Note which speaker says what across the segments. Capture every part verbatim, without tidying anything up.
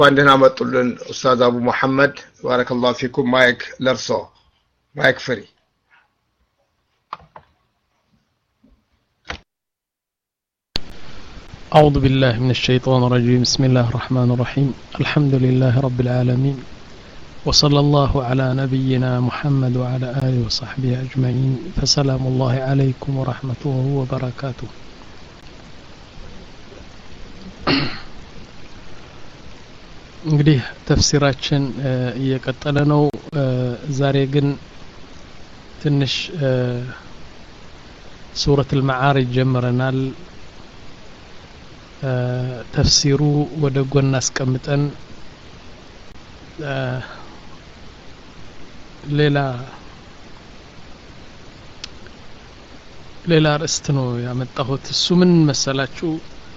Speaker 1: عندنا مطلن أستاذ أبو محمد بارك الله فيكم مايك لرسو مايك فري
Speaker 2: أعوذ بالله من الشيطان الرجيم بسم الله الرحمن الرحيم الحمد لله رب العالمين وصلى الله على نبينا محمد وعلى آله وصحبه أجمعين فسلام الله عليكم ورحمته وبركاته እንግዲህ ተፍሲራችን እየቀጠለ ነው ዛሬ ግን ትንሽ ሱረቱ አልመዓሪጅ ጀምረናል ተፍሲሩ ወደ ጎን አስቀምጠን ሌላ ሌላ ርዕስ ነው ያመጣሁት እሱ ምን መሰላችሁ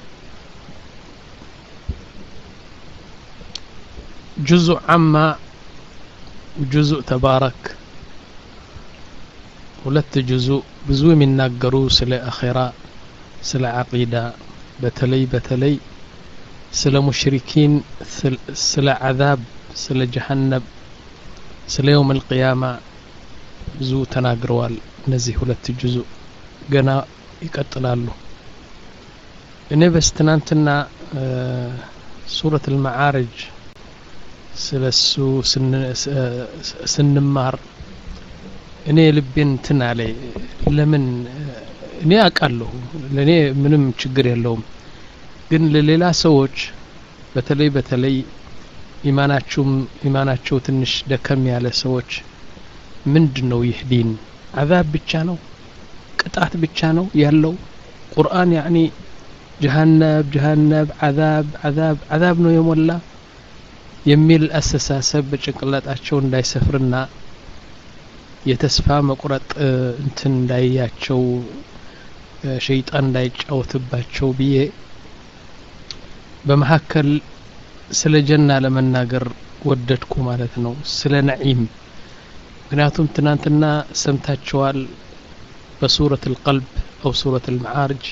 Speaker 2: جزء عما وجزء تبارك ሁለት جزء ብዙ የሚናገሩ ስለ አኺራ ስለ አቂዳ በተለይ በተለይ ስለ ሙሽሪኪን ስለ አዛብ ስለ ጀሃነም ስለ يوم القيامة ብዙ ተናግረዋል እነዚህ ሁለት جزء ገና ይቀጥላሉ እኔ በስተናንትና ሱረቱ አልመዓሪጅ ስለሱ ስንማር እኔ ልቤን ትናለ ለምን እኔ አቃለሁ ለኔ ምንም ችግር የለውም ግን ለሌላ ሰዎች በተለይ በተለይ ኢማናቸው ኢማናቸው ትንሽ ደከም ያለ ሰዎች ምንድነው ይህ ዲን አዛብ ብቻ ነው ቅጣት ብቻ ነው ያለው ቁርአን ያኒ ጀሃነም ጀሃነም አዛብ አዛብ አዛብ ነው የሞላ የሚል አስተሳሰብ በጭንቅላታቸው እንዳይሰፍርና የተስፋ መቁረጥ እንትን እንዳያቸው ሸይጣን እንዳይጫወትባቸው ብዬ በመሐከል ስለ ጀና ለመናገር ወደድኩ ማለት ነው ስለ ነዒም ምክንያቱም ትናንትና ሰምታችኋል በሱረቱ አልቀልብ أو ሱረቱ አልመዓሪጅ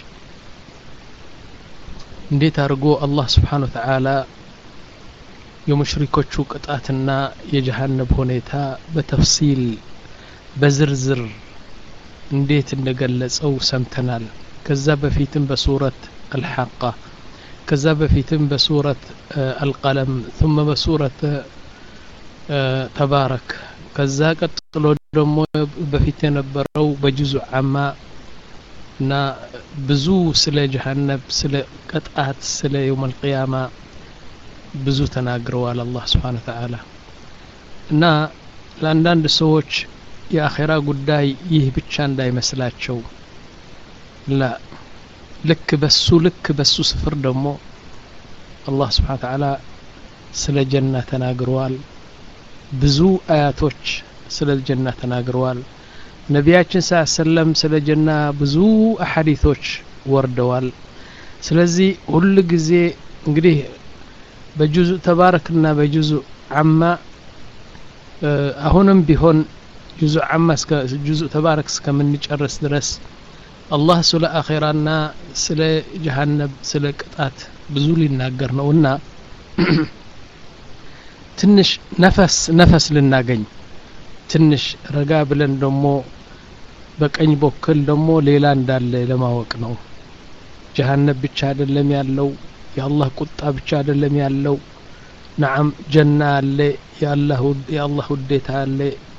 Speaker 2: እንዴት አድርጎ አላህ Subhanahu Wa Ta'ala የሙሽሪኮቹ ቅጣትና የጀሃነም ሁኔታ በተፍሲል በዝርዝር እንዴት እንደገለጸው ሰምተናል ከዛ በፊትም በሱረት አልሐቃ ከዛ በፊትም በሱረት አልቀለም ثم በሱረት ተባረክ ከዛ ቀጥሎ ደግሞ በፊት የነበረው በጁዙዕ አማ እና ብዙ ስለ ጀሃነም ስለ ቅጣት ስለ يوم القيامة ብዙ ተናግረዋል አላህ Subhanahu Wa Ta'ala እና ለአንዳንድ ሰዎች የአኺራ ጉዳይ ይህ ብቻ እንዳይመስላቸው ላ ልክ በሱ ልክ በሱ ስፍር ደግሞ አላህ Subhanahu Wa Ta'ala ስለ ጀና ተናግረዋል ብዙ አያቶች ስለ ጀና ተናግረዋል ነቢያችን ሰለላሁ ስለ ጀና ብዙ አሐዲሶች ወርደዋል ስለዚህ ሁሉ ጊዜ እንግዲህ በጁዙዕ ተባረክና በጁዙዕ አማ አሁንም ቢሆን ጁዙዕ አማ እስከ ጁዙዕ ተባረክ እስከምንጨርስ ድረስ አላህ ስለ አኺራና ስለ ጀሃነም ስለ ቅጣት ብዙ ሊናገር ነውና ትንሽ ነፈስ ነፈስ ልናገኝ ትንሽ ረጋ ብለን ደሞ በቀኝ በኩል ደሞ ሌላ እንዳለ ለማወቅ ነው ጀሃነም ብቻ አይደለም ያለው የአላህ ቁጣ ብቻ አይደለም ያለው نعم ጀና አለ የአላህ የአላህ ውዴታ አለ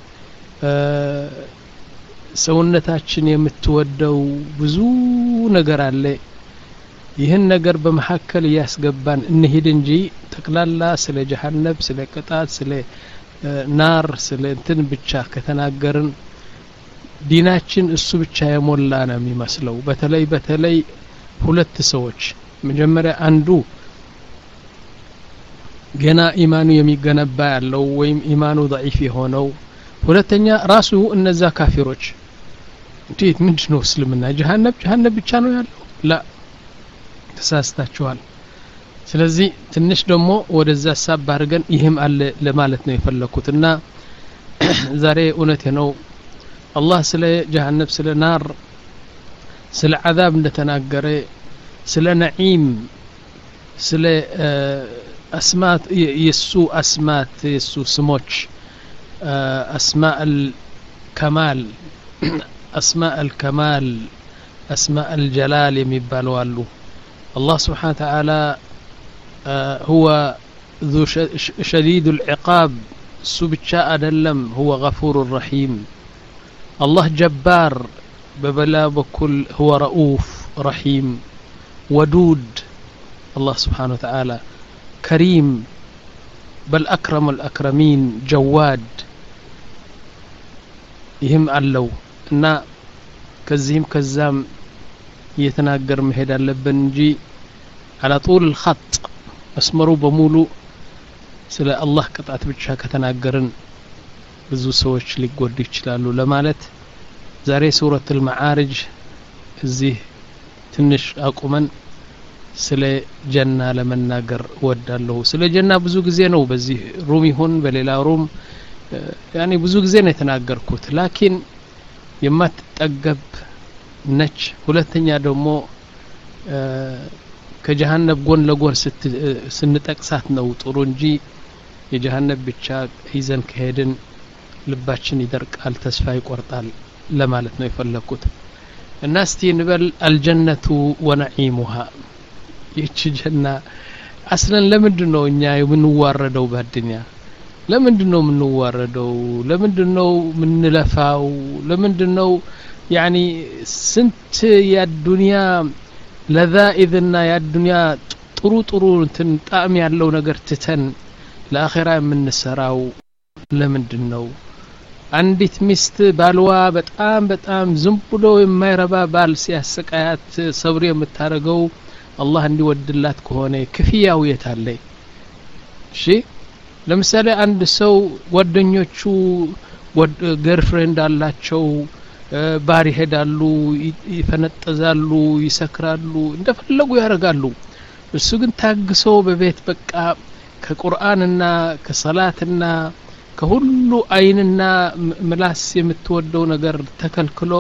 Speaker 2: ሰውነታችን የምትወደው ብዙ ነገር አለ ይህን ነገር በመሐከል ያስገባን እንሂድ እንጂ ተክላላ ስለ ጀሃነም ስለ ቅጣት ስለ ናር ስለ እንትን ብቻ ከተናገርን ዲናችን እሱ ብቻ የሞላ ነው የሚመስለው በተለይ በተለይ ሁለት ሰዎች መጀመሪያ አንዱ ገና ኢማኑ የሚገነባ ያለው ወይም ኢማኑ ضعيف የሆነው ሁለተኛ ራሱ እነዛ ካፊሮች እንዴት ምንድነው እስልምና ጀሃነም ጀሃነም ብቻ ነው ያለው ላ ተሳስታችኋል ስለዚህ ትንሽ ደግሞ ወደዛ ሳብ አድርገን ይሄም አለ ለማለት ነው የፈለኩትና ዛሬ እውነት ነው አላህ ስለ ጀሃነም ስለ ናር ስለ عذاب እንደተናገረ ስለ ነዒም ስለ أسماء يسو أسماء يسو سموش أسماء الكمال أسماء الكمال أسماء الجلال يمبالوا له الله سبحانه وتعالى هو ذو شديد العقاب سبتشاء دلم هو غفور رحيم الله جبار ببلا بكل هو رؤوف رحيم ودود الله سبحانه وتعالى كريم بل أكرم الأكرمين جواد يهم علو إن كزيم كزام يتناقر مهدا لبنجي على طول الخط أسمروا بمولو سلا الله قطعت بتشا كتناقرن ብዙ ሰዎች ሊጎዱ ይችላሉ ለማለት ዛሬ ሱረቱ አልመዓሪጅ እዚህ ትንሽ አቁመን ስለ ጀና ለመናገር ወዳለሁ ስለ ጀና ብዙ ጊዜ ነው በዚህ ሩም ይሁን በሌላ ሩም ያኒ ብዙ ጊዜ ነው የተናገርኩት ላኪን የማትጠገብ ነች ሁለተኛ ደግሞ ከጀሃነም ጎን ለጎን ስንጠቅሳት ነው ጥሩ እንጂ የጀሃነም ብቻ ይዘን ከሄድን ልባችን ይደርቃል ተስፋ ይቆርጣል ለማለት ነው የፈለኩት እና እስቲ እንበል አልጀነቱ ወነዒሙሃ ይቺ ጀና አስለን ለምንድነው እኛ የምንዋረደው በአዱንያ ለምንድነው የምንዋረደው ለምንድነው የምንለፋው ለምንድነው ያኒ ስንት የአዱንያ ለዛኢዝና የአዱንያ ጥሩ ጥሩ እንትን ጣዕም ያለው ነገር ትተን ለአኺራ የምንሰራው ለምንድነው አንዲት ሚስት ባልዋ በጣም በጣም ዝም ብሎ የማይረባ ባል ሲያሰቃያት ሰብር የምታረገው አላህ እንዲወድላት ከሆነ ክፍያው የታለ እሺ ለምሳሌ አንድ ሰው ጓደኞቹ ገርፍሬንድ አላቸው ባር ይሄዳሉ ይፈነጠዛሉ ይሰክራሉ እንደፈለጉ ያረጋሉ እሱ ግን ታግሶ በቤት በቃ ከቁርአንና ከሰላትና ከሁሉ አይንና ምላስ የምትወደው ነገር ተከልክሎ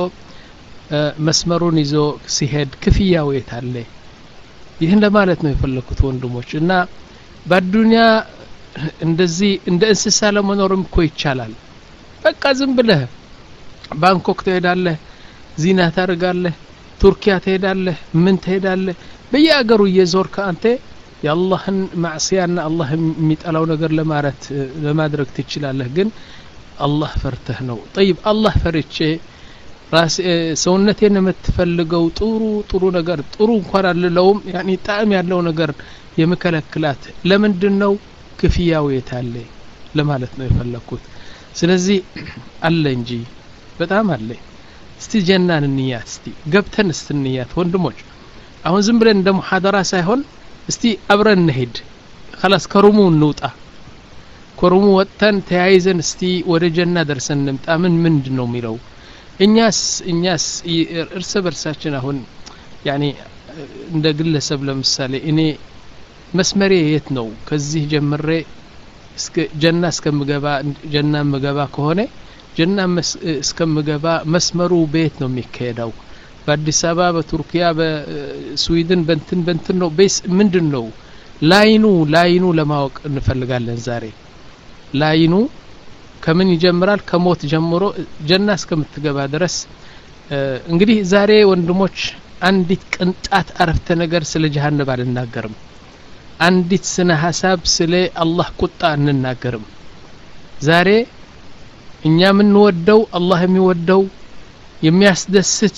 Speaker 2: መስመሩን ይዞ ሲሄድ ክፍያው የታለ ይሄን ለማለት ነው የፈለኩት ወንድሞች እና በአዱንያ እንደዚህ እንደ እንስሳ ለመኖርም እኮ ይቻላል በቃ ዝም ብለህ ባንኮክ ትሄዳለህ ዚና ታረጋለህ ቱርኪያ ትሄዳለህ ምን ትሄዳለህ በየአገሩ እየዞርክ አንተ የአላህን ማዕሲያና አላህ የሚጠላው ነገር ለማረት ለማድረግ ትችላለህ ግን አላህ ፈርተህ ነው طيب አላህ ፈርቼ ራስ ሰውነቴን የምትፈልገው ጥሩ ጥሩ ነገር ጥሩ እንኳን አልለውም ያኒ ጣዕም ያለው ነገር የመከለክላት ለምንድነው ክፍያው የታለ ለማለት ነው የፈለኩት ስለዚህ አለ እንጂ በጣም አለ እስቲ ጀናን እንያት እስቲ ገብተን እስትንያት ወንድሞች አሁን ዝም ብለን እንደ ሙሐደራ ሳይሆን እስቲ አብረን እንሄድ خلاص ከሩሙ እንውጣ ከሩሙ ወጥተን ተያይዘን እስቲ ወደ ጀና ደርሰን እንምጣ ምን ምንድነው የሚለው እኛስ እኛስ እርስ በርሳችን አሁን ያኒ እንደ ግለሰብ ለምሳሌ እኔ መስመሬ የት ነው ከዚህ ጀምሬ እስከ ጀና እስከምገባ ጀና መገባ ከሆነ ጀና እስከምገባ መስመሩ ቤት ነው የሚካሄደው በአዲስ አበባ በቱርኪያ በስዊድን በእንትን በእንትን ነው ቤስ ምንድነው ላይኑ ላይኑ ለማወቅ እንፈልጋለን ዛሬ ላይኑ ከምን ይጀምራል ከሞት ጀምሮ ጀና እስከምትገባ ድረስ እንግዲህ ዛሬ ወንድሞች አንዲት ቅንጣት አረፍተ ነገር ስለ ጀሃነም አልናገርም አንዲት ስነ ሐሳብ ስለ አላህ ቁጣ እንናገርም ዛሬ እኛ ምን ወደው አላህ የሚወደው የሚያስደስት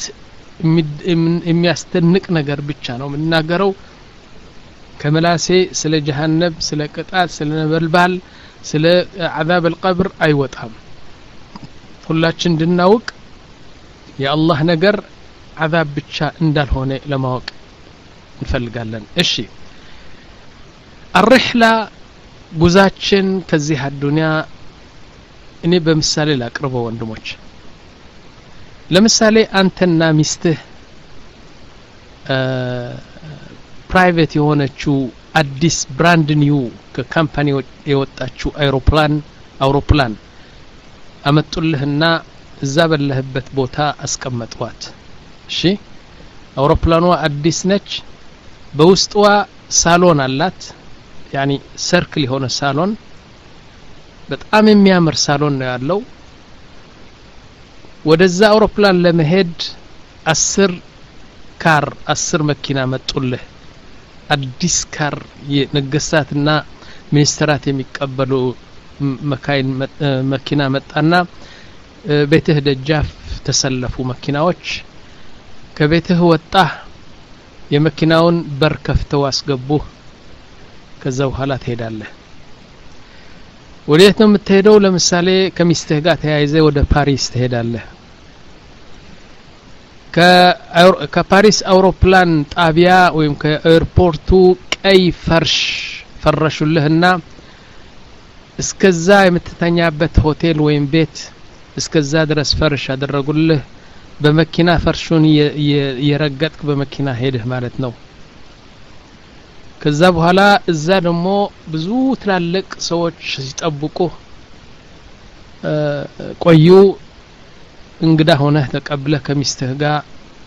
Speaker 2: የሚያስተንቅ ነገር ብቻ ነው የምናገረው ከመላሴ ስለ ጀሃነም ስለ ቅጣት ስለ ነበልባል ስለ عذاب القبر አይወጣም ሁላችን እንድናውቅ የአላህ ነገር عذاب ብቻ እንዳልሆነ ለማወቅ እንፈልጋለን እሺ الرحله ጉዛችን ከዚህ አዱንያ እኔ በምሳሌ ላቅርበው ወንድሞች ለምሳሌ አንተና ሚስትህ ፕራይቬት የሆነችው አዲስ ብራንድ ኒው ከካምፓኒ የወጣችው አይሮፕላን አውሮፕላን አመጡልህና እዛ በለህበት ቦታ አስቀመጥዋት እሺ አውሮፕላኗ አዲስ ነች በውስጧ ሳሎን አላት يعني ሰርክል የሆነ ሳሎን በጣም የሚያምር ሳሎን ነው ያለው ወደዛ አውሮፕላን ለመሄድ አስር ካር አስር መኪና መጡልህ አዲስ ካር የነገስታትና ሚኒስትራት የሚቀበሉ መካይን መኪና መጣና ቤትህ ደጃፍ ተሰለፉ መኪናዎች ከቤትህ ወጣ የመኪናውን በር ከፍተው አስገቡ ከዛ በኋላ ትሄዳለህ ወዴት ነው የምትሄደው ለምሳሌ ከሚስትህ ጋር ተያይዘ ወደ ፓሪስ ትሄዳለህ ከፓሪስ አውሮፕላን ጣቢያ ወይም ከኤርፖርቱ ቀይ ፈርሽ ፈረሹልህና እስከዛ የምትተኛበት ሆቴል ወይም ቤት እስከዛ ድረስ ፈርሽ አደረጉልህ በመኪና ፈርሹን የረገጥክ በመኪና ሄደህ ማለት ነው ከዛ በኋላ እዛ ደግሞ ብዙ ትላልቅ ሰዎች ሲጠብቁ ቆዩ እንግዳ ሆነህ ተቀብለህ ከሚስትህ ጋር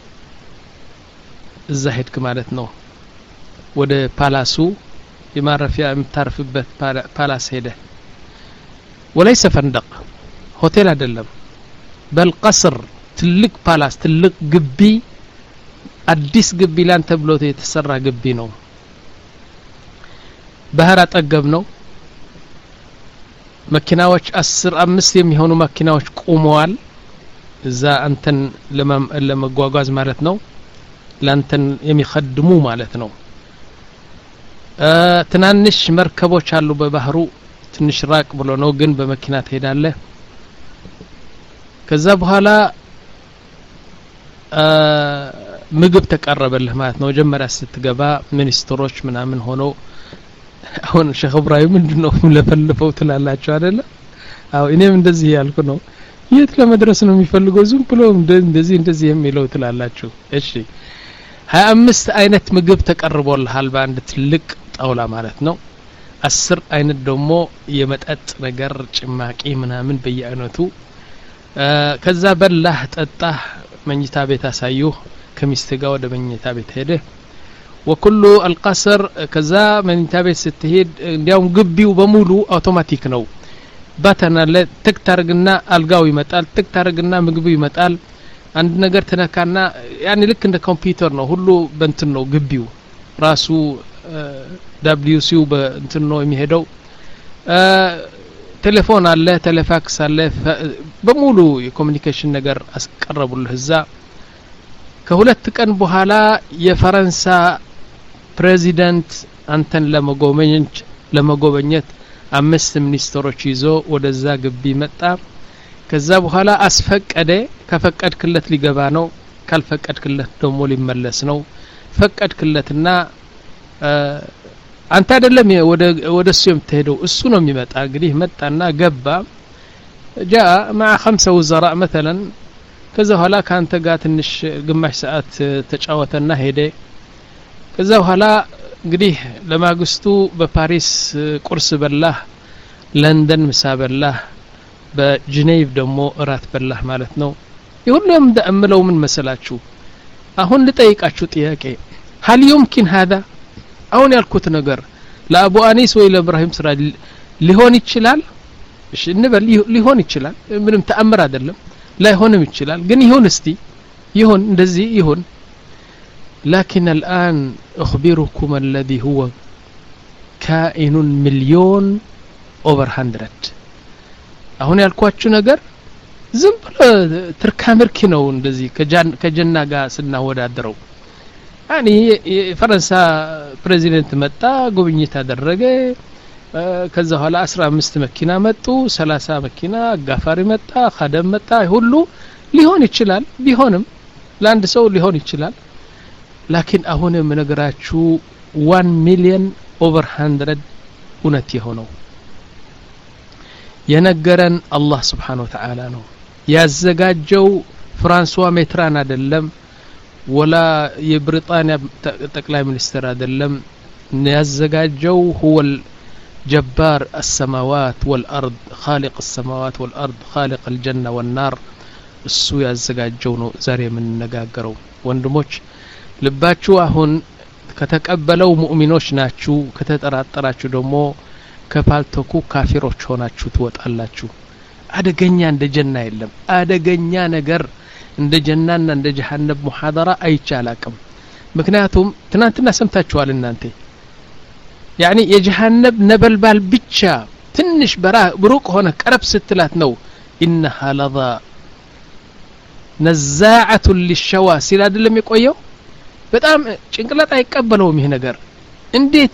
Speaker 2: እዛ ሄድክ ማለት ነው ወደ ፓላሱ የማረፊያ የምታርፍበት ፓላስ ሄደህ وليس فندق ሆቴል አይደለም بل قصر ትልቅ ፓላስ ትልቅ ግቢ አዲስ ግቢ ላንተ ብሎ የተሰራ ግቢ ነው ባህር አጠገብ ነው መኪናዎች አስር አምስት የሚሆኑ መኪናዎች ቆመዋል እዛ አንተን ለመጓጓዝ ማለት ነው ላንተን የሚخدሙ ማለት ነው ትናንሽ መርከቦች አሉ በባህሩ ትንሽ ራቅ ብሎ ነው ግን በመኪና ትሄዳለህ ከዛ በኋላ ምግብ ተቀረበልህ ማለት ነው ጀመራ ስትገባ ሚኒስትሮች ምናምን ሆኖ አሁን ሼክ ኢብራሂም ምንድነው ለፈልፈው ትላላችሁ አይደለ አው እኔም እንደዚህ ያልኩ ነው የት ለመድረስ ነው የሚፈልገው ዝም ብሎ እንደዚህ እንደዚህ የሚለው ትላላችሁ እሺ ሃያ አምስት አይነት ምግብ ተቀርቦልሃል በአንድ ትልቅ ጣውላ ማለት ነው አስር አይነት ደግሞ የመጠጥ ነገር ጭማቂ ምናምን በየአይነቱ ከዛ በላህ ጠጣህ መኝታ ቤት አሳዩ ከሚስት ጋር ወደ መኝታ ቤት ሄደ وكل القصر كذا መኝታ ቤት ስትሄድ እንዲያው ግቢው በሙሉ አውቶማቲክ ነው ባተና ለተክታርግና አልጋው ይመጣል ተክታርግና ምግቡ ይመጣል አንድ ነገር ተነካና ያኒ ልክ እንደ ኮምፒውተር ነው ሁሉ በእንትን ነው ግቢው ራሱ ደብሊው ሲ በእንትን ነው የሚሄደው ቴሌፎን አለ ቴሌፋክስ አለ በሙሉ የኮሙኒኬሽን ነገር አስቀረቡልህ እዛ ከሁለት ቀን በኋላ የፈረንሳ ፕሬዚዳንት አንተን ለመጎበኘት ለመጎበኘት አምስት ሚኒስትሮች ይዞ ወደዛ ግቢ መጣ ከዛ በኋላ አስፈቀደ ከፈቀድክለት ሊገባ ነው ካልፈቀድክለት ደግሞ ሊመለስ ነው ፈቀድክለትና አንተ አይደለም ወደ ወደሱ የምትሄደው እሱ ነው የሚመጣ እንግዲህ መጣና ገባ جاء مع خمسة وزراء مثلا ከዛ በኋላ ካንተ ጋር ትንሽ ግማሽ ሰዓት ተጫወተና ሄደ ከዛ በኋላ እንግዲህ ለማግስቱ በፓሪስ ቁርስ በላህ ለንደን ምሳ በላህ በጂኔቭ ደግሞ እራት በላህ ማለት ነው ይሁሉም ደምለው ምን መሰላችሁ አሁን ልጠይቃችሁ ጥያቄ هل يمكن هذا አሁን ያልኩት ነገር ለአቡ አኒስ ወይ ለኢብራሂም ስራ ሊሆን ይችላል እሺ እንበል ሊሆን ይችላል ምንም ተአምር አይደለም ላይሆንም ይችላል ግን ይሁን እስቲ ይሁን እንደዚህ ይሁን لكن الآن أخبركم الذي هو كائن مليون over hundred አሁን ያልኳችሁ ነገር ዝም ብሎ ትርካምርኪ ነው እንደዚህ ከጃን ከጀና ጋር ስናወዳደረው يعني فرنسا ፕሬዚደንት መጣ ጉብኝት አደረገ ከዛ ኋላ አስራ አምስት መኪና መጡ ሰላሳ መኪና ጋፋሪ መጣ ኸደም መጣ ሁሉ ሊሆን ይችላል ቢሆንም ለአንድ ሰው ሊሆን ይችላል لكن አሁን የምነግራችሁ one million over hundred እውነት የሆነው የነገረን አላህ Subhanahu Wa Ta'ala ነው ያዘጋጀው ፍራንሷ ሜትራን አይደለም ولا የብሪጣንያ ጠቅላይ ሚኒስትር አይደለም ያዘጋጀው هو جبار السماوات والأرض خالق السماوات والأرض خالق الجنة والنار እሱ ያዘጋጀው ነው ዛሬ የምንነጋገረው ወንድሞች ልባችሁ አሁን ከተቀበለው ሙእሚኖች ናችሁ ከተጠራጠራችሁ ደግሞ ከፋልተኩ ካፊሮች ሆናችሁ ትወጣላችሁ አደገኛ እንደ ጀና የለም አደገኛ ነገር እንደ ጀናና እንደ ጀሃነም ሙሐደራ አይቻላቅም ምክንያቱም ትናንትና ሰምታችኋል እናንተ يعني የጀሃነም ነበልባል ብቻ ትንሽ በራ ብሩቅ ሆነ ቀረብ ስትላት ነው انها لظى نزاعه للشوى ሲል አይደለም የቆየው በጣም ጭንቅላት አይቀበለውም ይሄ ነገር እንዴት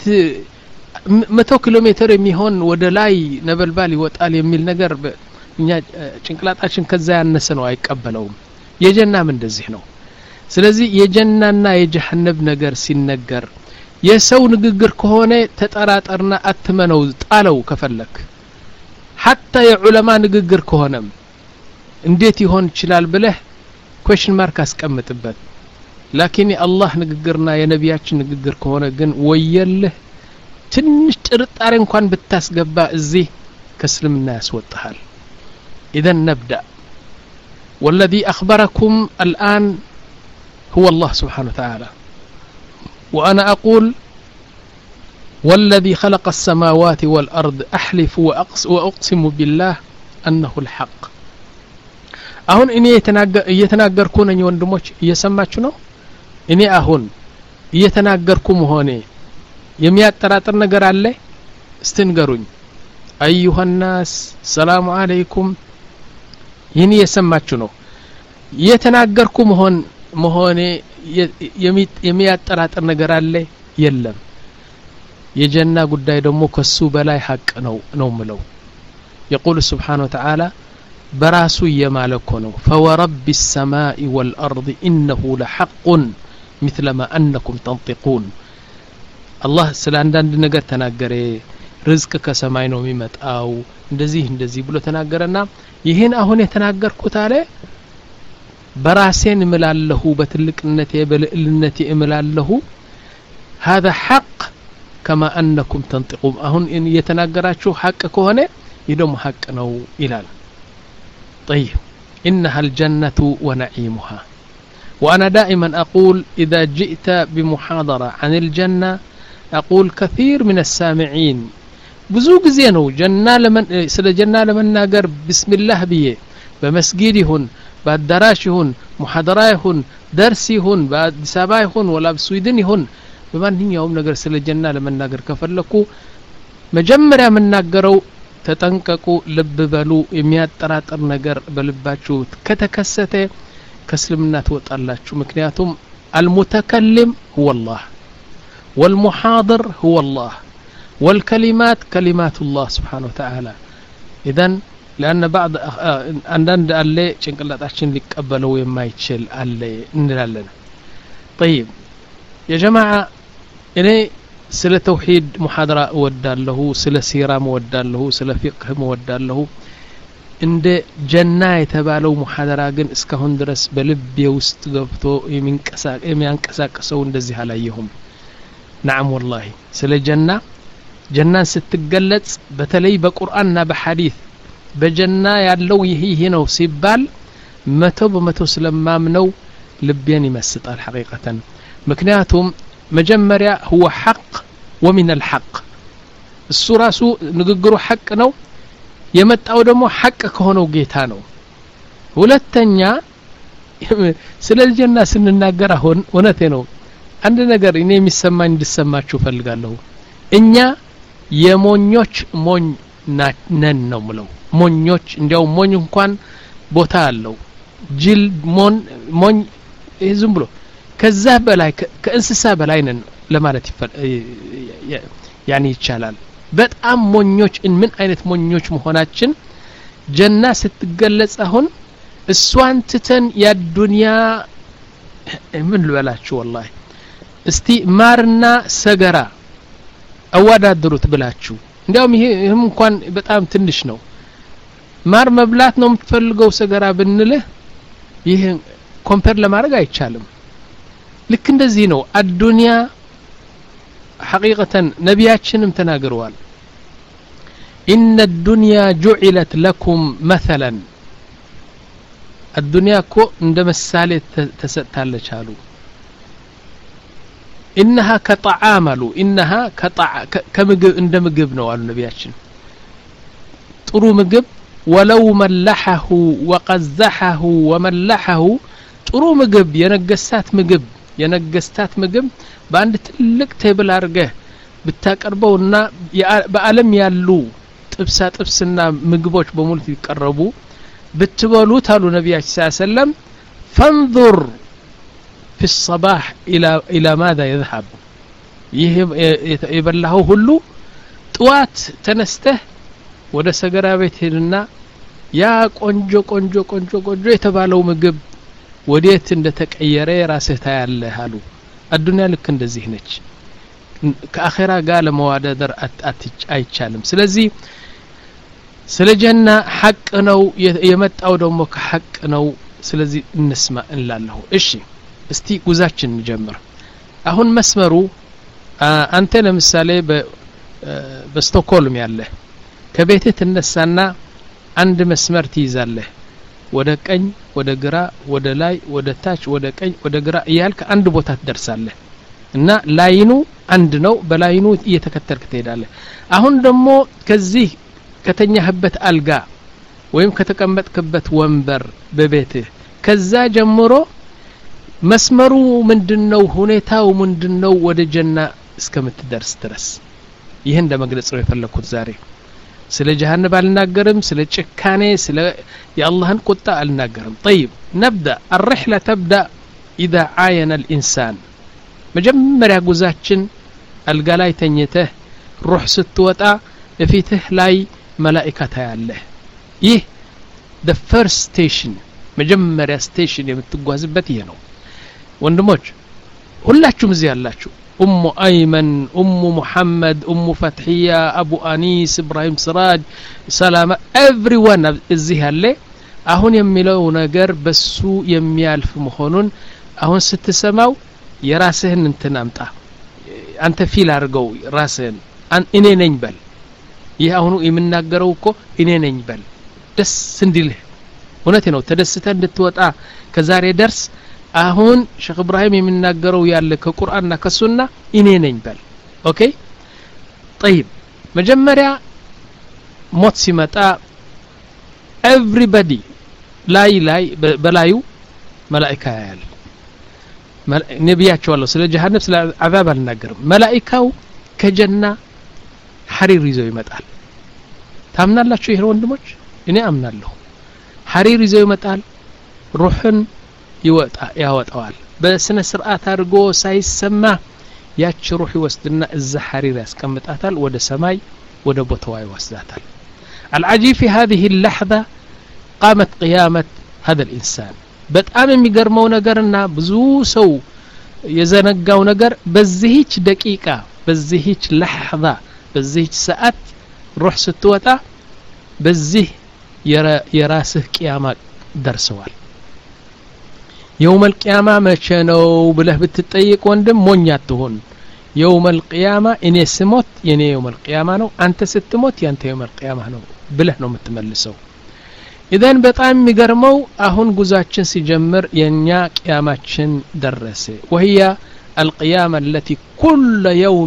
Speaker 2: መቶ ኪሎ ሜትር የሚሆን ወደ ላይ ነበልባል ይወጣል የሚል ነገር እኛ ጭንቅላታችን ከዛ ያነሰ ነው አይቀበለውም የጀናም እንደዚህ ነው ስለዚህ የጀናና የጀሃነም ነገር ሲነገር የሰው ንግግር ከሆነ ተጠራጠርና አትመነው ጣለው ከፈለክ حتى የዑለማ ንግግር ከሆነም እንዴት ይሆን ይችላል ብለህ question mark አስቀምጥበት لكن الله ንግግርና የነቢያችን ንግግር ከሆነ ግን ወየልህ ትንሽ ጥርጣሬ እንኳን ብታስገባ እዚህ ከእስልምና ያስወጣሃል اذا نبدا والذي اخبركم الان هو الله سبحانه وتعالى وانا اقول والذي خلق السماوات والارض احلف واقسم بالله انه الحق አሁን እኔ እየተናገርኩ ነኝ ወንድሞች እየሰማችሁ ነው እኔ አሁን እየተናገርኩ መሆኔ የሚያጠራጥር ነገር አለ እስትንገሩኝ ايها الناس السلام عليكم ይህን እየሰማችሁ ነው እየተናገርኩ መሆን መሆኔ የሚያጠራጥር ነገር አለ የለም የጀና ጉዳይ ደግሞ ከሱ በላይ ሐቅ ነው ነው ምለው يقول سبحانه وتعالى براسو يمالكو ነው فورب السماء والارض انه لحق مثل ما انكم تنطقون الله ስለ አንዳንድ ነገር ተናገረ ርዝቅ ከሰማይ ነው የሚመጣው እንደዚህ እንደዚህ ብሎ ተናገረና ይሄን አሁን የተናገርኩት አለ በራሴን እምላለሁ በትልቅነቴ በልዕልነቴ እምላለሁ هذا حق كما انكم تنطقون አሁን የተናገራችሁ ሐቅ ከሆነ ይደም ሐቅ ነው ይላል طيب انها الجنه ونعيمها وانا دائما اقول اذا جئت بمحاضره عن الجنه اقول كثير من السامعين ብዙ ጊዜ ነው ጀና ለምን ስለ ጀና ለመናገር ቢስሚላህ ብዬ በመስጊድ ይሁን በአዳራሽ ይሁን ሙሐደራ ይሁን ደርስ ይሁን በአዲስ አበባ ይሁን ወላ በስዊድን ይሁን በማንኛውም ነገር ስለ ጀና ለመናገር ከፈለኩ መጀመሪያ መናገረው ተጠንቀቁ ልብ በሉ የሚያጠራጥር ነገር በልባችሁ ከተከሰተ ከእስልምና ትወጣላችሁ ምክንያቱም المتكلم هو الله والمحاضر هو الله والكلمات كلمات الله سبحانه وتعالى اذا لان بعض عندنا عليه ጭንቅላታችን ሊቀበለው የማይችል አለ እንላለን طيب يا جماعه እኔ ስለ ተውሂድ ሙሐደራ ወዳለሁ ስለ ሲራ ወዳለሁ ስለ ፊቅህ ወዳለሁ እንደ ጀና የተባለው ሙሐደራ ግን እስካሁን ድረስ በልቤ ውስጥ ገብቶ የሚያንቀሳቀሰው እንደዚህ አላየሁም نعم والله ስለ ጀና ጀናን ስትገለጽ በተለይ በቁርአንና በሐዲስ በጀና ያለው ይሄ ይሄ ነው ሲባል መቶ በመቶ ስለማምነው ልቤን ይመስጣል حقيقة ምክንያቱም መጀመሪያ هو حق ومن الحق السوراسو ንግግሩ ሐቅ ነው የመጣው ደግሞ ሐቅ ከሆነው ጌታ ነው ሁለተኛ ስለ ጀና ስንናገር አሁን እውነቴ ነው አንድ ነገር እኔ የሚሰማኝ እንድሰማችሁ ፈልጋለሁ እኛ የሞኞች ሞኝ ነን ነው ምለው ሞኞች እንዲያው ሞኝ እንኳን ቦታ አለው ጅል ሞን ሞኝ ዝም ብሎ ከዛ በላይ ከእንስሳ በላይ ነን ለማለት ያኒ ይቻላል በጣም ሞኞች ምን አይነት ሞኞች መሆናችን ጀና ስትገለጽ አሁን እሷን ትተን ያዱንያ ምን ልበላችሁ والله እስቲ ማርና ሰገራ አዋዳድሩት ብላችሁ እንዲያውም ይሄ እንኳን በጣም ትንሽ ነው ማር መብላት ነው የምትፈልገው ሰገራ ብንልህ ይሄ ኮምፔር ለማድረግ አይቻልም ልክ እንደዚህ ነው አዱንያ حقيقة ነቢያችንም ተናግረዋል إن الدنيا جعلت لكم مثلا الدنيا كو እንደ ምሳሌ ተሰጣለች አሉ إنها كطعام إنها كطع كمجب عند مجب نوال نبياتشن ጥሩ ምግብ ولو ملحه وقزحه وملحه ጥሩ ምግብ የነገስታት ምግብ የነገስታት ምግብ በአንድ ትልቅ ቴብል አርገህ ብታቀርበውና በአለም ያሉ ጥብሳ ጥብስና ምግቦች በሙሉ ይቀርቡ ብትበሉት አሉ ነብያችን ሰለላሁ ዐለይሂ ወሰለም فانظر في الصباح الى الى ماذا يذهب ይህ የበላው ሁሉ ጧት ተነስተህ ወደ ሰገራ ቤት ሄድና ያ ቆንጆ ቆንጆ ቆንጆ ቆንጆ የተባለው ምግብ ወዴት እንደተቀየረ ራስህ ታያለህ አሉ አዱንያ ልክ እንደዚህ ነች ከአኺራ ጋር ለመዋደደር አይቻልም ስለዚህ ስለ ጀና ሐቅ ነው የመጣው ደግሞ ከሐቅ ነው ስለዚህ እንስማ እንላለሁ እሺ እስቲ ጉዛችን እንጀምር አሁን መስመሩ አንተ ለምሳሌ በስቶክሆልም ያለ ከቤት ተነሳና አንድ መስመር ትይዛለህ ወደ ቀኝ ወደ ግራ ወደ ላይ ወደ ታች ወደ ቀኝ ወደ ግራ እያልክ አንድ ቦታ ትደርሳለህ እና ላይኑ አንድ ነው በላይኑ እየተከተልክ ትሄዳለህ አሁን ደግሞ ከዚህ ከተኛህበት አልጋ ወይም ከተቀመጥክበት ወንበር በቤትህ ከዛ ጀምሮ መስመሩ ምንድነው ሁኔታው ምንድነው ወደ ጀና እስከምትደርስ ድረስ ይሄን ለመግለጽ ነው የፈለኩት ዛሬ ስለ ጀሃነም አልናገርም ስለ ጭካኔ ስለ የአላህን ቁጣ አልናገርም طيب نبدا الرحله تبدا اذا عاين الانسان መጀመሪያ ጉዛችን አልጋ ላይ ተኝተህ ሩህ ስትወጣ እፊትህ ላይ መላእክታ ያለ ይህ the first station መጀመሪያ ስቴሽን የምትጓዝበት ይሄ ነው ወንድሞች ሁላችሁም እዚህ ያላችሁ ام ايمن ام محمد ام فتحيه ابو انيس ابراهيم سراج سلامه everyone እዚህ ያለ አሁን የሚለው ነገር በሱ የሚያልፍ መሆኑን አሁን ስትሰማው የራስህን እንትን አምጣ አንተ ፊል አድርገው ራስህን እኔ ነኝ በል ይሄ አሁን የምናገረው እኮ እኔ ነኝ በል ደስ እንዲልህ እውነቴ ነው ተደስተህ እንድትወጣ ከዛሬ ደርስ አሁን ሼክ ኢብራሂም የሚናገረው ያለ ከቁርአንና ከሱና እኔ ነኝ በል ኦኬ طيب መጀመሪያ ሞት ሲመጣ everybody ላይ ላይ በላዩ መላእክታ ያያል ነብያቸው አለው ስለ ጀሃነም ስለ አዛብ አልናገርም መላእክታው ከጀና ሐሪር ይዘው ይመጣል ታምናላችሁ ይሄ ወንድሞች እኔ አምናለሁ ሐሪር ይዘው ይመጣል ሩህን ይወጣ ያወጣዋል በስነ ስርዓት አድርጎ ሳይሰማ ያች ሩህ ይወስድና እዛ ሐሪር ያስቀምጣታል ወደ ሰማይ ወደ ቦታው ይወስዳታል العجيب في هذه اللحظة قامت قيامة هذا الإنسان በጣም የሚገርመው ነገርና ብዙ ሰው የዘነጋው ነገር በዚህች ደቂቃ በዚህች لحظة በዚህች ሰዓት ሩህ ስትወጣ በዚህ የራስህ ቂያማ ደርሰዋል يوم القيامة ماشي ነው ብለህ ብትጠይቅ ወንድም ሞኝ አትሁን يوم القيامة እኔ ስሞት የኔ يوم القيامة ነው አንተ ስትሞት ያንተ يوم القيامة ነው ብለህ ነው የምትመልሰው ኢዳን በጣም የሚገርመው አሁን ጉዛችን ሲጀምር የኛ ቂያማችን ደረሰ وهي القيامة التي كل يوم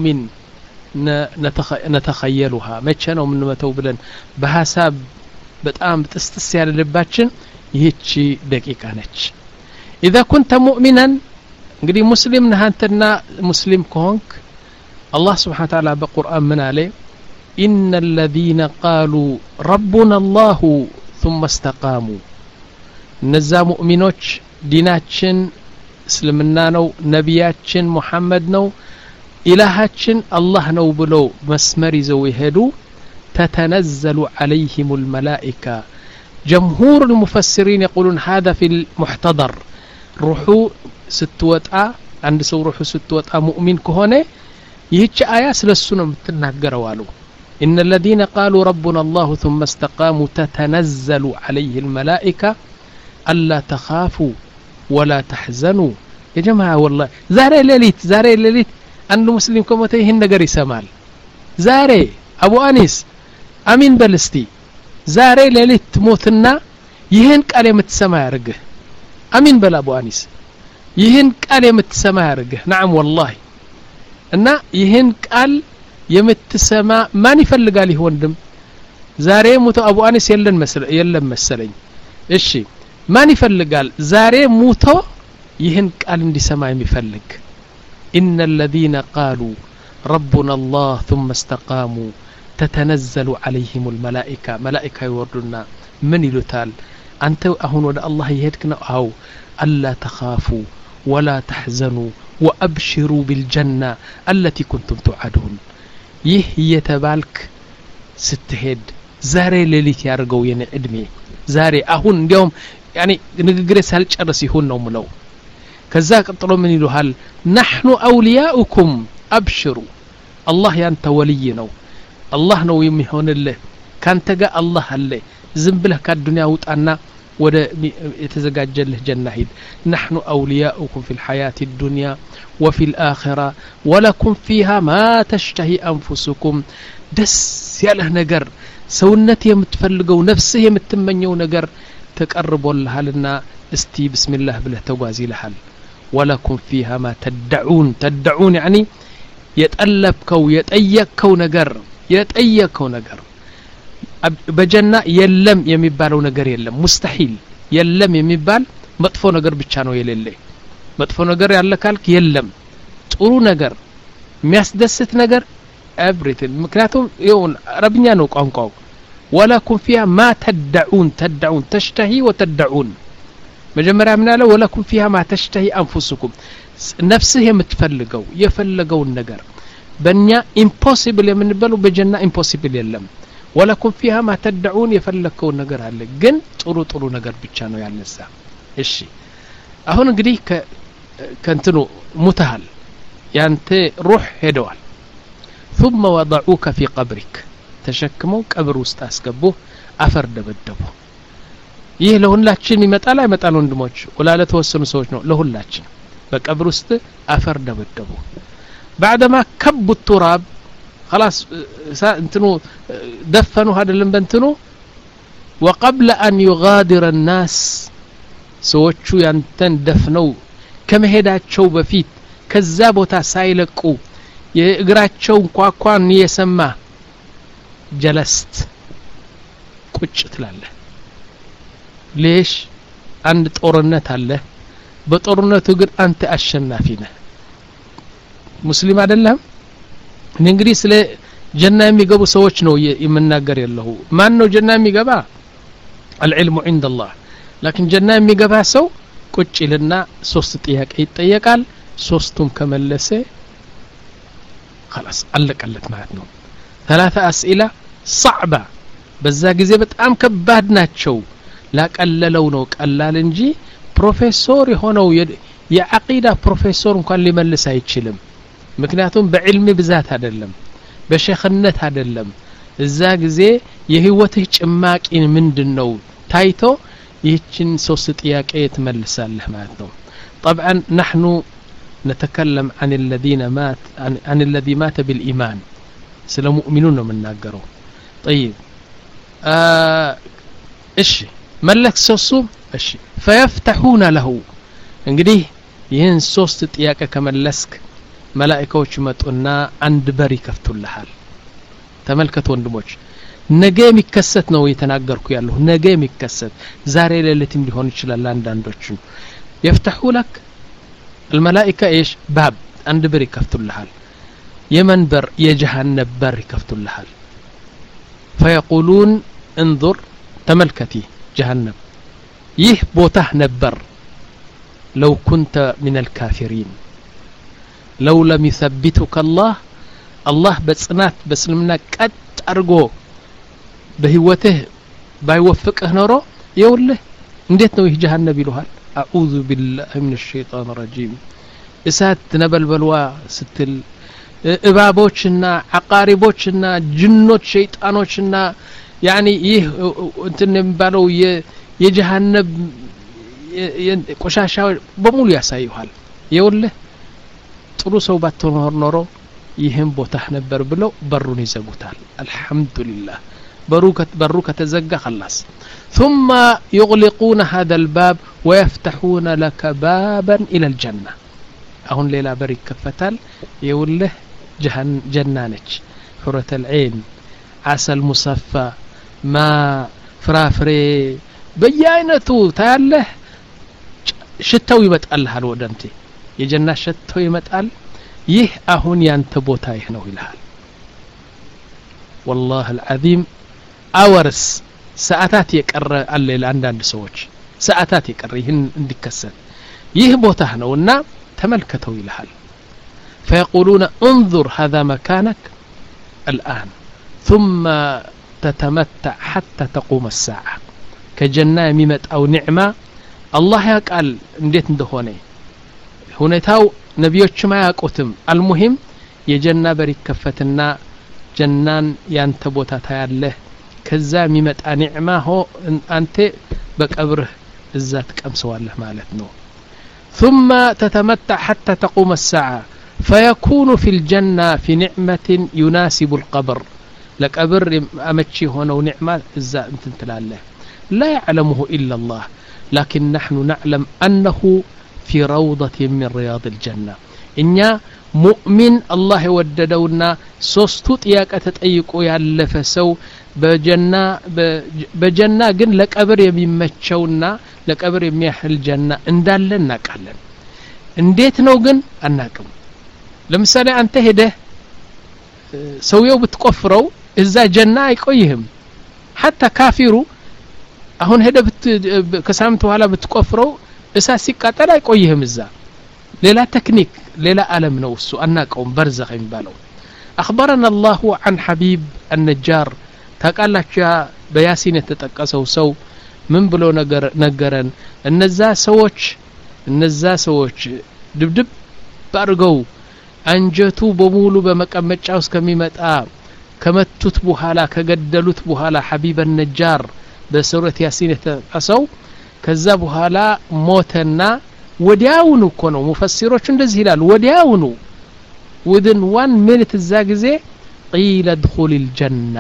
Speaker 2: نتخيلها ماشي ነው የምንመተው ብለን በሐሳብ በጣም ጥስጥስ ያለ ልባችን ይህቺ ደቂቃ ነች إذا كنت مؤمنا እንግዲህ ሙስሊም ነህ አንተና ሙስሊም ከሆንክ الله سبحانه وتعالى በቁርአን ምን አለ إن الذين قالوا ربنا الله ثم استقاموا እነዛ ሙእሚኖች ዲናችን እስልምና ነው ነቢያችን ሙሐመድ ነው ኢላሃችን አላህ ነው ብለው መስመር ይዘው ይሄዱ تتنزل عليهم الملائكة جمهور المفسرين يقولون هذا في المحتضر روحو ستوطا عند سو روحو ستوطا مؤمن كهونه يهچ آية ስለሱ ነው የምትናገረው አሉ إن الذين قالوا ربنا الله ثم استقاموا تتنزل عليه الملائكة ألا تخافوا ولا تحزنوا يا جماعة والله زاري ليليت زاري ليليت አንዱ ሙስሊም ከሞተ ይሄን ነገር ይሰማል ዛሬ አቡ አኒስ አሚን በልስቲ ዛሬ ለሊት ሞትና ይሄን ቃል የምትሰማ ያርግህ አሚን በል አቡ አኒስ ይሄን ቃል የምትሰማ ያርግህ نعم والله እና ይህን ቃል የምትሰማ ማን ይፈልጋል? ይህ ወንድም ዛሬ ሙቶ አቡ አኒስ የለን መስለ የለም መሰለኝ። እሺ ማን ይፈልጋል ዛሬ ሙቶ ይህን ቃል እንዲሰማ የሚፈልግ? إن الذين قالوا ربنا الله ثم استقاموا تتنزل عليهم الملائكة ملائكة يوردنا من يلتال أنت أهون ود الله يهدكنا أو ألا تخافوا ولا تحزنوا وأبشروا بالجنة التي كنتم توعدون يه يتبالك ستهد زاري ليليت يارغو ين ادمي زاري أهون اليوم يعني نغغري سالጨርስ ይሁን ነው ምለው ከዛ ቀጥሎ ምን ይሉሃል نحن أولياؤكم أبشروا الله ያንተ ወልይ ነው الله ነው የሚሆንልህ ካንተ ጋር الله አለ ዝም ብለህ ከዱንያ ውጣና ወደ የተዘጋጀልህ ጀና ሂድ نحن أولياؤكم في الحياة الدنيا وفي الآخرة ولكم فيها ما تشتهي أنفسكم ደስ ያለህ ነገር ሰውነት የምትፈልገው ነፍስህ የምትመኘው ነገር ተቀርቦልሃልና እስቲ ቢስሚላህ ብለህ ተጓዝ ይልሃል ولكم فيها ما تدعون تدعون يعني يتألبكو يتأيكو نجر يتأيكو نجر በጀና የለም የሚባለው ነገር የለም ሙስተሂል የለም የሚባል መጥፎ ነገር ብቻ ነው የሌለ መጥፎ ነገር ያለ ካልክ የለም ጥሩ ነገር የሚያስደስት ነገር everything ምክንያቱም ይሁን አረብኛ ነው ቋንቋው ولكم فيها ما تدعون تدعون تشتهي وتدعون መጀመሪያ ምን አለ ولكم فيها ما تشتهي انفسكم ነፍስህ የምትፈልገው የፈለገው ነገር በእኛ impossible የምንበለው በጀና impossible የለም ولكم فيها ما تدعون የፈለከው ነገር አለ ግን ጥሩ ጥሩ ነገር ብቻ ነው ያለሳ እሺ አሁን እንግዲህ ከንትኑ ሙተሃል ያንተ ሩህ ሄደዋል ثم وضعوك في قبرك ተሸክመው ቀብር ውስጥ አስገቡ አፈር ደበደቡ ይህ ለሁላችን ይመጣል አይመጣል ወንድሞች ወላ ለተወሰኑ ሰዎች ነው ለሁላችን በቀብር ውስጥ አፈር ደበደቡ بعدما كبوا التراب خلاص انتنو دفنوا هذا البنتنو وقبل ان يغادر الناس سوچو ينتن دفنوا كما هداچو بفيت ከዛ ቦታ ሳይለቁ የእግራቸው ቋቋን የሰማ ጀለስት ቁጭ ትላለህ ليش አንድ ጦርነት አለ በጦርነቱ ግን አንተ አሸናፊ ነህ ሙስሊም አይደለም እንግዲህ ስለ ጀና የሚገቡ ሰዎች ነው የምናገር ያለው ማን ነው ጀና የሚገባ العلم عند الله لكن ጀና የሚገባ ሰው ቁጭ ይልና ሶስት ጥያቄ ይጠየቃል ሶስቱም ከመለሰ خلاص አለቀለት ማለት ነው ثلاثه اسئله صعبه በዛ ጊዜ በጣም ከባድ ናቸው ላቀለለው ነው ቀላል እንጂ ፕሮፌሰር የሆነው የአቂዳ ፕሮፌሰር እንኳን ሊመልስ አይችልም ምክንያቱም በዕልም ብዛት አይደለም በሸኽነት አይደለም እዛ ጊዜ የህይወትህ ጭማቂን ምንድነው ታይቶ ይህችን ሶስት ጥያቄ ትመልሳለህ ማለት ነው طبعا نحن نتكلم عن الذين مات عن, عن الذي مات بالإيمان سلام مؤمنون من ناقروا طيب آه ايش ملك سوسو ايش فيفتحون له እንግዲህ ይህን ሶስት ጥያቄ ከመለስክ መላእክቶች መጡና አንድ በር ይከፍቱልሃል ተመልከቱ ወንድሞች ነገ የሚከሰት ነው የተናገርኩ ያለው ነገ የሚከሰት ዛሬ ለለትም ሊሆን ይችላል አንዳንዶቹ يفتحوا لك الملائكه ايش باب عند بر يكفتلحال يمن بر يجهنم بر يكفتلحال فيقولون انظر تملكتي جهنم يه بوته نبر لو كنت من الكافرين لو لم يثبتك الله الله بصنات بسلمنا قد ارغو بهوته بايوفقه نورو يوله እንዴት ነው ይህ ጀሃነም ይሉሃል اعوذ بالله من الشيطان الرجيم እሳት ነበልበልዋ ስትል እባቦችና አቃሪቦችና ጅኖች ሸይጣኖችና يعني ይህ እንትን የሚባለው የጀሃነም ቆሻሻ በሙሉ ያሳዩሃል ይውልህ ጥሩ ሰው ባትኖር ኖሮ ይሄን ቦታህ ነበር ብለው በሩን ይዘጉታል አልহামዱሊላህ በሩከት በሩ ከተዘጋ خلاص ثم يغلقون هذا الباب ويفتحون لك بابا الى الجنه አሁን ሌላ በር ይከፈታል ይውልህ ጀና ነች حورة العين عسل مصفى ما ፍራፍሬ በየአይነቱ ታያለህ ሽታው ይመጣልሃል ወደንቴ የጀና ሽታው ይመጣል ይህ አሁን ያንተ ቦታ ይህ ነው ይልሃል والله العظيم አወርስ ሰዓታት የቀረ አለ ለአንዳንድ ሰዎች ሰዓታት የቀረ ይህን እንዲከሰት ይህ ቦታ ነውና ተመልከተው ይልሃል فيقولون انظر هذا مكانك الآن ثم تتمتع حتى تقوم الساعة كجنة يميمت أو نعمة الله يقال انديت እንደሆነ ሁኔታው ነብዮች ማያውቁትም المهم የጀና በር ይከፈትና ጀናን ያንተ ቦታ ታያለህ ከዛ የሚመጣ ኒዕማ ሆ አንተ በቀብርህ እዛ ተቀምሰዋለህ ማለት ነው ثم تتمتع حتى تقوم الساعة فيكون في الجنة في نعمة يناسب القبر لقبر أمتشي هنا ونعمة إذا أنت تلاله لا يعلمه إلا الله لكن نحن نعلم أنه في روضة من رياض الجنة إنيا مؤمن الله يوددونا سوستوت ياك أتتأيكو يالفسو بجنة بجنة قن لقبر يميمتشونا لقبر يميح الجنة اندالنا كالن انديتنو قن أناكم ለምሳሌ አንተ ሄደህ ሰውየው ብትቆፍረው እዛ ጀና አይቆይህም حتى ካፊሩ አሁን ሄደ ከሳምንት በኋላ ብትቆፍረው እሳት ሲቃጠል አይቆይህም እዛ ሌላ ቴክኒክ ሌላ ዓለም ነው እሱ አናቀውም በርዘኽ የሚባለው اخبرنا الله عن حبيب النجار ታቃላችሁ በያሲን የተጠቀሰው ሰው ምን ብሎ ነገር ነገረን እነዛ ሰዎች እነዛ ሰዎች ድብድብ ባርገው አንጀቱ በሙሉ በመቀመጫው እስከሚመጣ ከመቱት በኋላ ከገደሉት በኋላ ሐቢብ النجار በሱረት ያሲን የተጠቀሰው ከዛ በኋላ ሞተና ወዲያውኑ እኮ ነው ሙፈሲሮች እንደዚህ ይላሉ ወዲያውኑ within one minute እዛ ጊዜ قيل ادخل الجنة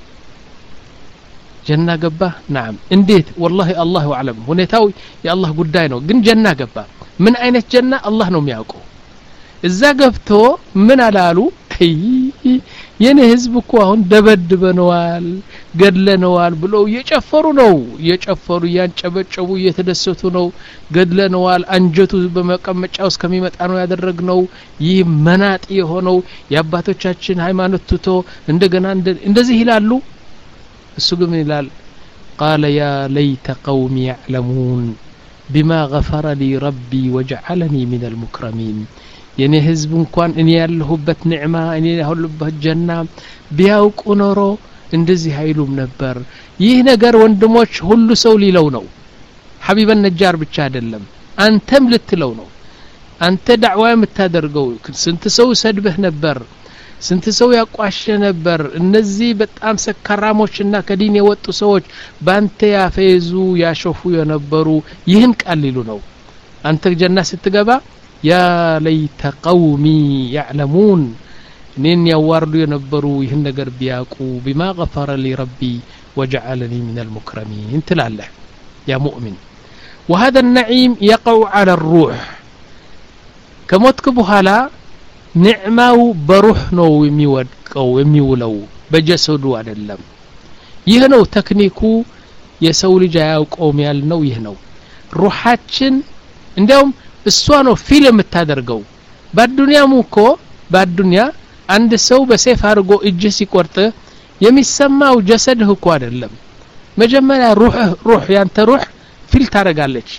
Speaker 2: ጀና ገባ نعم እንዴት والله الله اعلم ሁኔታው የአላህ ጉዳይ ነው ግን ጀና ገባ ምን አይነት ጀና አላህ ነው የሚያውቀው እዛ ገብቶ ምን አላሉ የኔ ህዝብ እኮ አሁን ደበድበነዋል ገድለነዋል ብለው እየጨፈሩ ነው እየጨፈሩ ያንጨበጨቡ እየተደሰቱ ነው ገድለነዋል አንጀቱ በመቀመጫው እስከሚመጣ ነው ያደረግነው ይህ መናጥ የሆነው የአባቶቻችን ሃይማኖት ትቶ እንደገና እንደዚህ ይላሉ እሱ ግን ይላል قال يا ليت قومي يعلمون بما غفر لي ربي وجعلني من المكرمين የኔ ህዝብ እንኳን እኔ ያለሁበት ኒዕማ እኔ ያለሁበት ጀና ቢያውቁ ኖሮ እንደዚህ አይሉም ነበር ይህ ነገር ወንድሞች ሁሉ ሰው ሊለው ነው ሐቢብ النجار ብቻ አይደለም አንተም ልትለው ነው አንተ ዳዕዋ የምታደርገው ስንት ሰው ሰድበህ ነበር ስንት ሰው ያቋሸ ነበር እነዚህ በጣም ሰከራሞችና ከዲን የወጡ ሰዎች ባንተ ያፈይዙ ያሾፉ የነበሩ ይህን ቃል ሊሉ ነው አንተ ጀና ስትገባ يا ليت قومي يعلمون نين يواردو ينبرو يهن ነገር ቢያቁ بما غفر لي ربي وجعلني من المكرمين تلاله يا مؤمن وهذا النعيم يقع على الروح كموتك بحالا نعماو بروح ነው የሚወድቀው የሚውለው በጀሰዱ አይደለም ይህ ነው ቴክኒኩ የሰው ልጅ ያውቀውም ያልነው ይህ ነው ሩሃችን እንደውም እሷ ነው ፊልም የምታደርገው በአዱንያም እኮ በአዱንያ አንድ ሰው በሰይፍ አርጎ እጅ ሲቆርጥ የሚሰማው ጀሰድህ እኮ አይደለም መጀመሪያ ሩህ ሩህ ያንተ ሩህ ፊል ታረጋለች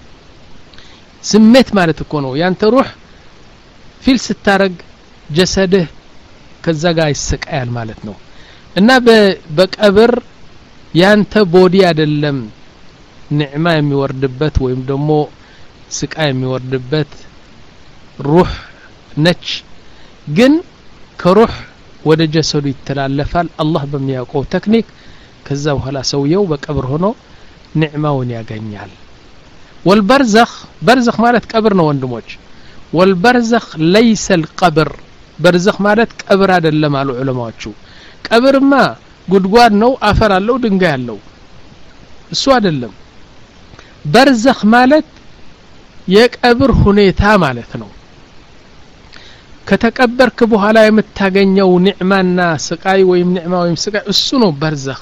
Speaker 2: ስሜት ማለት እኮ ነው ያንተ ሩህ ፊል ስታረግ ጀሰድህ ከዛ ጋር ይስቃያል ማለት ነው እና በቀብር ያንተ ቦዲ አይደለም ኒዕማ የሚወርድበት ወይም ደግሞ ስቃይ የሚወርድበት ሩህ ነች ግን ከሩህ ወደ ጀሰዱ ይተላለፋል አላህ በሚያውቀው ቴክኒክ ከዛ በኋላ ሰውየው በቀብር ሆኖ ኒዕማውን ያገኛል والبرزخ برزخ ማለት ቀብር ነው ወንድሞች والبرزخ ليس القبر برزخ ማለት ቀብር አይደለም አሉ ዑለማዎቹ ቀብርማ ጉድጓድ ነው አፈር አለው ድንጋይ አለው እሱ አይደለም برزخ ማለት የቀብር ሁኔታ ማለት ነው ከተቀበርክ በኋላ የምታገኘው ኒዕማና ስቃይ ወይም ኒዕማ ወይም ስቃይ እሱ ነው በርዘኽ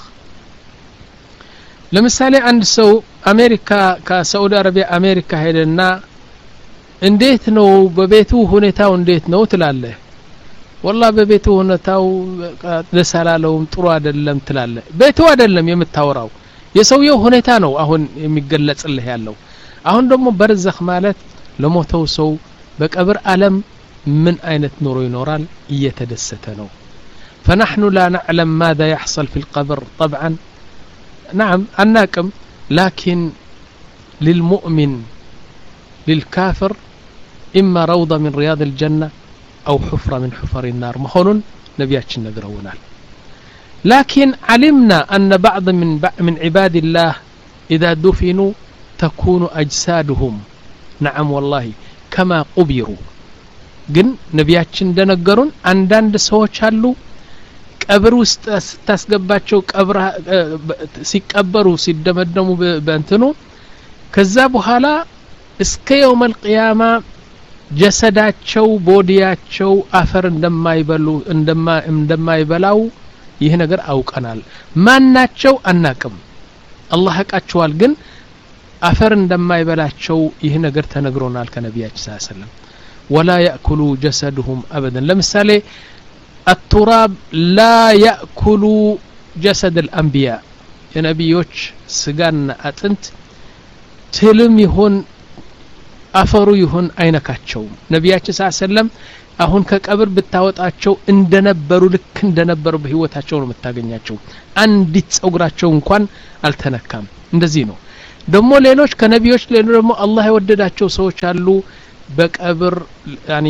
Speaker 2: ለምሳሌ አንድ ሰው አሜሪካ ከሳዑዲ አረቢያ አሜሪካ ሄደና እንዴት ነው በቤቱ ሁኔታው እንዴት ነው ትላለህ والله በቤቱ ሁኔታው ለሰላለውም ጥሩ አይደለም ትላለህ ቤቱ አይደለም የምታወራው የሰውየው ሁኔታ ነው አሁን የሚገለጽልህ ያለው አሁን ደግሞ በርዘኽ ማለት ለሞተው ሰው በቀብር ዓለም من أين نور ينورال يتدستنو فنحن لا نعلم ماذا يحصل في القبر طبعا نعم الناكم لكن للمؤمن للكافر إما روضة من رياض الجنة أو حفرة من حفر النار مخلون نبياتنا نقرونال لكن علمنا أن بعض من من عباد الله إذا دفنوا تكون أجسادهم نعم والله كما قبروا ግን ነቢያችን እንደነገሩን አንዳንድ ሰዎች አሉ ቀብር ውስጥ ታስገባቸው ቀብር ሲቀበሩ ሲደመደሙ በእንትኑ ከዛ በኋላ እስከ يوم القيامه ጀሰዳቸው ቦዲያቸው አፈር እንደማይበሉ እንደማ እንደማይበላው ይሄ ነገር አውቀናል ማናቸው አናቅም አላህ ያቃቸዋል ግን አፈር እንደማይበላቸው ይሄ ነገር ተነግሮናል ከነቢያችን ሰለላሁ ዐለይሂ ወሰለም ولا يأكل جسدهم أبدا لمثالي التراب لا يأكل جسد الأنبياء የነቢዮች ስጋና አጥንት ትልም ይሁን አፈሩ ይሁን አይነካቸው ነቢያችን ሰለላሁ ዐለይሂ ወሰለም አሁን ከቀብር ብታወጣቸው እንደነበሩ ልክ እንደነበሩ በህይወታቸው ነው የምታገኛቸው አንዲት ጸጉራቸው እንኳን አልተነካም እንደዚህ ነው ደሞ ሌሎች ከነቢዮች ሌሎች ደሞ አላህ የወደዳቸው ሰዎች አሉ በቀብር ያኒ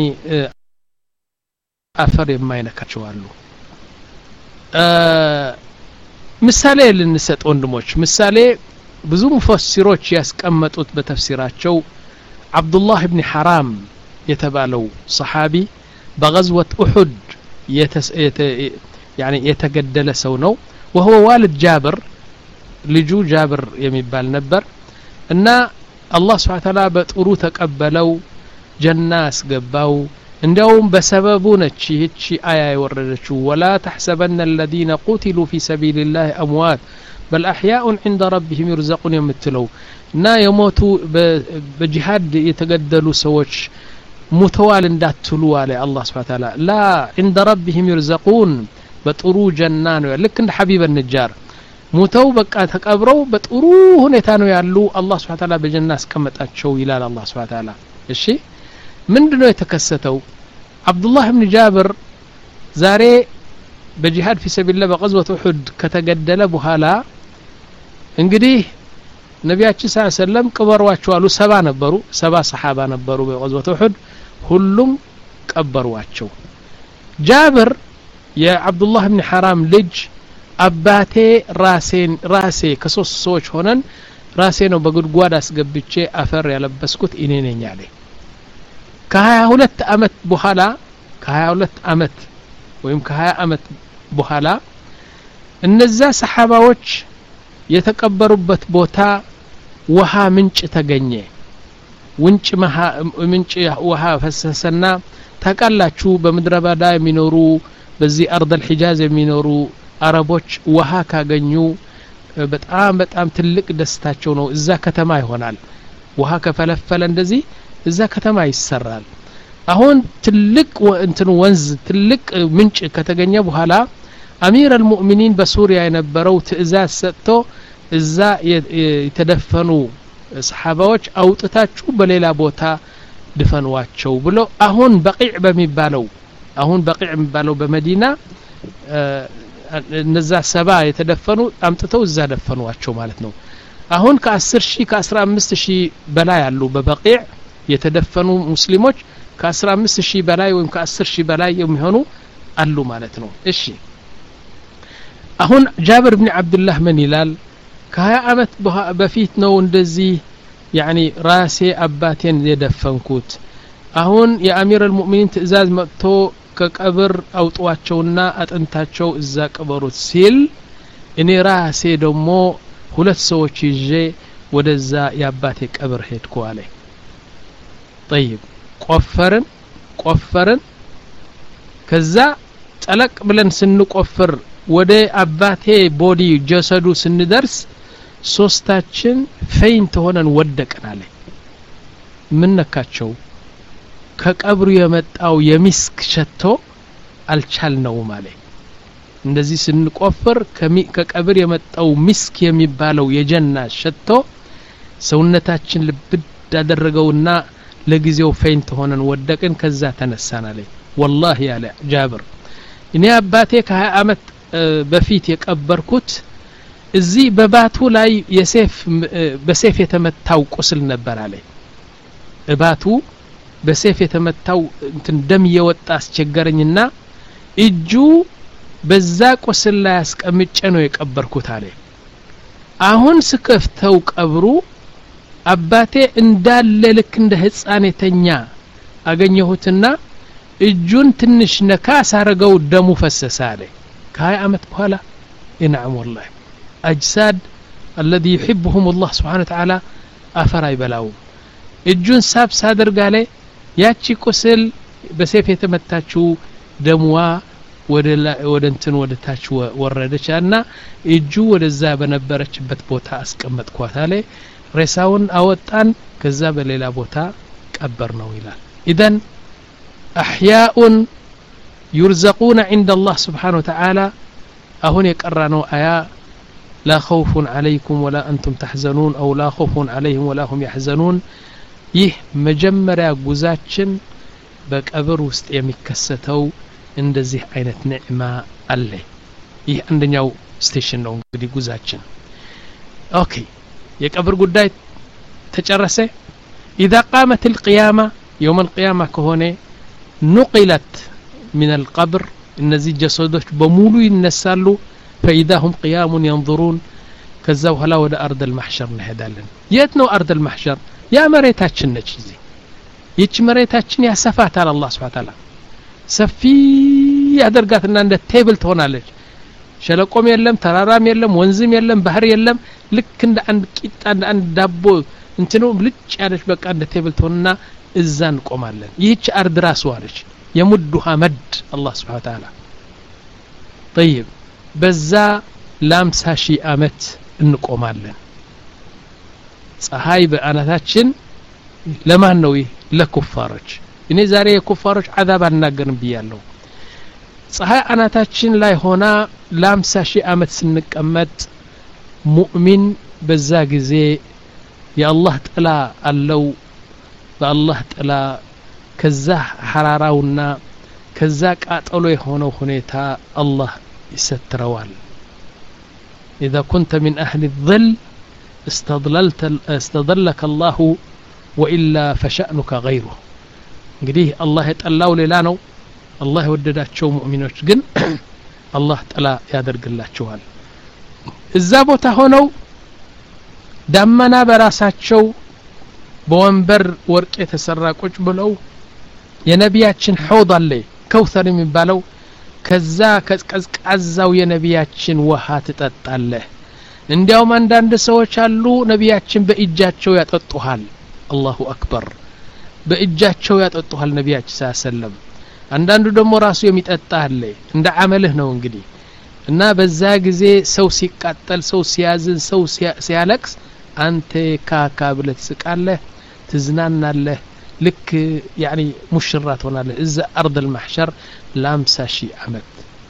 Speaker 2: አፈር የማይነካቸው አሉ ምሳሌ ልንሰጥ ወንድሞች ምሳሌ ብዙ ሙፈሲሮች ያስቀመጡት በተፍሲራቸው አብዱላህ ኢብኑ ሐራም የተባለው ሰሃቢ በغزوة أحد يعني የተገደለ ሰው ነው وهو والد جابر ልጁ ጃብር የሚባል ነበር እና አላህ Subhanahu Wa Ta'ala በጥሩ ተቀበለው ጀና አስገባው እንዲያውም በሰበቡ ነች ይህቺ አያ የወረደችው ولا تحسبن الذين قتلوا في سبيل الله اموات بل احياء عند ربهم يرزقون የምትለው እና የሞቱ በጂሃድ የተገደሉ ሰዎች ሙተዋል እንዳትሉ አለ አላህ Subhanahu Wa Ta'ala لا عند ربهم يرزقون በጥሩ ጀና ነው ልክ እንደ ሐቢብ النجار ሙተው በቃ ተቀብረው በጥሩ ሁኔታ ነው ያሉ አላህ Subhanahu Wa Ta'ala በጀና አስቀመጣቸው ይላል አላህ Subhanahu Wa Ta'ala እሺ ምንድነው የተከሰተው አብዱላህ ኢብኑ ጃብር ዛሬ በጂሃድ في سبيل الله በغزوة أحد ከተገደለ በኋላ እንግዲህ ነቢያችን ሰለላሁ ዐለይሂ ወሰለም ቀበሯቸው አሉ ሰባ ነበሩ ሰባ ሰሃባ ነበሩ በغزوة أحد ሁሉም ቀበሯቸው ጃብር የአብዱላህ ኢብኑ ሐራም ልጅ አባቴ ራሴን ራሴ ከሶስት ሰዎች ሆነን ራሴ ነው በጉድጓድ አስገብቼ አፈር ያለበስኩት እኔ ነኝ አለ ከ22 አመት በኋላ ከ22 አመት ወይም ከ20 አመት በኋላ እነዛ ሰሃባዎች የተቀበሩበት ቦታ ውሃ ምንጭ ተገኘ ወንጭ ምንጭ ውሃ ፈሰሰና ተቀላችሁ በመድረ ባዳ የሚኖሩ በዚህ አርድ الحجاز የሚኖሩ አረቦች ውሃ ካገኙ በጣም በጣም ትልቅ ደስታቸው ነው እዛ ከተማ ይሆናል ውሃ ከፈለፈለ እንደዚህ እዛ ከተማ ይሰራል አሁን ትልቅ እንትን ወንዝ ትልቅ ምንጭ ከተገኘ በኋላ አሚር አልሙእሚኒን በሱሪያ የነበረው ትእዛዝ ሰጥቶ እዛ የተደፈኑ ሰሃባዎች አውጥታችሁ በሌላ ቦታ ድፈንዋቸው ብሎ አሁን በቂዕ በሚባለው አሁን በቂዕ በሚባለው በመዲና እነዛ ሰባ የተደፈኑ አምጥተው እዛ ደፈኗቸው ማለት ነው አሁን ከ10 ሺህ ከ15 ሺህ በላይ አሉ በበቂዕ የተደፈኑ ሙስሊሞች ከ15 ሺህ በላይ ወይም ከ10 ሺህ በላይ የሚሆኑ አሉ ማለት ነው እሺ አሁን ጃብር ኢብኑ አብዱላህ ምን ይላል ከ20 አመት በፊት ነው እንደዚህ ያኒ ራሴ አባቴን የደፈንኩት አሁን የአሚር አልሙእሚኒን ትእዛዝ መጥቶ ከቀብር አውጧቸውና አጥንታቸው እዛ ቀበሩት ሲል እኔ ራሴ ደሞ ሁለት ሰዎች ይዤ ወደዛ ያባቴ ቀብር ሄድኩ አለ طيب ቆፈርን ቆፈርን ከዛ ጠለቅ ብለን ስንቆፍር ወደ አባቴ ቦዲ ጀሰዱ ስንደርስ ሶስታችን ፌንት ሆነን ወደቅን አለ ምን ነካቸው ከቀብሩ የመጣው የሚስክ ሸቶ አልቻልነው ማለት እንደዚህ ስንቆፍር ከቀብር የመጣው ሚስክ የሚባለው የጀና ሸቶ ሰውነታችን ልብድ አደረገውና ለጊዜው ፌንት ሆነን ወደቅን ከዛ ተነሳን አለ والله ያለ ጃብር እኔ አባቴ ከ20 አመት በፊት የቀበርኩት እዚህ በባቱ ላይ የሴፍ በሴፍ የተመታው ቁስል ነበር አለ እባቱ በሴፍ የተመታው እንትን ደም እየወጣ አስቸገረኝና እጁ በዛ ቁስል ላይ አስቀምጬ ነው የቀበርኩት አለ አሁን ስከፍተው ቀብሩ አባቴ እንዳለ ልክ እንደ ህፃን የተኛ አገኘሁትና እጁን ትንሽ ነካ ሳረገው ደሙ ፈሰሰ አለ ከ20 አመት በኋላ ኢናም والله اجساد الذي يحبهم الله سبحانه وتعالى አፈር አይበላው እጁን ሳብ ሳደርግ አለ ያቺ ቁስል በሰይፍ የተመታችው ደምዋ ወደ ወደ እንትን ወደ ታች ወረደችና እጁ ወደዛ በነበረችበት ቦታ አስቀመጥኳት አለ ሬሳውን አወጣን ከዛ በሌላ ቦታ ቀበር ነው ይላል ኢደን احياء يرزقون عند الله سبحانه وتعالى اهون يقرانو ايا لا خوف عليكم ولا انتم تحزنون او لا خوف عليهم ولا هم يحزنون ይህ መጀመሪያ ጉዛችን በቀብር ውስጥ የሚከሰተው እንደዚህ አይነት ንዕማ አለ ይህ አንደኛው ስቴሽን ነው እንግዲህ ጉዛችን ኦኬ የቀብር ጉዳይ ተጨረሰ اذا قامت القيامه يوم القيامه ከሆነ نقلت من القبر እነዚህ ጀሰዶች በሙሉ ይነሳሉ فاذا هم قيام ينظرون ከዛው hala ወደ አርድ المحشر እንሄዳለን የት ነው አርድ المحشر ያ መሬታችን ነች እዚህ ይች መሬታችን ያሰፋታል አላህ Subhanahu Wa Ta'ala ሰፊ ያደርጋትና እንደ ቴብል ትሆናለች ሸለቆም የለም ተራራም የለም ወንዝም የለም ባህር የለም ልክ እንደ አንድ ቂጣ እንደ አንድ ዳቦ እንትኑ ልጭ ያለች በቃ እንደ ቴብል ትሆንና እዛን ቆማለን ይህች አርድ ራስዋ ነች የሙዱሃ መድ አላህ Subhanahu Wa Ta'ala طيب በዛ ለአምሳ ሺህ አመት እንቆማለን ፀሐይ በአናታችን ለማን ነው ለኩፋሮች እኔ ዛሬ የኩፋሮች አዛብ አናገርም ብያለሁ ፀሐይ አናታችን ላይ ሆና ለአምሳ ሺህ አመት ስንቀመጥ ሙእሚን በዛ ጊዜ የአላህ ጥላ አለው በአላህ ጥላ ከዛ ሐራራውና ከዛ ቃጠሎ የሆነው ሁኔታ አላህ ይሰትረዋል اذا كنت من اهل الظل استظللت استظلك الله والا فشأنك غيره እንግዲህ አላህ የጠላው ሌላ ነው አላህ የወደዳቸው ሙእሚኖች ግን አላህ ጥላ ያደርግላቸዋል እዛ ቦታ ሆነው ዳመና በራሳቸው በወንበር ወርቅ የተሰራ ቁጭ ብለው የነቢያችን ሐውድ አለ ከውሰር የሚባለው ከዛ ከቀዝቃዛው የነቢያችን ውሃ ትጠጣለህ እንዲያውም አንዳንድ ሰዎች አሉ ነቢያችን በእጃቸው ያጠጡሃል አላሁ አክበር በእጃቸው ያጠጡሃል ነቢያችን ሰለላሁ አንዳንዱ ደግሞ ራሱ የሚጠጣ አለ እንደ አመልህ ነው እንግዲህ እና በዛ ጊዜ ሰው ሲቃጠል ሰው ሲያዝን ሰው ሲያለቅስ አንተ ካካ ብለህ ትስቃለህ ትዝናናለህ ልክ يعني ሙሽራት ሆናለህ እዛ አርድ المحشر ለአምሳ ሺህ አመት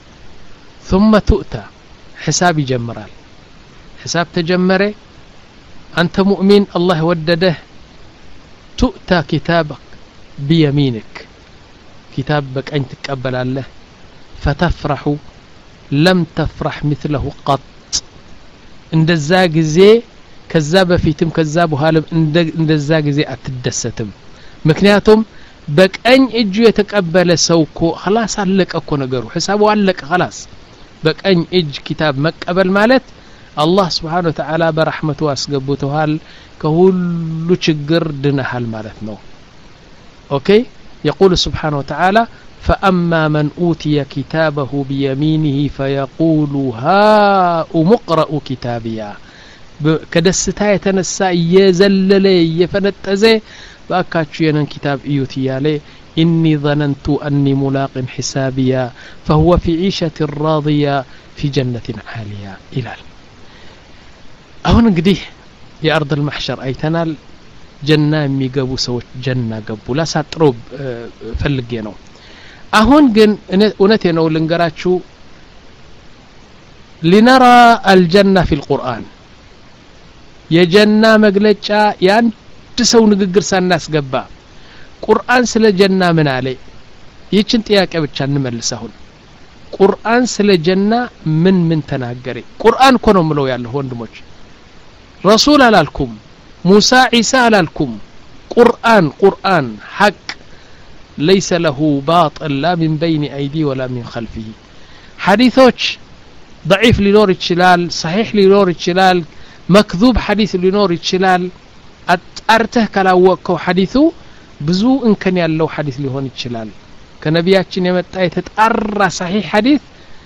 Speaker 2: ثم تؤتى حساب ይጀምራል حساب ተጀመረ አንተ ሙእሚን አላህ ወደደህ تؤتى كتابك بيمينك كتاب بقኝ ትቀበላለህ فتفرح لم تفرح مثله قط እንደዛ ጊዜ ከዛ በፊትም ከዛ በኋላም እንደዛ ጊዜ አትደሰትም ምክንያቱም በቀኝ እጁ የተቀበለ ሰውኮ خلاص አለቀ እኮ ነገሩ ሐሳቡ አለቀ خلاص በቀኝ እጅ ኪታብ መቀበል ማለት አላህ Subhanahu Wa Ta'ala በረህመቱ አስገብቶሃል ከሁሉ ችግር ድነሃል ማለት ነው ኦኬ يقول سبحانه وتعالى فأما من أوتي كتابه بيمينه فيقول هاؤم اقرءوا كتابيا كدستا يتنسى يزلل يفنتزه باكاچو የነን ኪታብ እዩት ያለ إني ظننت أني ملاق حسابيا فهو في عيشة راضية في جنة عالية إلى أهون እንግዲህ የአርض المحشر አይተናል ጀና የሚገቡ ሰዎች ጀና ገቡ ላሳጥሮብ ፈልጌ ነው አሁን ግን እውነቴ ነው ልንገራችሁ لنرى الجنة في القرآن የጀና መግለጫ ያንድ ሰው ንግግር ሳናስገባ ቁርአን ስለ ጀና ምን አለ ይችን ጥያቄ ብቻ እንመልስ አሁን ቁርአን ስለ ጀና ምን ምን ተናገረ ቁርአን እኮ ነው ምለው ያለው ወንድሞች رسول አላልኩም ሙሳ ኢሳ አላልኩም ቁርአን ቁርአን ሐቅ ليس له باطل لا من بين ايدي ولا من خلفه حديثوች ضعيف ሊኖር ይችላል صحيح ሊኖር ይችላል مكذوب حديث ሊኖር ይችላል አጣርተህ ካላወቀው ሐዲሱ ብዙ እንከን ያለው ሐዲስ ሊሆን ይችላል ከነቢያችን የመጣ የተጣራ صحيح ሐዲስ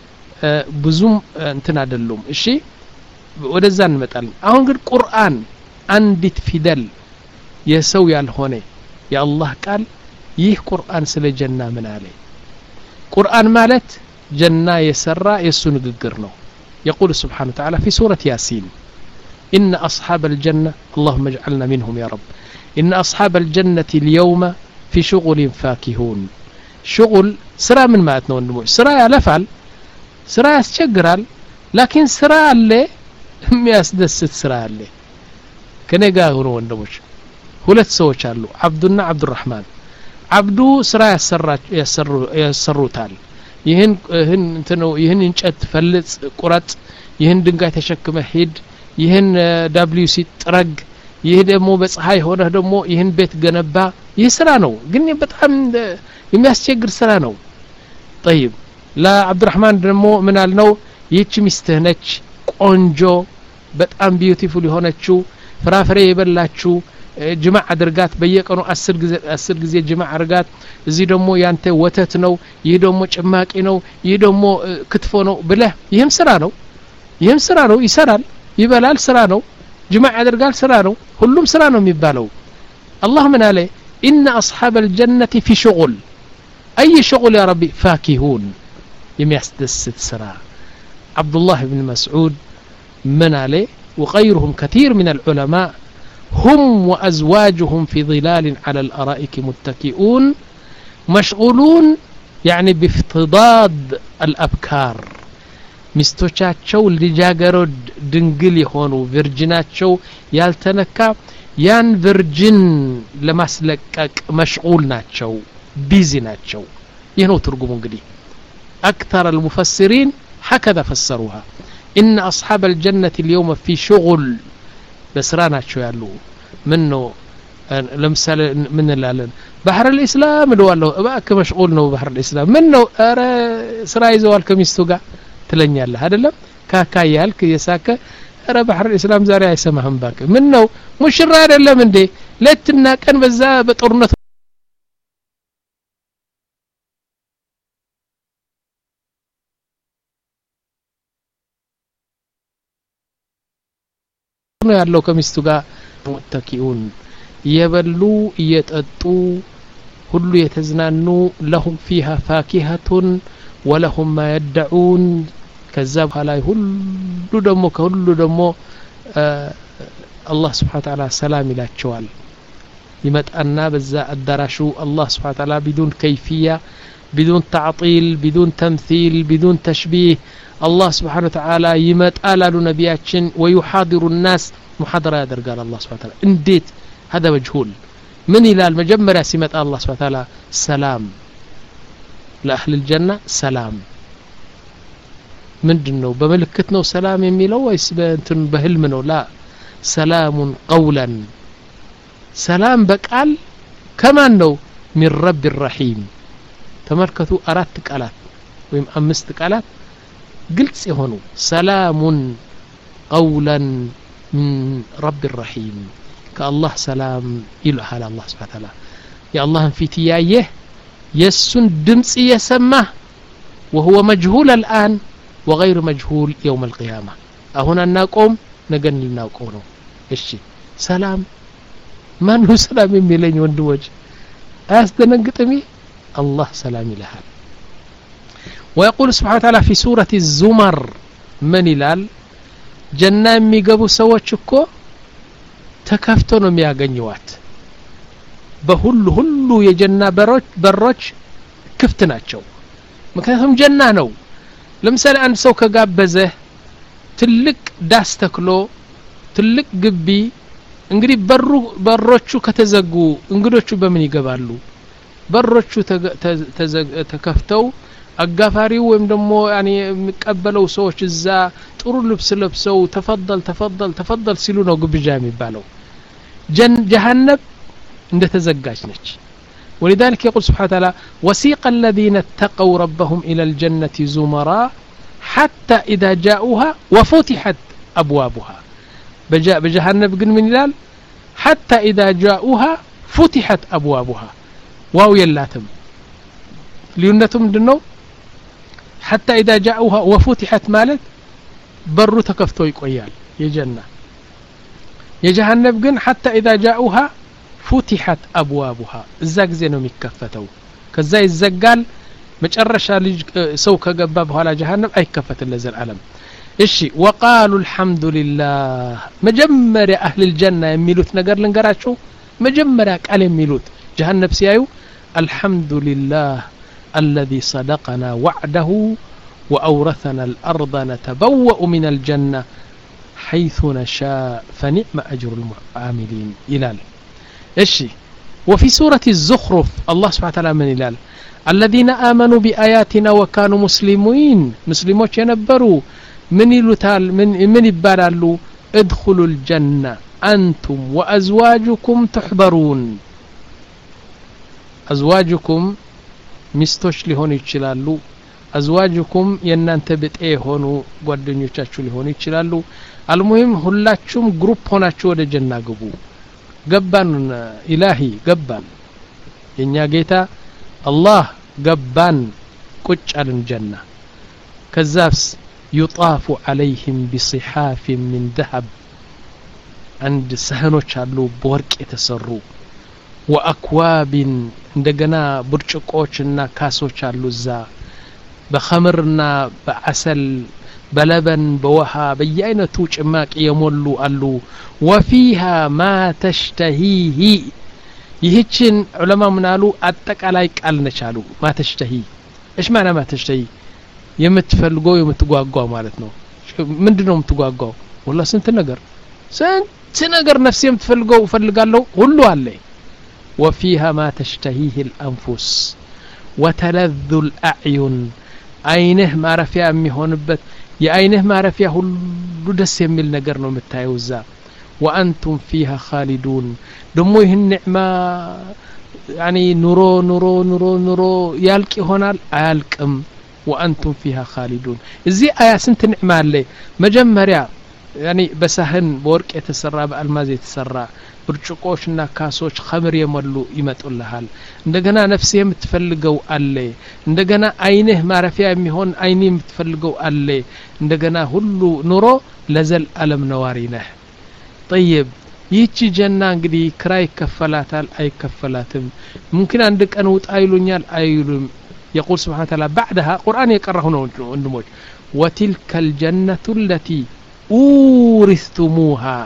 Speaker 2: ብዙም እንትን አይደለም እሺ ወደዛ እንመጣለን አሁን ግን ቁርአን አንዲት ፊደል የሰው ያልሆነ የአላህ ቃል ይህ ቁርአን ስለ ጀና ምን አለ ቁርአን ማለት ጀና የሰራ የሱ ንግግር ነው يقول سبحانه وتعالى في سورة ياسين إن أصحاب الجنة اللهم اجعلنا منهم يا رب إن أصحاب الجنة اليوم في شغل فاكهون شغل سرا من ما أتنون سرا يلفعل سرا يستجرال لكن سرا اللي هم يسدست سرا اللي كنا يقاهون وندموش ሁለት ሰዎች አሉ አብዱና አብዱራህማን አብዱ ስራ ያሰሩ ያሰሩታል ይሄን ይሄን እንተኖ ይሄን እንጨት ፈልጽ ቁረጥ ይሄን ድንጋይ ተሸክመ ሄድ ይሄን ደብሊው ሲ ጥረግ ይሄ ደግሞ በፀሐይ ሆነ ደግሞ ይሄን ቤት ገነባ ይህ ስራ ነው ግን በጣም የሚያስቸግር ስራ ነው طيب ለአብዱራህማን ደግሞ ምን አልነው ይህች ሚስትህ ነች ቆንጆ በጣም ቢዩቲፉል የሆነችው ፍራፍሬ የበላችው ጅማዕ አድርጋት በየቀኑ አስር ጊዜ አስር ጊዜ ጅማዕ አድርጋት እዚህ ደግሞ ያንተ ወተት ነው ይህ ደግሞ ጭማቂ ነው ይህ ደግሞ ክትፎ ነው ብለህ ይህም ስራ ነው ይህም ስራ ነው ይሰራል ይበላል ስራ ነው ጅማዕ ያደርጋል ስራ ነው ሁሉም ስራ ነው የሚባለው አላህ ምን አለ إن أصحاب الجنة في شغل أي شغل يا ربي فاكهون يميسدست سرا عبد الله بن مسعود من عليه وغيرهم كثير من العلماء هم وأزواجهم في ظلال على الأرائك متكئون مشغولون يعني بافتضاد الأبكار ሚስቶቻቸው ልጃገረድ ድንግል የሆኑ ቨርጂናቸው ያልተነካ ያን ቨርጂን ለማስለቀቅ መሽዑል ናቸው ቢዚ ናቸው ይህ ነው ትርጉሙ እንግዲህ أكثر المفسرين هكذا فسروها إن أصحاب الجنة اليوم في شغل بسرا ናቸው ያሉ ምን ነው ለምሳሌ ምን እንላለን ባህር الاسلام ነው እባክህ መሽዑል ነው ባህር الاسلام ምን ነው አረ ስራ ይዘዋል ከሚስቱ ጋር ትለኛለህ አይደለም ካካያልክ የሳከ አረ ባህር الاسلام ዛሬ አይሰማህም ባክ ምን ነው ሙሽራ አይደለም እንዴ ለትና ቀን በዛ በጦርነት ነው ያለው ከሚስቱ ጋር ሙተኪኡን የበሉ እየጠጡ ሁሉ የተዝናኑ لهم فيها فاكهة ولهم ما يدعون كذاب على ሁሉ ደሞ ከሁሉ ደሞ الله سبحانه وتعالى سلام ይላቸዋል ይመጣና በዛ አዳራሹ الله سبحانه وتعالى بدون كيفية بدون تعطيل بدون تمثيل بدون تشبيه الله سبحانه وتعالى يمطال على نبياتين ويحاضر الناس محاضرة يدرغال الله سبحانه وتعالى انديت هذا مجهول من الى المجمرة سمت الله سبحانه وتعالى سلام لأهل الجنة سلام ምንድነው በመልክት ነው ሰላም የሚለው ወይስ በእንትን በህልም ነው ላ ሰላም قولا ሰላም በቃል ከማን ነው من رب الرحيم ተመልከቱ አራት ቃላት ወይም አምስት ቃላት ግልጽ የሆኑ ሰላም قولا من رب الرحيم كالله سلام ይልሃል الله سبحانه وتعالى يا الله ፊት ያየህ የሱን ድምጽ የሰማህ وهو مجهول الآن وغير مجهول يوم القيامة هنا نقوم نجن لنقوله إيش سلام ማን ነው ሰላም የሚለኝ ወንድሞች አያስደነግጥም አላህ ሰላም ይልሃል ويقول سبحانه وتعالى في سورة الزمر من ይላል ጀና የሚገቡ ሰዎች እኮ ተከፍቶ ነው የሚያገኙዋት በሁሉ ሁሉ የጀና በሮች በሮች ክፍት ናቸው ምክንያቱም ጀና ነው ለምሳሌ አንድ ሰው ከጋበዘ ትልቅ ዳስ ተክሎ ትልቅ ግቢ እንግዲህ በሩ በሮቹ ከተዘጉ እንግዶቹ በምን ይገባሉ በሮቹ ተከፍተው አጋፋሪው ወይም ደግሞ ያኒ የሚቀበለው ሰዎች እዛ ጥሩ ልብስ ለብሰው ተፈضل ተፈضل ተፈضل ሲሉ ነው ግብዣ የሚባለው ጀሃነም እንደተዘጋች ነች ولذلك يقول سبحانه وتعالى وسيق الذين اتقوا ربهم إلى الجنة زمرا حتى إذا جاءوها وفتحت أبوابها بجاء بجهنم قل من الال حتى إذا جاءوها فتحت أبوابها واو يلاتم ليونتم دنو حتى إذا جاءوها وفتحت مالت برو تكفتو يقويال يا جنة يا جهنم قل حتى إذا جاءوها فتحت أبوابها الزاق زينو ميكفتو كزاي الزقال مجرشا سو كقباب على جهنم أي كفت اللزل العالم إشي وقالوا الحمد لله مجمر أهل الجنة يميلوت نقر لنقراتشو مجمر قال يميلوت جهنم سيايو الحمد لله الذي صدقنا وعده وأورثنا الأرض نتبوأ من الجنة حيث نشاء فنعم أجر العاملين إلال إشي وفي سورة الزخرف الله سبحانه وتعالى من إلال الذين آمنوا بآياتنا وكانوا مسلمين مسلموش ينبروا من يلتال من من يبالالو ادخلوا الجنة أنتم وأزواجكم تحبرون أزواجكم مستوش لهون يتشلالو أزواجكم ينانت بتأي هونو قدن يتشاشو لهون يتشلالو المهم هلاتشم جروب هوناتشو دا جنة قبو قبان إلهي قبان ينيا جيتا الله قبان كوش على الجنة كذابس يطاف عليهم بصحاف من ذهب عند سهنوش علو بورك يتسرو وأكواب عندنا برشقوشنا كاسوش علو الزا بخمرنا بعسل بلبن بوها بيانا توش ماك يمولو علو وفيها ما تشتهيه يهتشن علماء منالو أتك عليك ألنشالو ما تشتهي إيش معنى ما تشتهي يمتفلقو يمتقواقوا مالتنا من دنهم تقواقوا والله سنت نقر سنت نقر نفسي يمتفلقو وفلقالو هلو علي وفيها ما تشتهيه الأنفس وتلذ الأعين أينه ما رفيا أمي هونبت يا أينه ما رفيا هلو دس يميل نقر نمتايوزا وأنتم فيها خالدون دموه النعمة يعني نورو نورو نورو نورو يالكي هنا يالكم وأنتم فيها خالدون زي آية سنت نعمة اللي مجمريا يعني بسهن بورك يتسرى بألماز يتسرى برشقوشنا كاسوش خمر يملو يمتقول لها عندنا نفسي متفلقوا اللي عندنا أينه ما رفيا ميهون أيني متفلقوا اللي عندنا هلو نورو لزل ألم نوارينه طيب يجي جنة انقدي كراي كفلاتال أي كفلاتم ممكن عندك أنوت أيلونيال أيلون يقول سبحانه وتعالى بعدها قرآن يقرهنا ونموج وتلك الجنة التي أورثتموها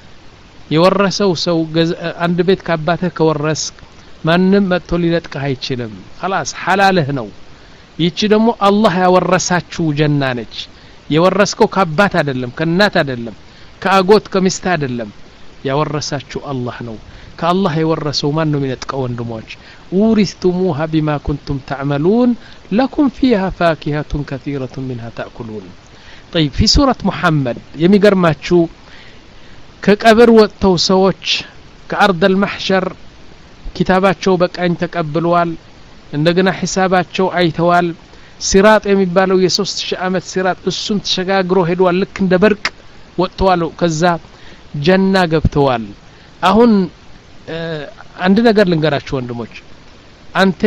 Speaker 2: يورسوا سو عند بيت كاباتك ورسك ما نمت ولدتك هاي تشلم خلاص حلاله نو يجي دمو الله يورساتشو جنانج يورسكو كابات أدلم كنات أدلم كأقوت كمست أدلم يورساتشو الله نو كالله يورسوا ما من يتقون دموج أورثتموها بما كنتم تعملون لكم فيها فاكهة كثيرة منها تأكلون طيب في سورة محمد يمي قرماتشو كقبر وتوسوش كأرض المحشر كتاباتشو بك أن تقبلوال عندنا حساباتشو أيتوال صراط يمي بالو يسوس شامت صراط السنت شقاقرو هدوال لك اندبرك وطوالو كذاب جنة قبتوال أهون اه عندنا قر لنقراتشو وندموش أنت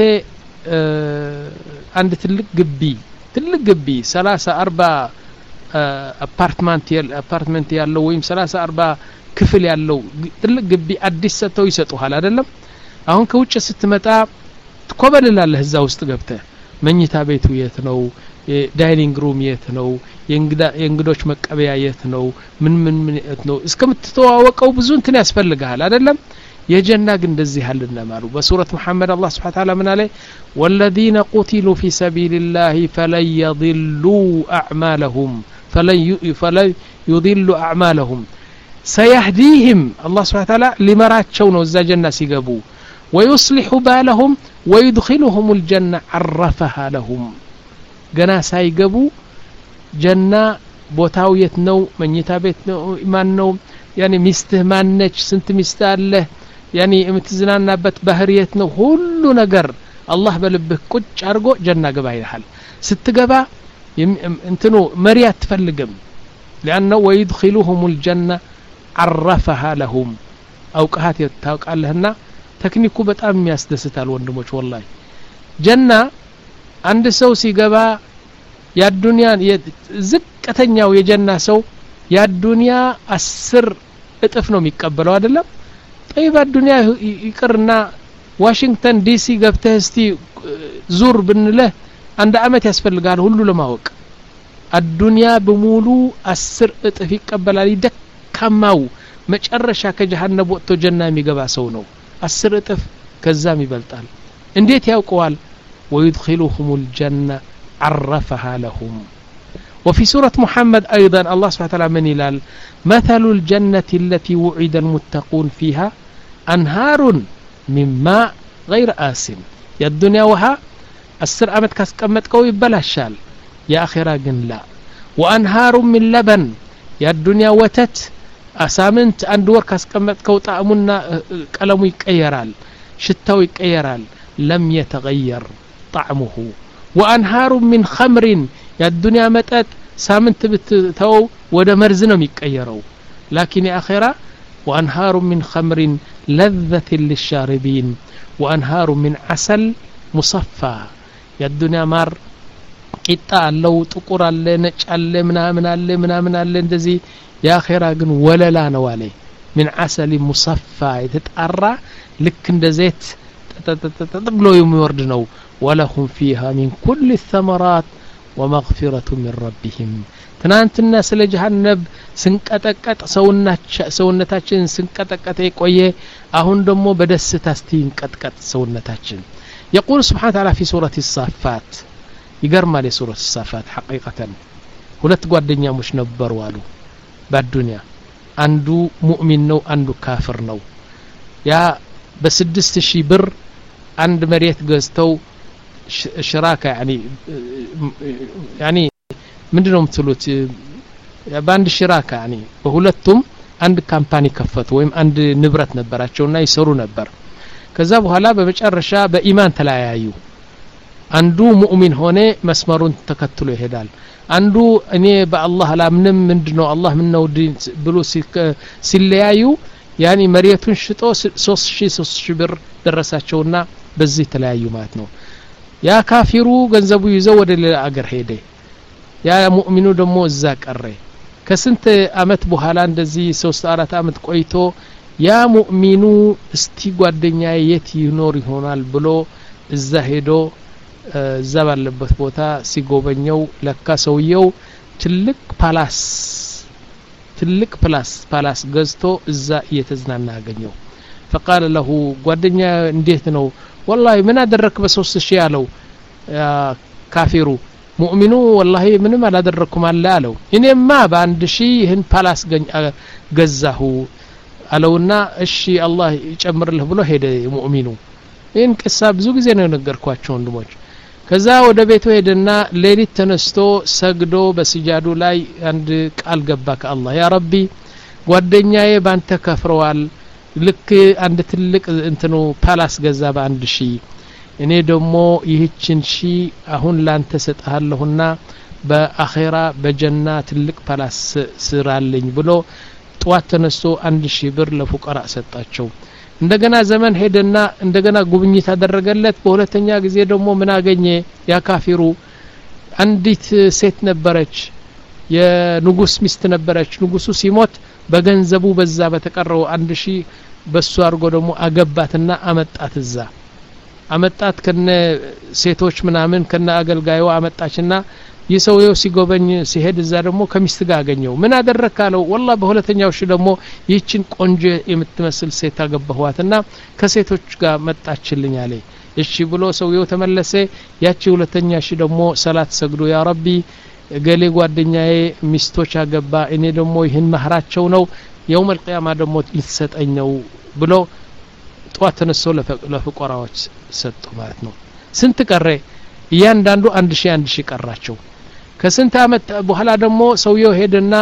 Speaker 2: اه عند تلك قبي تلك قبي سلاسة أربع اه أبارتمنت يال أبارتمنت يالو ويم سلاسة أربع ክፍል ያለው ትልቅ ግቢ አዲስ ሰጥተው ይሰጡሃል አይደለም አሁን ከውጭ ስትመጣ ትኮበልላለህ እዛ ውስጥ ገብተህ መኝታ ቤቱ የት ነው ዳይኒንግ ሩም የት ነው የእንግዳ የእንግዶች መቀበያ የት ነው ምን ምን ምን የት ነው እስከምትተዋወቀው ብዙ እንትን ያስፈልጋል አይደለም የጀና ግን እንደዚህ አለና ማሉ በሱረት መሐመድ አላህ Subhanahu Wa Ta'ala ምን አለ والذين قتلوا في سبيل الله فلن يضلوا اعمالهم فلن فلن يضلوا اعمالهم سيهديهم الله Subhanahu Wa Ta'ala لمراچው ነው እዛ ጀና ሲገቡ ويصلح بالهم ويدخلهم الجنة عرفها لهم ገና ሳይገቡ ጀና ቦታው የት ነው መኝታ ቤት ነው ማን ነው ያኒ ሚስትህ ማነች ስንት ሚስት አለ ያኒ የምትዝናናበት ባህር የት ነው ሁሉ ነገር አላህ በልብህ ቁጭ አርጎ ጀና ገባ ይልሃል ስትገባ እንትኑ መሪያ አትፈልግም لانه ويدخلهم الجنة عرفها لهم አውቀሃት ታውቃለህና ተክኒኩ በጣም የሚያስደስታል ወንድሞች ወላሂ ጀና አንድ ሰው ሲገባ ያዱንያ ዝቅተኛው የጀና ሰው ያዱንያ አስር እጥፍ ነው የሚቀበለው አይደለም طيب الدنيا ይቅርና ዋሽንግተን ዲሲ ገብተህ እስቲ ዙር ብንለህ አንድ አመት ያስፈልጋል ሁሉ ለማወቅ الدنيا በሙሉ አስር እጥፍ ይቀበላል ይደካማው መጨረሻ ከጀሃነም ወጥቶ ጀና የሚገባ ሰው ነው አስር እጥፍ ከዛም ይበልጣል እንዴት ያውቀዋል ويدخلهم الجنة عرفها لهم وفي سورة محمد أيضا الله سبحانه وتعالى من إلال مثل الجنة التي وعد المتقون فيها أنهار من ماء غير آسن يا الدنيا وها السر أمت كاسكمت كوي بلاشال يا أخيرا قن لا وأنهار من لبن يا الدنيا وتت أسامنت أندور كاسكمت كو طعمنا كلامو يكيرال شتاو يكيرال لم يتغير طعمه وأنهار من خمر يا الدنيا متت سامنت بتتو ودا مرزنا يكيرو لكن يا أخيرا وأنهار من خمر لذة للشاربين وأنهار من عسل مصفى يا الدنيا مار قطع لو ጥቁር አለ ነጭ አለ ምናምን አለ ምናምን አለ እንደዚህ يا أخيرا ግን ወለላ ነው አለ من عسل مصفى የተጣራ ልክ እንደ ዘይት ተጠጥሎ የሚወርድ ነው ولهم فيها من كل الثمرات ومغفرة من ربهم ትናንትና ስለ ጀሃነም ስንቀጠቀጥ ሰውነታችን ስንቀጠቀጥ የቆየ አሁን ደግሞ በደስታ እስቲ እንቀጥቀጥ ሰውነታችን يقول سبحانه وتعالى في سورة الصافات يقرمال سورة الصافات حقيقة ሁለት ጓደኛሞች ነበሩ አሉ በዱንያ አንዱ ሙእሚን ነው አንዱ ካፍር ነው ያ በስድስት ሺህ ብር አንድ መሬት ገዝተው ሽራካ يعني يعني ምንድነው የምትሉት ባንድ ሽራካ يعني በሁለቱም አንድ ካምፓኒ ከፈቱ ወይም አንድ ንብረት ነበራቸውና ይሰሩ ነበር ከዛ በኋላ በመጨረሻ በኢማን ተለያዩ አንዱ ሙእሚን ሆነ መስመሩን ተከትሎ ይሄዳል አንዱ እኔ በአላህ አላምንም ምንድነው አላህ ምን ነው ብሎ ሲለያዩ يعني መሬቱን ሽጦ ሶስት ሺህ ብር ደረሳቸውና በዚህ ተለያዩ ማለት ነው ያ ካፊሩ ገንዘቡ ይዘው ወደ ሌላ አገር ሄደ ያ ሙእሚኑ ደግሞ እዛ ቀረ ከስንት አመት በኋላ እንደዚህ ሶስት አራት አመት ቆይቶ ያ ሙእሚኑ እስቲ ጓደኛዬ የት ይኖር ይሆናል ብሎ እዛ ሄዶ እዛ ባለበት ቦታ ሲጎበኘው ለካ ሰውየው ትልቅ ፓላስ ትልቅ ፕላስ ፓላስ ገዝቶ እዛ እየተዝናና አገኘው فقال له ጓደኛ እንዴት ነው والله ምን አደረክ በሶስት ሺህ ያለው ካፊሩ ሙእሚኑ والله ምንም አላደረኩም አለ አለው እኔማ በአንድ ሺህ ይህን ፓላስ ገዛሁ አለውና እሺ አላህ ይጨምርልህ ብሎ ሄደ ሙእሚኑ ይህን ቅሳ ብዙ ጊዜ ነው ነገርኳቸው ወንድሞች ከዛ ወደ ቤቱ ሄደና ሌሊት ተነስቶ ሰግዶ በስጃዱ ላይ አንድ ቃል ገባ ከአላህ ያ ረቢ ጓደኛዬ ባንተ ከፍረዋል ልክ አንድ ትልቅ እንትኑ ፓላስ ገዛ በአንድ ሺህ እኔ ደግሞ ይህችን ሺህ አሁን ላንተ ሰጣለሁና በአኺራ በጀና ትልቅ ፓላስ ስራልኝ ብሎ ጧት ተነስቶ አንድ ሺህ ብር ለፉቀራ ሰጣቸው እንደገና ዘመን ሄደና እንደገና ጉብኝት አደረገለት በሁለተኛ ጊዜ ደግሞ ምን አገኘ ያ ካፊሩ አንዲት ሴት ነበረች የንጉስ ሚስት ነበረች ንጉሱ ሲሞት በገንዘቡ በዛ በተቀረው አንድ ሺህ በሱ አርጎ ደግሞ አገባትና አመጣት እዛ አመጣት ከነ ሴቶች ምናምን ከነ አገልጋዩ አመጣችና ይሰውየው ሲጎበኝ ሲሄድ እዛ ደግሞ ከሚስት ጋር አገኘው ምን አደረካለው والله በሁለተኛው ሺ ደግሞ ይችን ቆንጆ የምትመስል ሴት አገባኋትና ከሴቶች ጋር መጣችልኝ አለ እሺ ብሎ ሰውየው ተመለሰ ያቺ ሁለተኛ ሺ ደግሞ ሰላት ሰግዶ ያ ረቢ ገሌ ጓደኛዬ ሚስቶች አገባ እኔ ደግሞ ይህን ማህራቸው ነው يوم القيامه ደግሞ ልትሰጠኝ ነው ብሎ ጧት ተነስቶ ለፍቆራዎች ሰጡ ማለት ነው ስንት ቀረ እያንዳንዱ አንድ ሺህ አንድ ሺህ ቀራቸው ከስንት አመት በኋላ ደግሞ ሰውየው ሄደና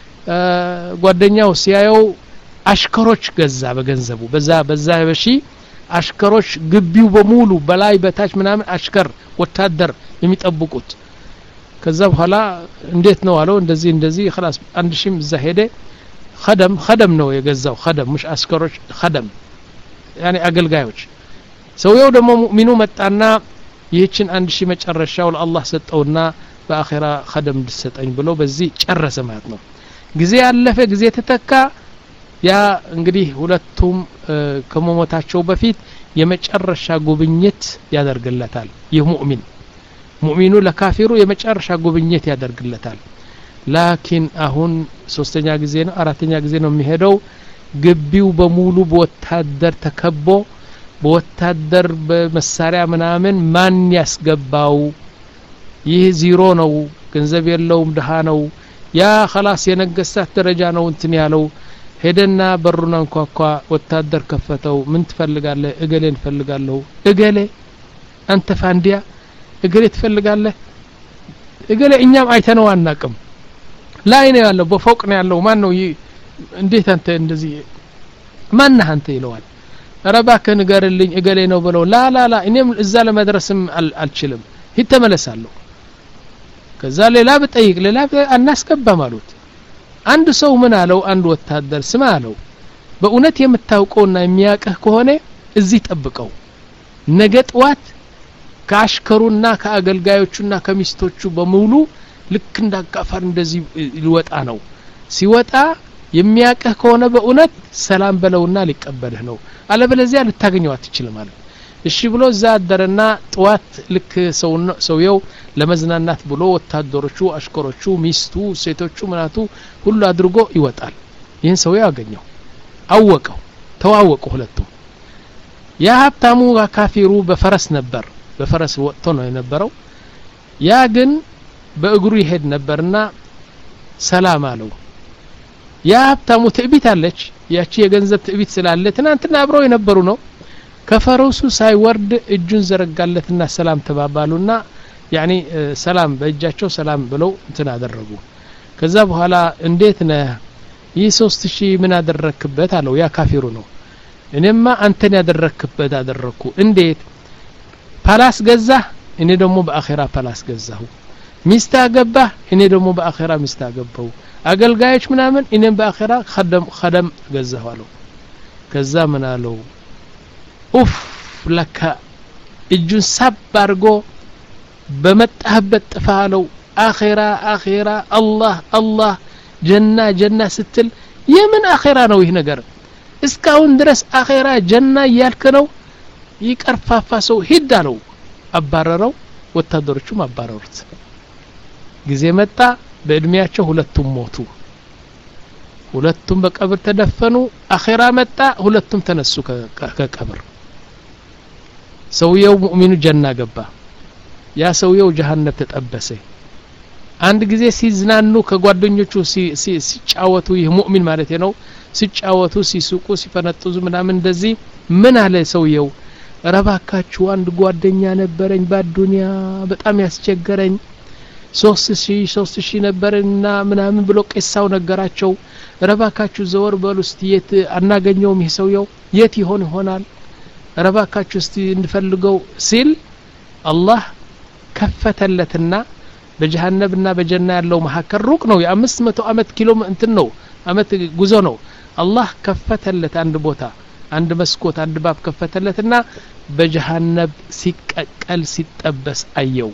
Speaker 2: ጓደኛው ሲያየው አሽከሮች ገዛ በገንዘቡ በዛ በዛ በሺ አሽከሮች ግቢው በሙሉ በላይ በታች ምናምን አሽከር ወታደር የሚጠብቁት ከዛ በኋላ እንዴት ነው አለው እንደዚህ እንደዚህ خلاص አንድ ሺህም እዛ ሄደ خدم خدم ነው የገዛው خدم مش አሽከሮች خدم يعني አገልጋዮች ሰውየው ደግሞ ሙእሚኑ መጣና ይህችን አንድ ሺህ መጨረሻው ለአላህ ሰጠውና በአኺራ خدم ድሰጠኝ ብሎ በዚህ ጨረሰ ማለት ነው ጊዜ ያለፈ ጊዜ ተተካ ያ እንግዲህ ሁለቱም ከመሞታቸው በፊት የመጨረሻ ጉብኝት ያደርግለታል ይህ ሙእሚን ሙእሚኑ ለካፊሩ የመጨረሻ ጉብኝት ያደርግለታል ላኪን አሁን ሶስተኛ ጊዜ ነው አራተኛ ጊዜ ነው የሚሄደው ግቢው በሙሉ በወታደር ተከቦ በወታደር በመሳሪያ ምናምን ማን ያስገባው ይህ ዚሮ ነው ገንዘብ የለውም ደሃ ነው ያ خلاص የነገስታት ደረጃ ነው እንትን ያለው ሄደና በሩን አንኳኳ ወታደር ከፈተው ምን ትፈልጋለህ እገሌን ፈልጋለሁ እገሌ አንተ ፋንዲያ እገሌ ትፈልጋለህ እገሌ እኛም አይተነው አናቅም ላይ ነው ያለው በፎቅ ነው ያለው ማን ነው እንዴት አንተ እንደዚህ ማን አንተ ይለዋል ረባከ ንገርልኝ እገሌ ነው ብለው ላ ላ ላ እኔም እዛ ለመድረስም አልችልም ይተመለሳለሁ ከዛ ሌላ በጠይቅ ሌላ አናስገባም አሉት አንድ ሰው ምን አለው አንድ ወታደር ስማ አለው በእውነት የምታውቀውና የሚያቀህ ከሆነ እዚህ ጠብቀው ነገ ጧት ከአሽከሩና ከአገልጋዮቹና ከሚስቶቹ በሙሉ ልክ እንዳጋፋር እንደዚህ ሊወጣ ነው ሲወጣ የሚያቀህ ከሆነ በእውነት ሰላም በለውና ሊቀበልህ ነው አለበለዚያ ልታገኘው አትችልም ማለት እሺ ብሎ ዛደረና ጧት ልክ ሰው ሰውየው ለመዝናናት ብሎ ወታደሮቹ አሽከሮቹ ሚስቱ ሴቶቹ ምናቱ ሁሉ አድርጎ ይወጣል ይህን ሰው ያገኘው አወቀው ተዋወቁ ሁለቱም ያ ሀብታሙ ካፊሩ በፈረስ ነበር በፈረስ ወጥቶ ነው የነበረው ያ ግን በእግሩ ይሄድ ነበርና ሰላም አለው ያ ሀብታሙ ትዕቢት አለች ያቺ የገንዘብ ትዕቢት ስላለ ትናንትና አብረው የነበሩ ነው ከፈረሱ ሳይወርድ እጁን ዘረጋለትና ሰላም ተባባሉና ያኒ ሰላም በእጃቸው ሰላም ብለው እንትን አደረጉ ከዛ በኋላ እንዴት ነህ ይህ ሶስት ሺህ ምን አደረክበት አለው ያ ካፊሩ ነው እኔማ አንተን ያደረክበት አደረኩ እንዴት ፓላስ ገዛ እኔ ደግሞ በአኺራ ፓላስ ገዛሁ ሚስት አገባ እኔ ደግሞ በአኺራ ሚስት አገባው አገልጋዮች ምናምን እኔም በአኺራ خدم خدم ገዛሁ አለው ከዛ ምን አለው ኡፍ ለካ እጁን ሳብ አድርጎ በመጣህበት ጥፋለው አኺራ አኺራ አላህ አላህ ጀና ጀና ስትል የምን አኺራ ነው ይህ ነገር እስካሁን ድረስ አኺራ ጀና ያልከ ነው ይቀርፋፋ ሰው ሂድ አለው አባረረው ወታደሮቹም አባረሩት ጊዜ መጣ በእድሜያቸው ሁለቱም ሞቱ ሁለቱም በቀብር ተደፈኑ አኺራ መጣ ሁለቱም ተነሱ ከቀብር ሰውየው ሙእሚኑ ጀና ገባ ያ ሰውየው ጀሃነም ተጠበሰ አንድ ጊዜ ሲዝናኑ ከጓደኞቹ ሲጫወቱ ይህ ሙእሚን ማለት ነው ሲጫወቱ ሲሱቁ ሲፈነጥዙ ምናምን እንደዚህ ምን አለ ሰውየው ረባካችሁ አንድ ጓደኛ ነበረኝ በአዱንያ በጣም ያስቸገረኝ ሶስት ሺህ ሶስት ሺህ ነበርና ምናምን ብሎ ቄሳው ነገራቸው ረባካችሁ ዘወር በሉ እስቲ የት አናገኘውም ይህ ሰውየው የት ይሆን ይሆናል ረባካችሁ እስቲ እንፈልገው ሲል አላህ ከፈተለትና በጀሃነምና በጀና ያለው መሐከር ሩቅ ነው የአምስት መቶ አመት ኪሎ እንትን ነው አመት ጉዞ ነው አላህ ከፈተለት አንድ ቦታ አንድ መስኮት አንድ ባብ ከፈተለትና በጀሃነም ሲቀቀል ሲጠበስ አየው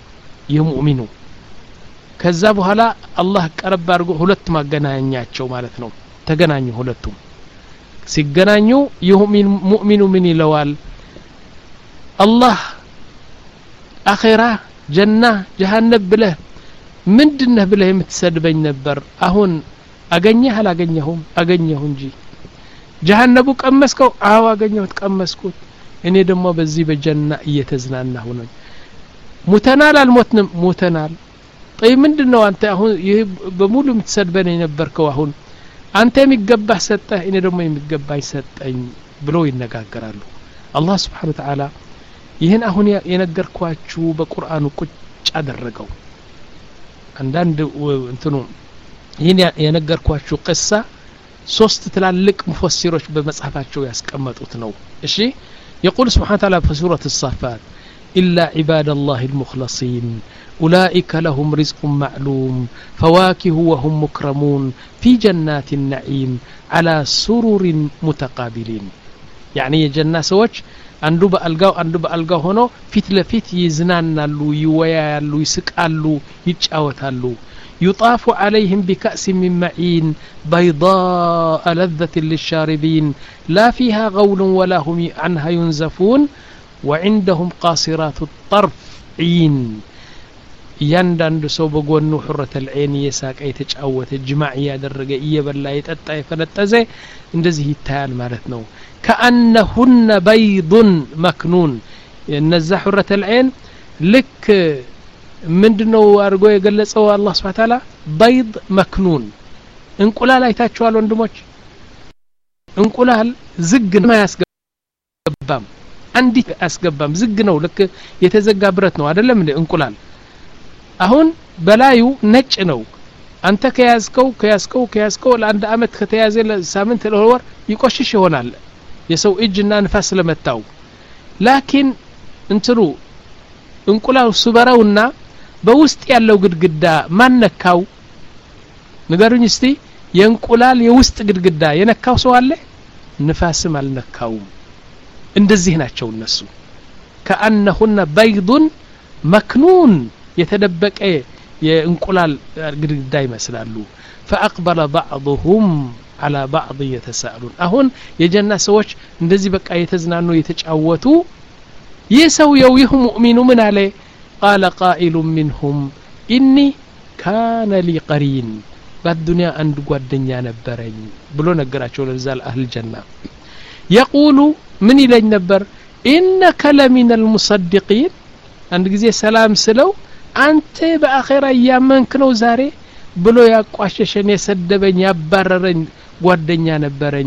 Speaker 2: የሙእሚኑ ከዛ በኋላ አላህ ቀረብ አድርጎ ሁለት ማገናኛቸው ማለት ነው ተገናኙ ሁለቱም ሲገናኙ ይሁሚን ሙእሚኑ ምን ይለዋል አላህ አኺራ ጀና ጀሃነም ብለህ ምንድነህ ብለህ የምትሰድበኝ ነበር አሁን አገኘህ አላገኘሁም አገኘሁ እንጂ ጀሃነሙ ቀመስከው አው አገኘሁት ቀመስኩት እኔ ደግሞ በዚህ በጀና እየተዝናናሁ ነኝ ሙተናል አልሞትንም ሙተናል طيب ምንድነው አንተ አሁን ይሄ በሙሉ የምትሰድበኝ ነበርከው አሁን አንተ የሚገባህ ሰጠህ እኔ ደግሞ የሚገባኝ ሰጠኝ ብሎ ይነጋገራሉ አላህ Subhanahu Wa Ta'ala ይሄን አሁን የነገርኳችሁ በቁርአኑ ቁጭ አደረገው አንዳንድ እንትኑ ይሄን የነገርኳችሁ ቅሳ ሶስት ትላልቅ ሙፈሲሮች በመጽሐፋቸው ያስቀመጡት ነው እሺ يقول سبحانه وتعالى في سورة الصافات إلا عباد الله المخلصين أولئك لهم رزق معلوم فواكه وهم مكرمون في جنات النعيم على سرر متقابلين يعني የጀና ሰዎች አንዱ በአልጋው አንዱ በአልጋው ሆኖ ፊት ለፊት ይዝናናሉ ይወያያሉ ይስቃሉ ይጫወታሉ يطاف عليهم بكأس من معين بيضاء لذة للشاربين لا فيها غول ولا هم عنها ينزفون وعندهم قاصرات الطرف عين ያንዳንዱ ሰው በጎኑ ሁረተ العين የሳቀ የተጫወተ ጅማዕ ያደረገ እየበላ የጠጣ የፈነጠዘ እንደዚህ ይታያል ማለት ነው كأنهن بيض مكنون እነዛ ሁረተ العين ልክ ምንድነው አርጎ የገለጸው አላህ Subhanahu Wa Ta'ala بيض مكنون እንቁላል አይታችኋል ወንድሞች እንቁላል ዝግ ነው ያስገባም አንዲት አስገባም ዝግ ነው ልክ የተዘጋ ብረት ነው አይደለም እንዴ እንቁላል አሁን በላዩ ነጭ ነው አንተ ከያዝከው ከያዝከው ከያዝከው ለአንድ አመት ከተያዘ ለሳምንት ለወር ይቆሽሽ ይሆናል የሰው እጅና ንፋስ ለመታው ላኪን እንትሩ እንቁላል ሱበራውና በውስጥ ያለው ግድግዳ ማነካው ንገሩኝ እስቲ የእንቁላል የውስጥ ግድግዳ የነካው ሰው አለ ንፋስም አልነካው እንደዚህ ናቸው እነሱ كأنهن بيض مكنون የተደበቀ የእንቁላል ግድግዳ ይመስላሉ فأقبل بعضهم على بعض يتساءلون አሁን የጀና ሰዎች እንደዚህ በቃ የተዝናኑ የተጫወቱ የሰው የው ሙእሚኑ ምን አለ قال قائل منهم إني كان لي قرين በዱንያ አንድ ጓደኛ ነበረኝ ብሎ ነገራቸው ለዛል አህል ጀና يقول ምን ይለኝ ነበር إنك لمن المصدقين አንድ ጊዜ ሰላም ስለው አንተ በአኺራ ያመንክ ነው ዛሬ ብሎ ያቋሸሸኝ የሰደበኝ ያባረረኝ ጓደኛ ነበረኝ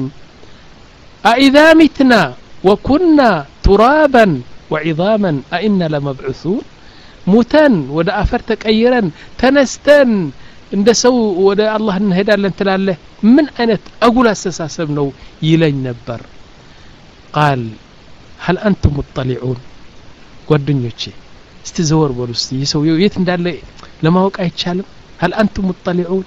Speaker 2: أإذا متنا وكنا ترابا وعظاما أئنا لمبعوثون ሙተን ወደ አፈር ተቀይረን ተነስተን እንደሰው ወደ አላህ እንሄዳለን ትላለህ ምን አይነት አጉል አስተሳሰብ ነው ይለኝ ነበር قال هل انتم مطلعون ጓደኞቼ እስቲ ዘወር በሉ እስቲ የሰው የት እንዳለ ለማወቅ አይቻልም هل انتم مطلعون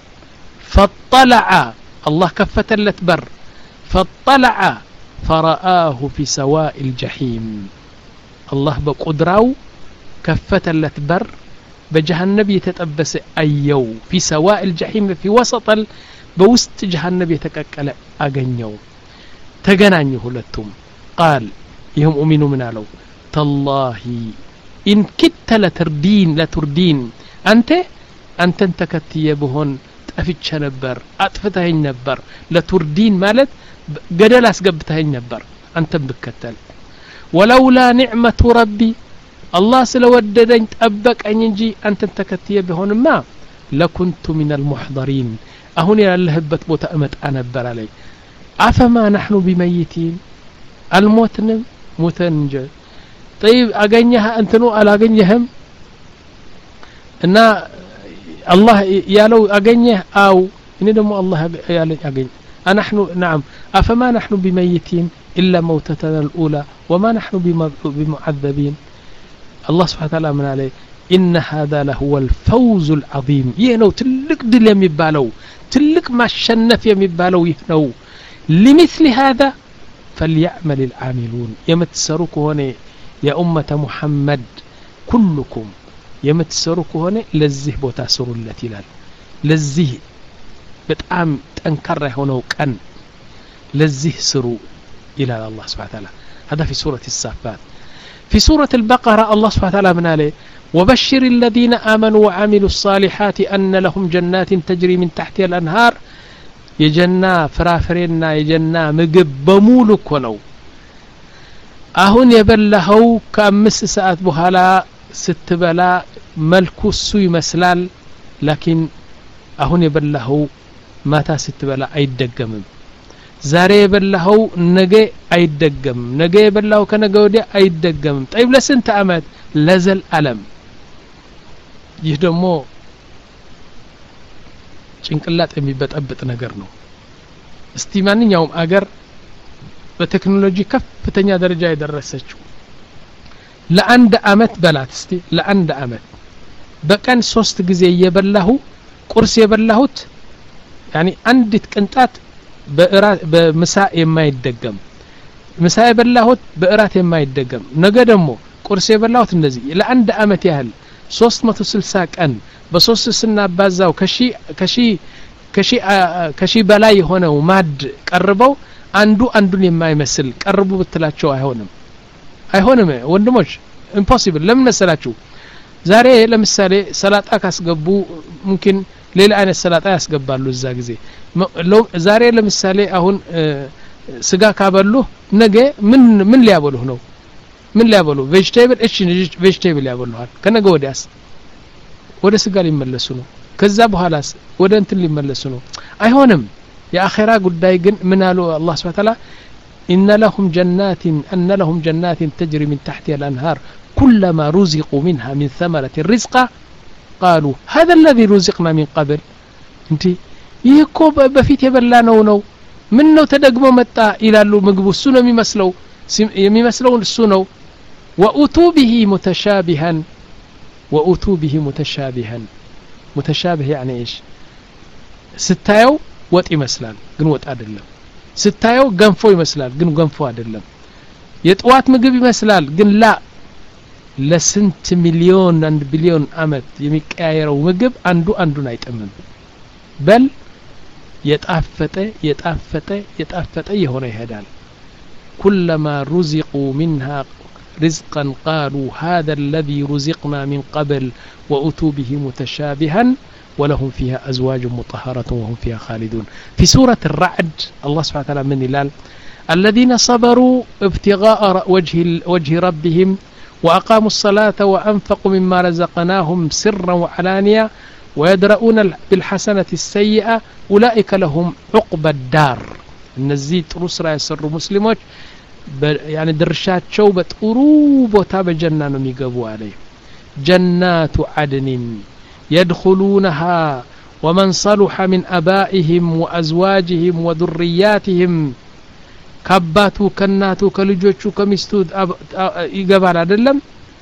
Speaker 2: فطلع الله كفتلت بر فطلع فرآه في سواء الجحيم الله بقدراو كفتلت بر بجهنم يتطبس ايو في سواء الجحيم في وسط بوسط جهنم يتققل اغنيو تغنانيو ሁለቱም قال يهم امنوا من አለው تالله ان كدت لتردين لتردين انت انت تكتيه بهون ጠፍቼ ነበር አጥፍተኸኝ ነበር ለቱርዲን ማለት ገደል አስገብተኸኝ ነበር አንተም ብከተል ولولا نعمه ربي الله ስለወደደኝ ጠበቀኝ እንጂ አንተን ተከትየ ቢሆንማ ለኩንቱ من المحضرين አሁን ያለህበት ቦታ እመጣ ነበር አለኝ አፈማ نحن بميتين الموتن موتنج طيب አገኘህ እንትኑ አላገኘህም እና الله يالو أغنيه أو إني دمو الله يالي أغنيه أنحن نعم أفما نحن بميتين إلا موتتنا الأولى وما نحن بمعذبين الله سبحانه وتعالى من عليه إن هذا لهو الفوز العظيم يهنو تلك دل يمبالو تلك ما الشنف يمبالو يهنو لمثل هذا فليعمل العاملون يمتسروك هنا يا أمة محمد كلكم የምትሰሩ ከሆነ ለዚህ ቦታ ስሩለት ይላል ለዚህ በጣም ጠንካራ የሆነው ቀን ለዚህ ስሩ ይላል አላህ Subhanahu Wa Ta'ala هذا في سورة الصافات في سورة البقرة الله سبحانه وتعالى من عليه وبشر الذين آمنوا وعملوا الصالحات أن لهم جنات تجري من تحتها الأنهار يجنة فرافرنا يجنة مقب بمولك ونو أهون يبلهو كأمس ساعات بهالا ست بلا ملكو السوي مسلال لكن أهون يبلهو ماتا ست بلا أي دقمم ዛሬ የበላው ነገ አይደገም ነገ የበላው ከነገ ወዲያ አይደገም طيب ለስንት አመት ለዘል ዓለም ይህ ደግሞ ጭንቅላት የሚበጠብጥ ነገር ነው እስቲ ማንኛውም አገር በቴክኖሎጂ ከፍተኛ ደረጃ የደረሰችው ለአንድ አመት በላት እስቲ ለአንድ አመት በቀን ሶስት ጊዜ የበላሁ ቁርስ የበላሁት يعني አንዲት ቅንጣት በእራት በምሳ የማይደገም ምሳ የበላሁት በእራት የማይደገም ነገ ደግሞ ቁርስ የበላሁት እንደዚህ ለአንድ አመት ያህል ሶስት መቶ ስልሳ ቀን በሶስት ስናባዛው ከሺ ከሺ ከሺ ከሺ በላይ የሆነው ማድ ቀርበው አንዱ አንዱን የማይመስል ቀርቡ ብትላቸው አይሆንም አይሆንም ወንድሞች ኢምፖሲብል ለምን መሰላችሁ ዛሬ ለምሳሌ ሰላጣ ካስገቡ ممكن ሌላ አይነት ሰላጣ ያስገባሉ እዛ ጊዜ ዛሬ ለምሳሌ አሁን ስጋ ካበሉ ነገ ምን ምን ሊያበሉህ ነው ምን ሊያበሉ ቬጂቴብል እሺ ቬጂቴብል ያበሉሃል ከነገ ወዲያስ ወደ ስጋ ሊመለሱ ነው ከዛ በኋላስ ወደ እንትን ሊመለሱ ነው አይሆንም የአኺራ ጉዳይ ግን ምን አሉ አላህ Subhanahu Wa Ta'ala إن لهم جنات أن لهم جنات تجري من تحتها الأنهار كلما رزقوا منها من ثمرة رزقا قالوا هذا الذي رزقنا من قبل انت يكو بفيت يبلانو نو منو تدغمو متى يلالو مغبو እሱ ነው የሚመስለው የሚመስለው እሱ ነው وأتوا به متشابها وأتوا به متشابها متشابه يعني ايش ስታየው ወጥ ይመስላል ግን ወጥ አይደለም ስታየው ገንፎ ይመስላል ግን ገንፎ አይደለም የጧት ምግብ ይመስላል ግን ላ ለስንት ሚሊዮን አንድ ቢሊዮን አመት የሚቀያየረው ምግብ አንዱ አንዱን አይጠምም በል የጣፈጠ የጣፈጠ የጣፈጠ የሆነ ይሄዳል كلما رزقوا منها رزقا قالوا هذا الذي رزقنا من قبل وأتوا به متشابها ولهم فيها أزواج مطهرة وهم فيها خالدون في سورة الرعد الله سبحانه وتعالى من الهلال الذين صبروا ابتغاء وجه وجه ربهم وأقاموا الصلاة وأنفقوا مما رزقناهم سرا وعلانية ويدرؤون بالحسنة السيئة أولئك لهم عقبى الدار النزيد رسرة يسر مسلمات يعني درشات شوبة أروب وتاب جنة يقبوا عليه جنات عدن يدخلونها ومن صلح من أبائهم وأزواجهم وذرياتهم ከአባቱ ከናቱ ከልጆቹ ከሚስቱ ይገባል አይደለም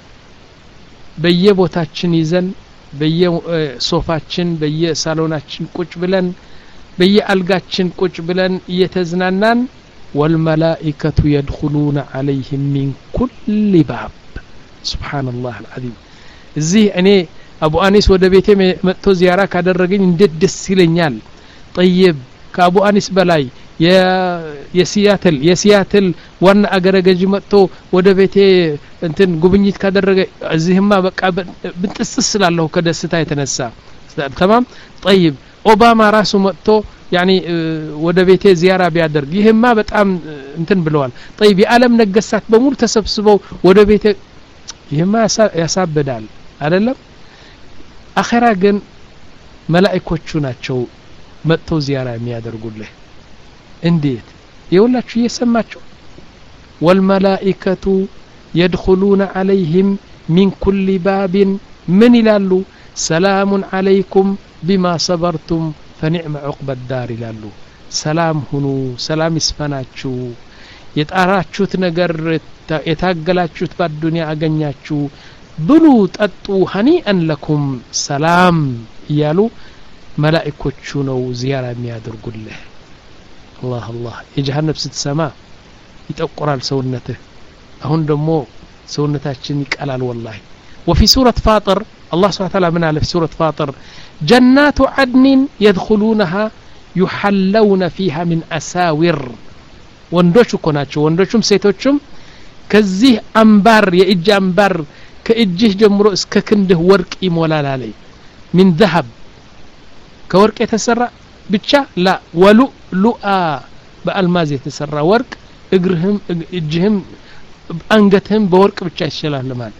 Speaker 2: በየቦታችን ይዘን በየሶፋችን በየሳሎናችን ቁጭ ብለን በየአልጋችን ቁጭ ብለን እየተዝናናን والملائكة يدخلون عليهم من كل باب سبحان الله العظيم እዚህ እኔ አቡ አኒስ ወደ ቤቴ መጥቶ ዚያራ ካደረገኝ እንዴት ደስ ይለኛል طيب ከአቡ አኒስ በላይ የሲያትል የሲያትል ዋና አገረገጅ መጥቶ ወደ ቤቴ እንትን ጉብኝት ካደረገ እዚህማ በቃ ብጥስስ ስላለው ከደስታ የተነሳ تمام طيب ኦባማ ራሱ መጥቶ يعني ወደ ቤቴ ዚያራ ቢያደርግ ይሄማ በጣም እንትን ብለዋል طيب የዓለም ነገስታት በሙሉ ተሰብስበው ወደ ቤቴ ይሄማ ያሳበዳል አይደለም አኺራ ግን መላእክቶቹ ናቸው መጥተው ዚያራ የሚያደርጉልህ እንዴት ይውላችሁ እየሰማችሁ والملائكة يدخلون عليهم من كل باب من ይላሉ سلام عليكم بما صبرتم فنعم عقبى الدار ይላሉ ሰላም ሁኑ ሰላም ይስፈናችሁ የጣራችሁት ነገር የታገላችሁት በዱንያ አገኛችሁ ብሉ ጠጡ ሀኒአን ለኩም ሰላም ይያሉ መላእክቶቹ ነው ዚያራ የሚያደርጉልህ الله الله የጀሃነም ስትሰማ ይጠቆራል ሰውነትህ አሁን ደግሞ ሰውነታችን ይቀላል والله وفي سورة فاطر الله سبحانه وتعالى من على في سورة فاطر جنات عدن يدخلونها يحلون فيها من أساور ወንዶች እኮ ናቸው ወንዶቹም ሴቶቹም ከዚህ አንባር የእጅ አንባር ከእጅህ ጀምሮ እስከ ክንድህ ወርቅ ይሞላል አለ من ذهب ከወርቅ የተሰራ ብቻ ላ ወሉ ሉአ በአልማዝ የተሰራ ወርቅ እግርህም እጅህም አንገትህም በወርቅ ብቻ ይችላል ማለት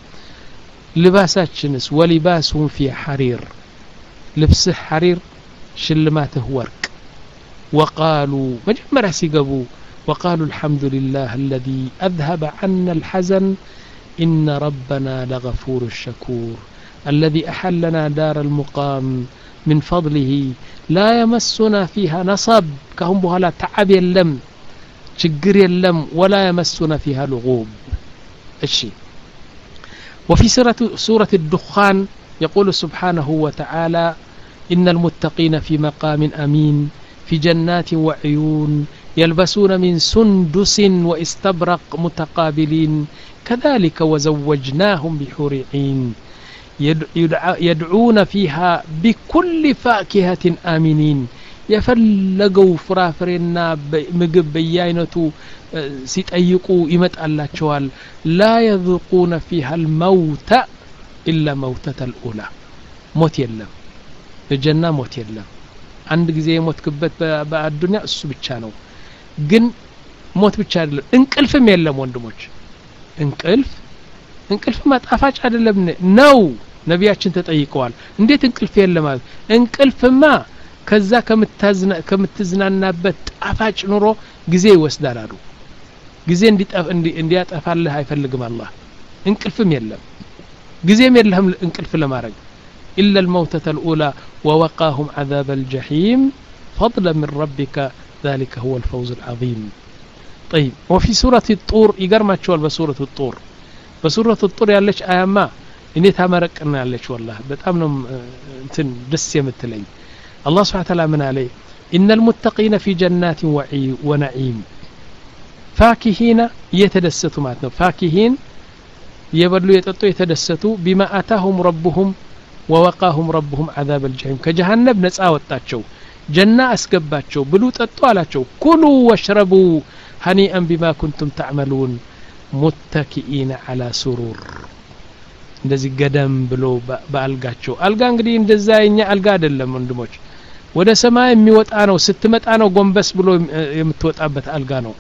Speaker 2: ልባሳችንስ ወሊባሱም في حرير ልብስ حرير ሽልማትህ ወርቅ وقالوا مجمرة سيقبوا وقالوا الحمد لله الذي أذهب عنا الحزن إن ربنا لغفور الشكور الذي أحلنا دار المقام من فضله لا يمسنا فيها نصب كهم بها لا تعب يلم شجر يلم ولا يمسنا فيها لغوب الشيء وفي سورة, سورة الدخان يقول سبحانه وتعالى إن المتقين في مقام أمين في جنات وعيون يلبسون من سندس واستبرق متقابلين كذلك وزوجناهم بحور عين يدعون فيها بكل فاكهة آمنين يفلقوا فرافرنا مقب بياينتو سيتأيقوا يمت الله شوال لا يذوقون فيها الموت إلا موتة الأولى موت يلم الجنة موت يلم عند ጊዜ ሞት ክበት በአዱንያ እሱ ብቻ ነው ግን ሞት ብቻ አይደለም እንቅልፍም የለም ወንድሞች እንቅልፍ እንቅልፍ ማጣፋጭ አይደለም ነው ነቢያችን ተጠይቀዋል እንዴት እንቅልፍ የለም ማለት እንቅልፍማ ከዛ ከምትዝና ከምትዝናናበት ጣፋጭ ኑሮ ጊዜ ይወስዳል አሉ ጊዜ እንዲጣፍ እንዲያጠፋልህ አይፈልግም አላህ እንቅልፍም የለም ጊዜም የለህም እንቅልፍ ለማድረግ إلا الموتة الأولى ووقاهم عذاب الجحيم فضلا من ربك ذلك هو الفوز العظيم طيب وفي سورة الطور يقرمت شوال بسورة الطور بسورة الطور يالش آياما إني تامرقنا يالش والله بتأمنهم انتن دس يمتلين الله سبحانه وتعالى من عليه إن المتقين في جنات ونعيم فاكهين يتدستوا معتنا فاكهين يبدلوا يتطوا يتدستوا بما آتاهم ربهم ووقاهم ربهم عذاب الجحيم كجهنم نصا وጣቸው جنة اسكباቸው ብሉ ጠጡ አላቸው كلوا واشربوا هنيئا بما كنتم تعملون متكئين على سرور እንደዚህ ገደም ብሎ በአልጋቸው አልጋ እንግዲህ እንደዛ የኛ አልጋ አይደለም ወንድሞች ወደ ሰማይ የሚወጣ ነው ስትመጣ ነው ጎንበስ ብሎ የምትወጣበት አልጋ ነው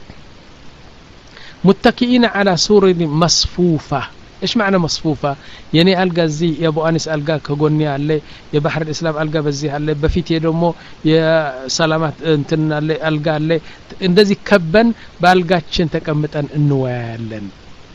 Speaker 2: متكئين على سرور مصفوفة ايش معنى مصفوفة يعني القى زي يا ابو انس القى كغوني عليه يا بحر الاسلام القى بزي عليه بفيت يدمو يا سلامات انتن عليه القى عليه እንደዚህ ከበን ባልጋችን ተቀምጠን እንወያለን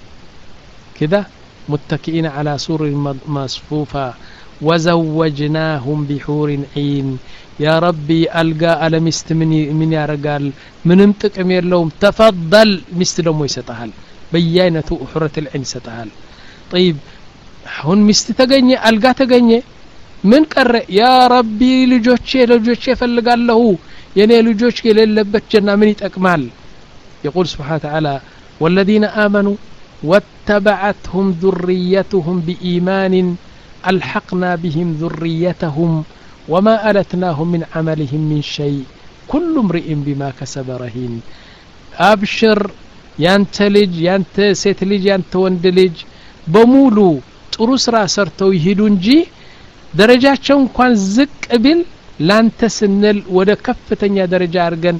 Speaker 2: كده متكئين على سرر مصفوفة وزوجناهم بحور عين يا ربي القى على مست من من يارقال منم ጥቅም የለውም تفضل مست ደሞ ይሰጣል በየአይነቱ حرة العين ይሰጣል طيب አሁን ሚስት ተገኘ አልጋ ተገኘ ምን ቀረ ያ ረቢ ልጆቼ ልጆቼ ፈልጋለሁ የኔ ልጆች የሌለበት ጀና ምን ይጠቅማል يقول سبحانه وتعالى والذين آمنوا واتبعتهم ذريتهم بإيمان ألحقنا بهم ذريتهم وما ألتناهم من عملهم من شيء كل امرئ بما كسب رهين أبشر ያንተ ልጅ ያንተ ሴት ልጅ ያንተ ወንድ ልጅ በሙሉ ጥሩ ስራ ሰርተው ይሄዱ እንጂ ደረጃቸው እንኳን ዝቅ ቢል ላንተ ስንል ወደ ከፍተኛ ደረጃ አርገን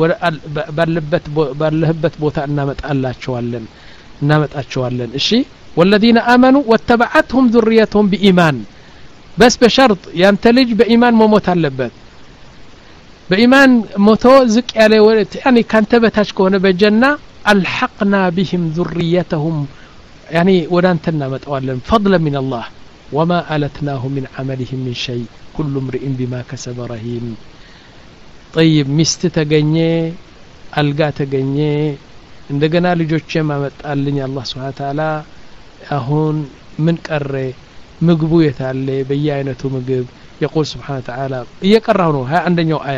Speaker 2: ባለበት ባለህበት ቦታ እናመጣላቸዋለን እናመጣቸዋለን እሺ والذين آمنوا واتبعتهم ذريتهم بإيمان بس بشرط ያንተ ልጅ በኢማን መሞት አለበት በኢማን ሞቶ ዝቅ ያለ يعني ካንተ በታች ከሆነ በጀና ألحقنا بهم ذريتهم يعني ودانتنا متوالن فضلا من الله وما ألتناه من عملهم من شيء كل امرئ بما كسب رهين طيب مست تغني ألقى تغني እንደገና ልጆቼ ማመጣልኝ አላህ Subhanahu Ta'ala አሁን ምን ቀረ ምግቡ የታለ በየአይነቱ ምግብ يقول سبحانه وتعالى እየቀራው ነው ها አንደኛው አያ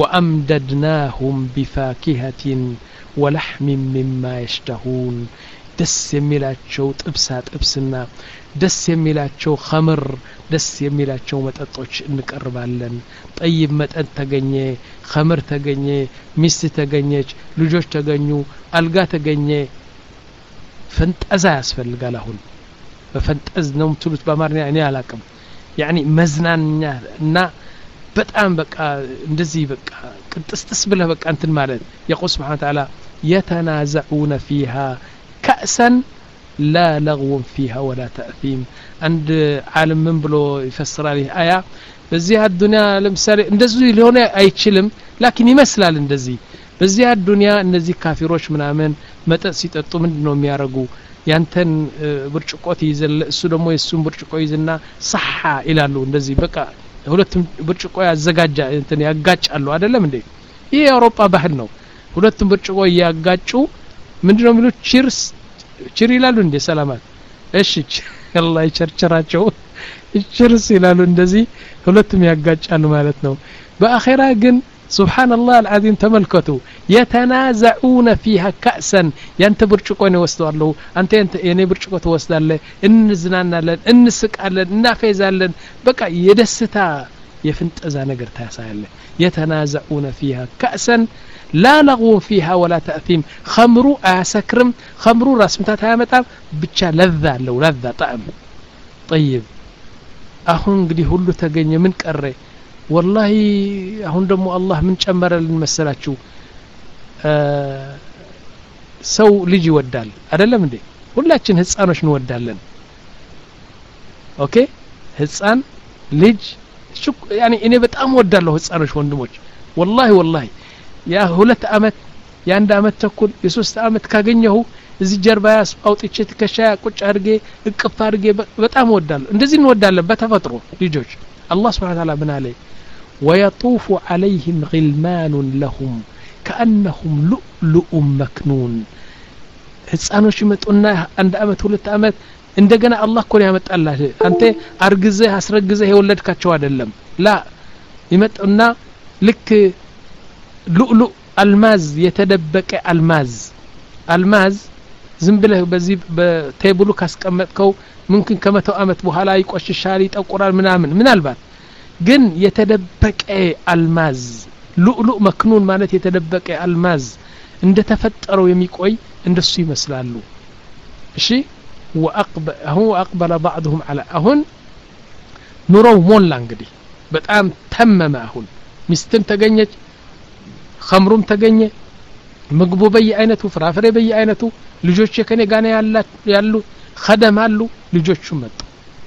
Speaker 2: وأمددناهم بفاكهة ولحم مما يشتهون ደስ የሚላቸው ጥብሳ ጥብስና ደስ የሚላቸው ኸምር ደስ የሚላቸው መጠጦች እንቀርባለን ጠይብ መጠጥ ተገኘ ኸምር ተገኘ ሚስት ተገኘች ልጆች ተገኙ አልጋ ተገኘ ፈንጠዛ ያስፈልጋል አሁን በፈንጠዝ ነው ምትሉት በአማርኛ እኔ አላቅም يعني መዝናኛ እና በጣም በቃ እንደዚህ በቃ ቅጥስጥስ ብለ በቃ እንትን ማለት يقول سبحانه وتعالى يتنازعون فيها كأسا لا لغو فيها ولا تأثيم عند عالم من بلو يفسر عليه آية በዚህ الدنيا ለምሳሌ እንደዚህ ሊሆን አይችልም لكن ይመስላል እንደዚህ በዚህ الدنيا እነዚህ ካፊሮች ምናምን መጠጥ ሲጠጡ ምንድነው የሚያረጉ ያንተን ብርጭቆት ይዘል እሱ ደግሞ የሱን ብርጭቆ ይዝና صح ይላሉ እንደዚህ በቃ ሁለቱም ብርጭቆ ያዘጋጃ እንትን ያጋጫሉ አይደለም እንዴ ይሄ የአውሮፓ ባህል ነው ሁለቱም ብርጭቆ ያጋጩ ምንድነው የሚሉት ቺርስ ቺር ይላሉ እንዴ ሰላማት እሺ አላህ ይቸርቸራቸው ቺርስ ይላሉ እንደዚህ ሁለቱም ያጋጫሉ ማለት ነው በአኺራ ግን سبحان الله العظيم تملكتوا يتنازعون فيها كأسا ينت برچقو ነው ወስደዋል አንተ የኔ ብርጭቆ ተወስዳለህ እንዝናናለን እንስቃለን እናፈይዛለን በቃ የደስታ የፍንጠዛ ነገር ታሳያለ يتنازعون فيها كأسا لا لغو فيها ولا تأثيم خمرو اسكرم خمرو راس متات ያመጣም ብቻ ለዛ አለው ለዛ ጣዕም طيب አሁን እንግዲህ ሁሉ ተገኘ ምን ቀረ والله አሁን ደግሞ አላህ ምን ጨመረልን መሰላችሁ ሰው ልጅ ይወዳል አይደለም እንዴ ሁላችን ህፃኖች እንወዳለን ኦኬ ህፃን ልጅ يعني እኔ በጣም ወዳለሁ ህፃኖች ወንድሞች والله والله ያ ሁለት አመት የአንድ አመት ተኩል የሶስት አመት ካገኘሁ እዚህ ጀርባ ያስ አውጥቼ ተከሻያ ቁጭ አድርጌ እቅፍ አድርጌ በጣም ወዳለሁ እንደዚህ እንወዳለን በተፈጥሮ ልጆች አላህ Subhanahu Wa Ta'ala ምን አለ ويطوف عليهم غلمان لهم كأنهم لؤلؤ مكنون ህፃኖች ይመጡና አንድ አመት ሁለት አመት እንደገና አላህ ኮን ያመጣላህ አንተ አርግዘህ አስረግዘህ የወለድካቸው አይደለም ላ ይመጡና ልክ ሉؤሉؤ አልማዝ የተደበቀ አልማዝ አልማዝ ዝም ብለህ በዚህ በቴብሉ ካስቀመጥከው ምንክን ከመቶ አመት በኋላ ይቆሽሻል ይጠቁራል ምናምን ምናልባት ግን የተደበቀ አልማዝ ሉؤሉؤ መክኑን ማለት የተደበቀ አልማዝ እንደተፈጠረው የሚቆይ እንደሱ ይመስላሉ እሺ واقبل هو اقبل بعضهم على አሁን ኑሮው ሞላ እንግዲህ በጣም ተመመ አሁን ሚስትም ተገኘች ኸምሩም ተገኘ ምግቡ በየአይነቱ ፍራፍሬ በየአይነቱ ልጆች ከኔ ጋር ያሉ خدمአሉ ልጆቹ መጡ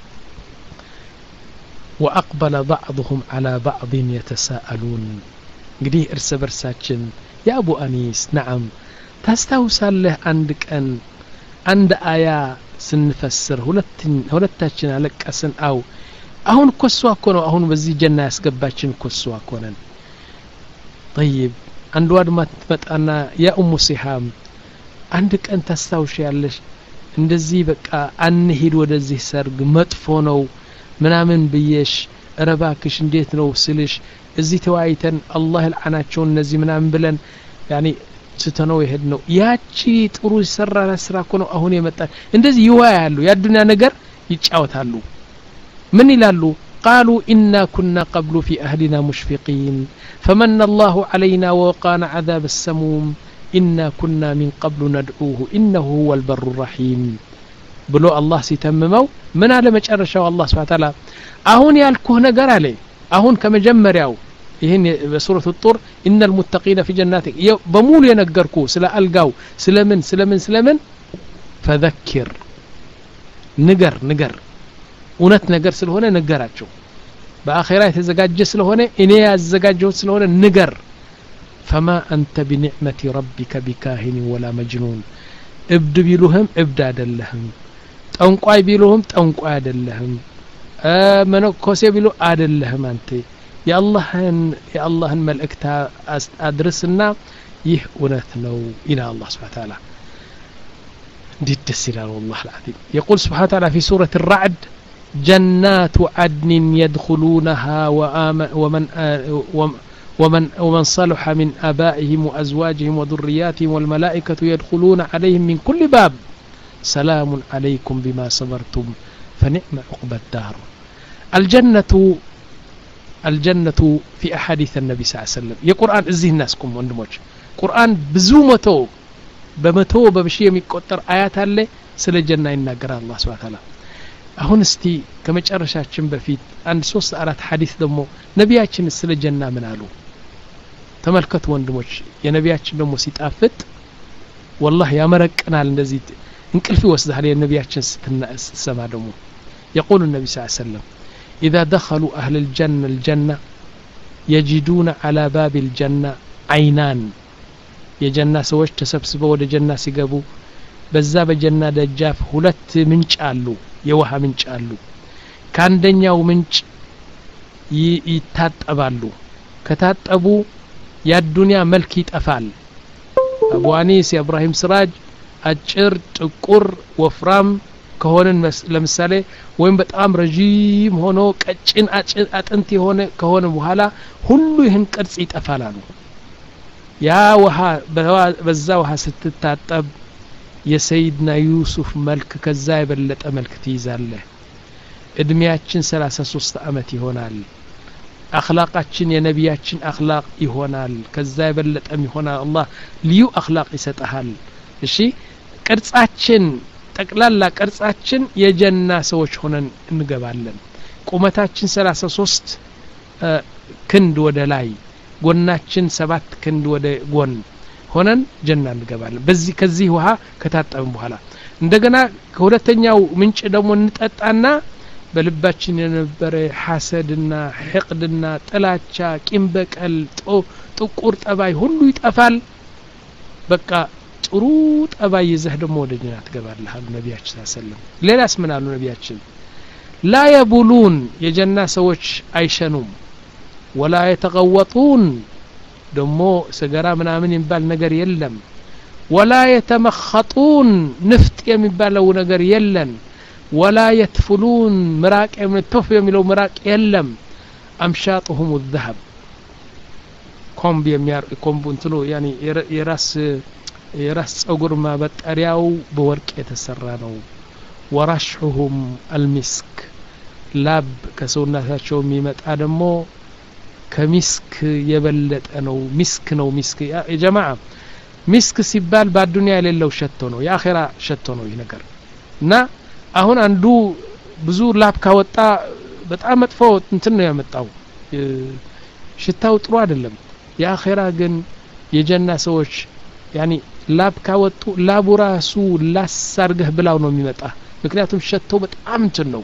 Speaker 2: واقبل بعضهم على بعض يتساءلون እንግዲህ እርስ በርሳችን ያ አቡ አኒስ نعم ታስታውሳለህ አንድ ቀን አንድ አያ ስንፈስር ሁለትን ሁለታችን አለቀስን አው አሁን ኮሷ እኮ ነው አሁን በዚህ ጀና ያስገባችን ኮሷ እኮ ነን طيب አንዱ አድማ ተመጣና ያ ኡሙ ሲሃም አንድ ቀን ታስታውሻለሽ እንደዚህ በቃ አንሂድ ወደዚህ ሰርግ መጥፎ ነው ምናምን ብየሽ ረባክሽ እንዴት ነው ስልሽ እዚህ ተዋይተን አላህ ይልዓናቸው እነዚህ ምናምን ብለን ያኒ ስተነው ይሄድ ነው ያቺ ጥሩ ይሰራራ ስራ እኮ ነው አሁን የመጣ እንደዚህ ይዋያሉ ያዱንያ ነገር ይጫወታሉ ምን ይላሉ قالوا إنا كنا قبل في أهلنا مشفقين فمن الله علينا ووقانا عذاب السموم إنا كنا من قبل ندعوه إنه هو البر الرحيم بلو الله سيتممو من على مجرشة الله سبحانه وتعالى أهون يالكوه نقر عليه أهون كمجمر ياو ይሄን በሱረቱ ጡር ان المتقين في جنات በሙሉ የነገርኩ ስለ አልጋው ስለምን ስለምን ስለምን فذكر ንገር ንገር እውነት ነገር ስለሆነ ነገራቸው በአኺራ የተዘጋጀ ስለሆነ እኔ ያዘጋጀው ስለሆነ ንገር فما انت بنعمه ربك بكاهن ولا مجنون እብድ ቢሉህም እብድ አይደለህም ጠንቋይ ቢሉህም ጠንቋይ አይደለህም መነኮሴ ቢሉ አይደለህም አንተ يا الله يا الله الملائكه ادرسنا يه እውነት ነው الى الله سبحانه وتعالى دي التسلال والله العظيم يقول سبحانه وتعالى في سورة الرعد جنات عدن يدخلونها ومن ومن ومن صلح من آبائهم وأزواجهم وذرياتهم والملائكة يدخلون عليهم من كل باب سلام عليكم بما صبرتم فنعم عقبى الدار. الجنة الجنة في أحاديث النبي صلى الله عليه وسلم. የቁርአን እዚህ እናስቁም ወንድሞች። ቁርአን ብዙ መቶ በመቶ በብሺ የሚቆጠር አያት አለ ስለ ጀና ይናገራል አላህ Subhanahu Wa Ta'ala። አሁን እስቲ ከመጨረሻችን በፊት አንድ ሶስት አራት ሐዲስ ደግሞ ነቢያችን ስለ ጀና ምን አሉ ተመልከቱ ወንድሞች። የነቢያችን ደግሞ ሲጣፍጥ والله ያመረቀናል እንደዚህ እንቅልፍ ይወስዳል የነቢያችን ስትሰማ ደግሞ يقول النبي صلى الله عليه وسلم إذا دخلوا أهل الجنة الجنة يجدون على باب الجنة عينان የጀና ሰዎች ተሰብስበው ወደ ጀና ሲገቡ በዛ በጀና ደጃፍ ሁለት ምንጭ አሉ የውሃ ምንጭ አሉ ከአንደኛው ምንጭ ይታጠባሉ ከታጠቡ ያዱንያ መልክ ይጠፋል አቡ አኒስ ኢብራሂም ስራጅ አጭር ጥቁር ወፍራም ከሆነን ለምሳሌ ወይም በጣም ረጂም ሆኖ ቀጭን አጥንት የሆነ ከሆነ በኋላ ሁሉ ይህን ቅርጽ ይጠፋላሉ ያ ውሃ በዛ ውሃ ስትታጠብ የሰይድና ዩሱፍ መልክ ከዛ የበለጠ መልክ ትይዛለህ እድሜያችን ሰላሳ ሶስት አመት ይሆናል አኽላቃችን የነቢያችን አኽላቅ ይሆናል ከዛ የበለጠም ይሆናል አላህ ልዩ አኽላቅ ይሰጣል እሺ ቅርጻችን ጠቅላላ ቅርጻችን የጀና ሰዎች ሆነን እንገባለን ቁመታችን ሰላሳ ሶስት ክንድ ወደ ላይ ጎናችን ሰባት ክንድ ወደ ጎን ሆነን ጀና እንገባለን በዚህ ከዚህ ውሃ ከታጠብን በኋላ እንደገና ከሁለተኛው ምንጭ ደግሞ እንጠጣና በልባችን የነበረ ሐሰድና ሕቅድና ጥላቻ ቂም በቀል ጥቁር ጠባይ ሁሉ ይጠፋል በቃ ጥሩ ጠባይ ይዘህ ደግሞ ወደ ጀና ትገባለህ አሉ ነቢያችን ሰለላሁ ሌላስ ምን አሉ ነቢያችን لا يبولون የጀና ሰዎች አይሸኑም ولا يتغوطون ደሞ ሰገራ ምናምን ይባል ነገር የለም ولا يتمخطون ንፍጥ የሚባለው ነገር የለም ولا يتفلون مراق يمتف የሚለው مراق የለም امشاطهم الذهب ኮምብ የሚያር ኮምብ እንትኑ ያኒ የራስ የራስ ጸጉር ማበጠሪያው በወርቅ የተሰራ ነው ወራሽሁም المسك ላብ ከሰውነታቸው የሚመጣ ደግሞ ከሚስክ የበለጠ ነው ሚስክ ነው ሚስክ ያ ጀማዓ ሚስክ ሲባል በአዱንያ የሌለው ሸቶ ነው የአኺራ ሸቶ ነው ይሄ ነገር እና አሁን አንዱ ብዙ ላብ ካወጣ በጣም መጥፎ እንትን ነው ያመጣው ሽታው ጥሩ አይደለም የአኺራ ግን የጀና ሰዎች ያኒ ላብ ካወጡ ላቡ ራሱ ላሳርገህ ብላው ነው የሚመጣ ምክንያቱም ሸቶ በጣም እንትን ነው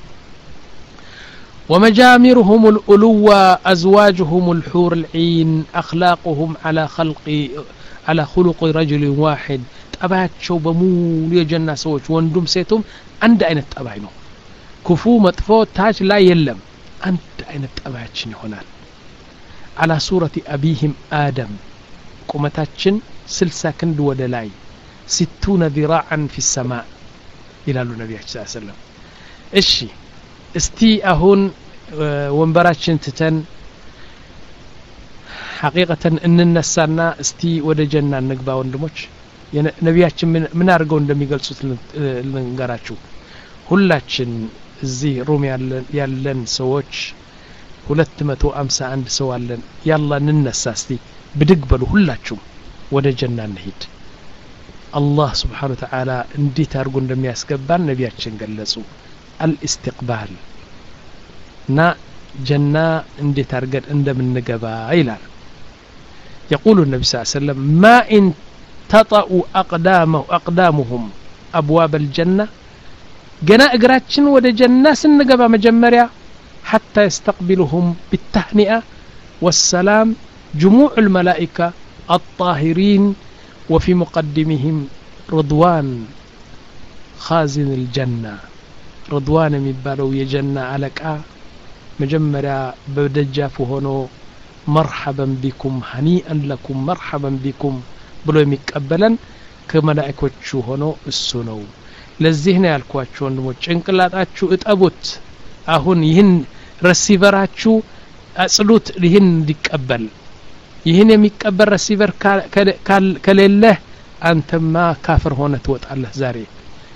Speaker 2: ومجامرهم الألوة أزواجهم الحور العين أخلاقهم على خلق على خلق رجل واحد طبعاቸው በሙሉ የጀና ሰዎች ወንዱም ሴቱም አንድ አይነት ጠባይ ነው ክፉ መጥፎ ታች ላይ የለም አንድ አይነት ጠባያችን ይሆናል على صورة أبيهم آدم ቁመታችን ስልሳ ክንድ ወደ ላይ ستون ذراعا في السماء ይላሉ ነብያችን ሰለላሁ ዐለይሂ ወሰለም እሺ እስቲ አሁን ወንበራችን ትተን ሐቂቀተን እንነሳና እስቲ ወደ ጀና እንግባ ወንድሞች ነብያችን ምን አድርገው እንደሚገልጹት ልንገራችሁ ሁላችን እዚህ ሩም ያለን ያለን ሰዎች ሁለት መቶ ሃምሳ አንድ ሰው አለን ያላ እንነሳ እስቲ ብድግ በሉ ሁላችሁም ወደ ጀና እንሂድ አላህ Subhanahu Wa Ta'ala እንዴት አድርጎ እንደሚያስገባን ነብያችን ገለጹ الاستقبال نا جنة እንዴት አድርገን እንደምንገባ ይላል يقول النبي صلى الله عليه وسلم ما ان تطأوا اقدامه اقدامهم ابواب الجنة جنا اجراችን ወደ ጀና ስንገባ መጀመሪያ حتى يستقبلهم بالتهنئة والسلام جموع الملائكة الطاهرين وفي مقدمهم رضوان خازن الجنة رضوان የሚባለው የጀና አለቃ መጀመሪያ በደጃፉ ሆኖ مرحبا بكم هنيئا لكم مرحبا بكم ብሎ የሚቀበለን ከመላእክቶቹ ሆኖ እሱ ነው ለዚህ ነው ያልኳችሁ ወንድሞች ጭንቅላታችሁ እጠቡት አሁን ይህን ረሲቨራችሁ አጽሉት ይህን እንዲቀበል ይህን የሚቀበል ረሲቨር ከሌለ አንተማ ካፍር ሆነ ትወጣለህ ዛሬ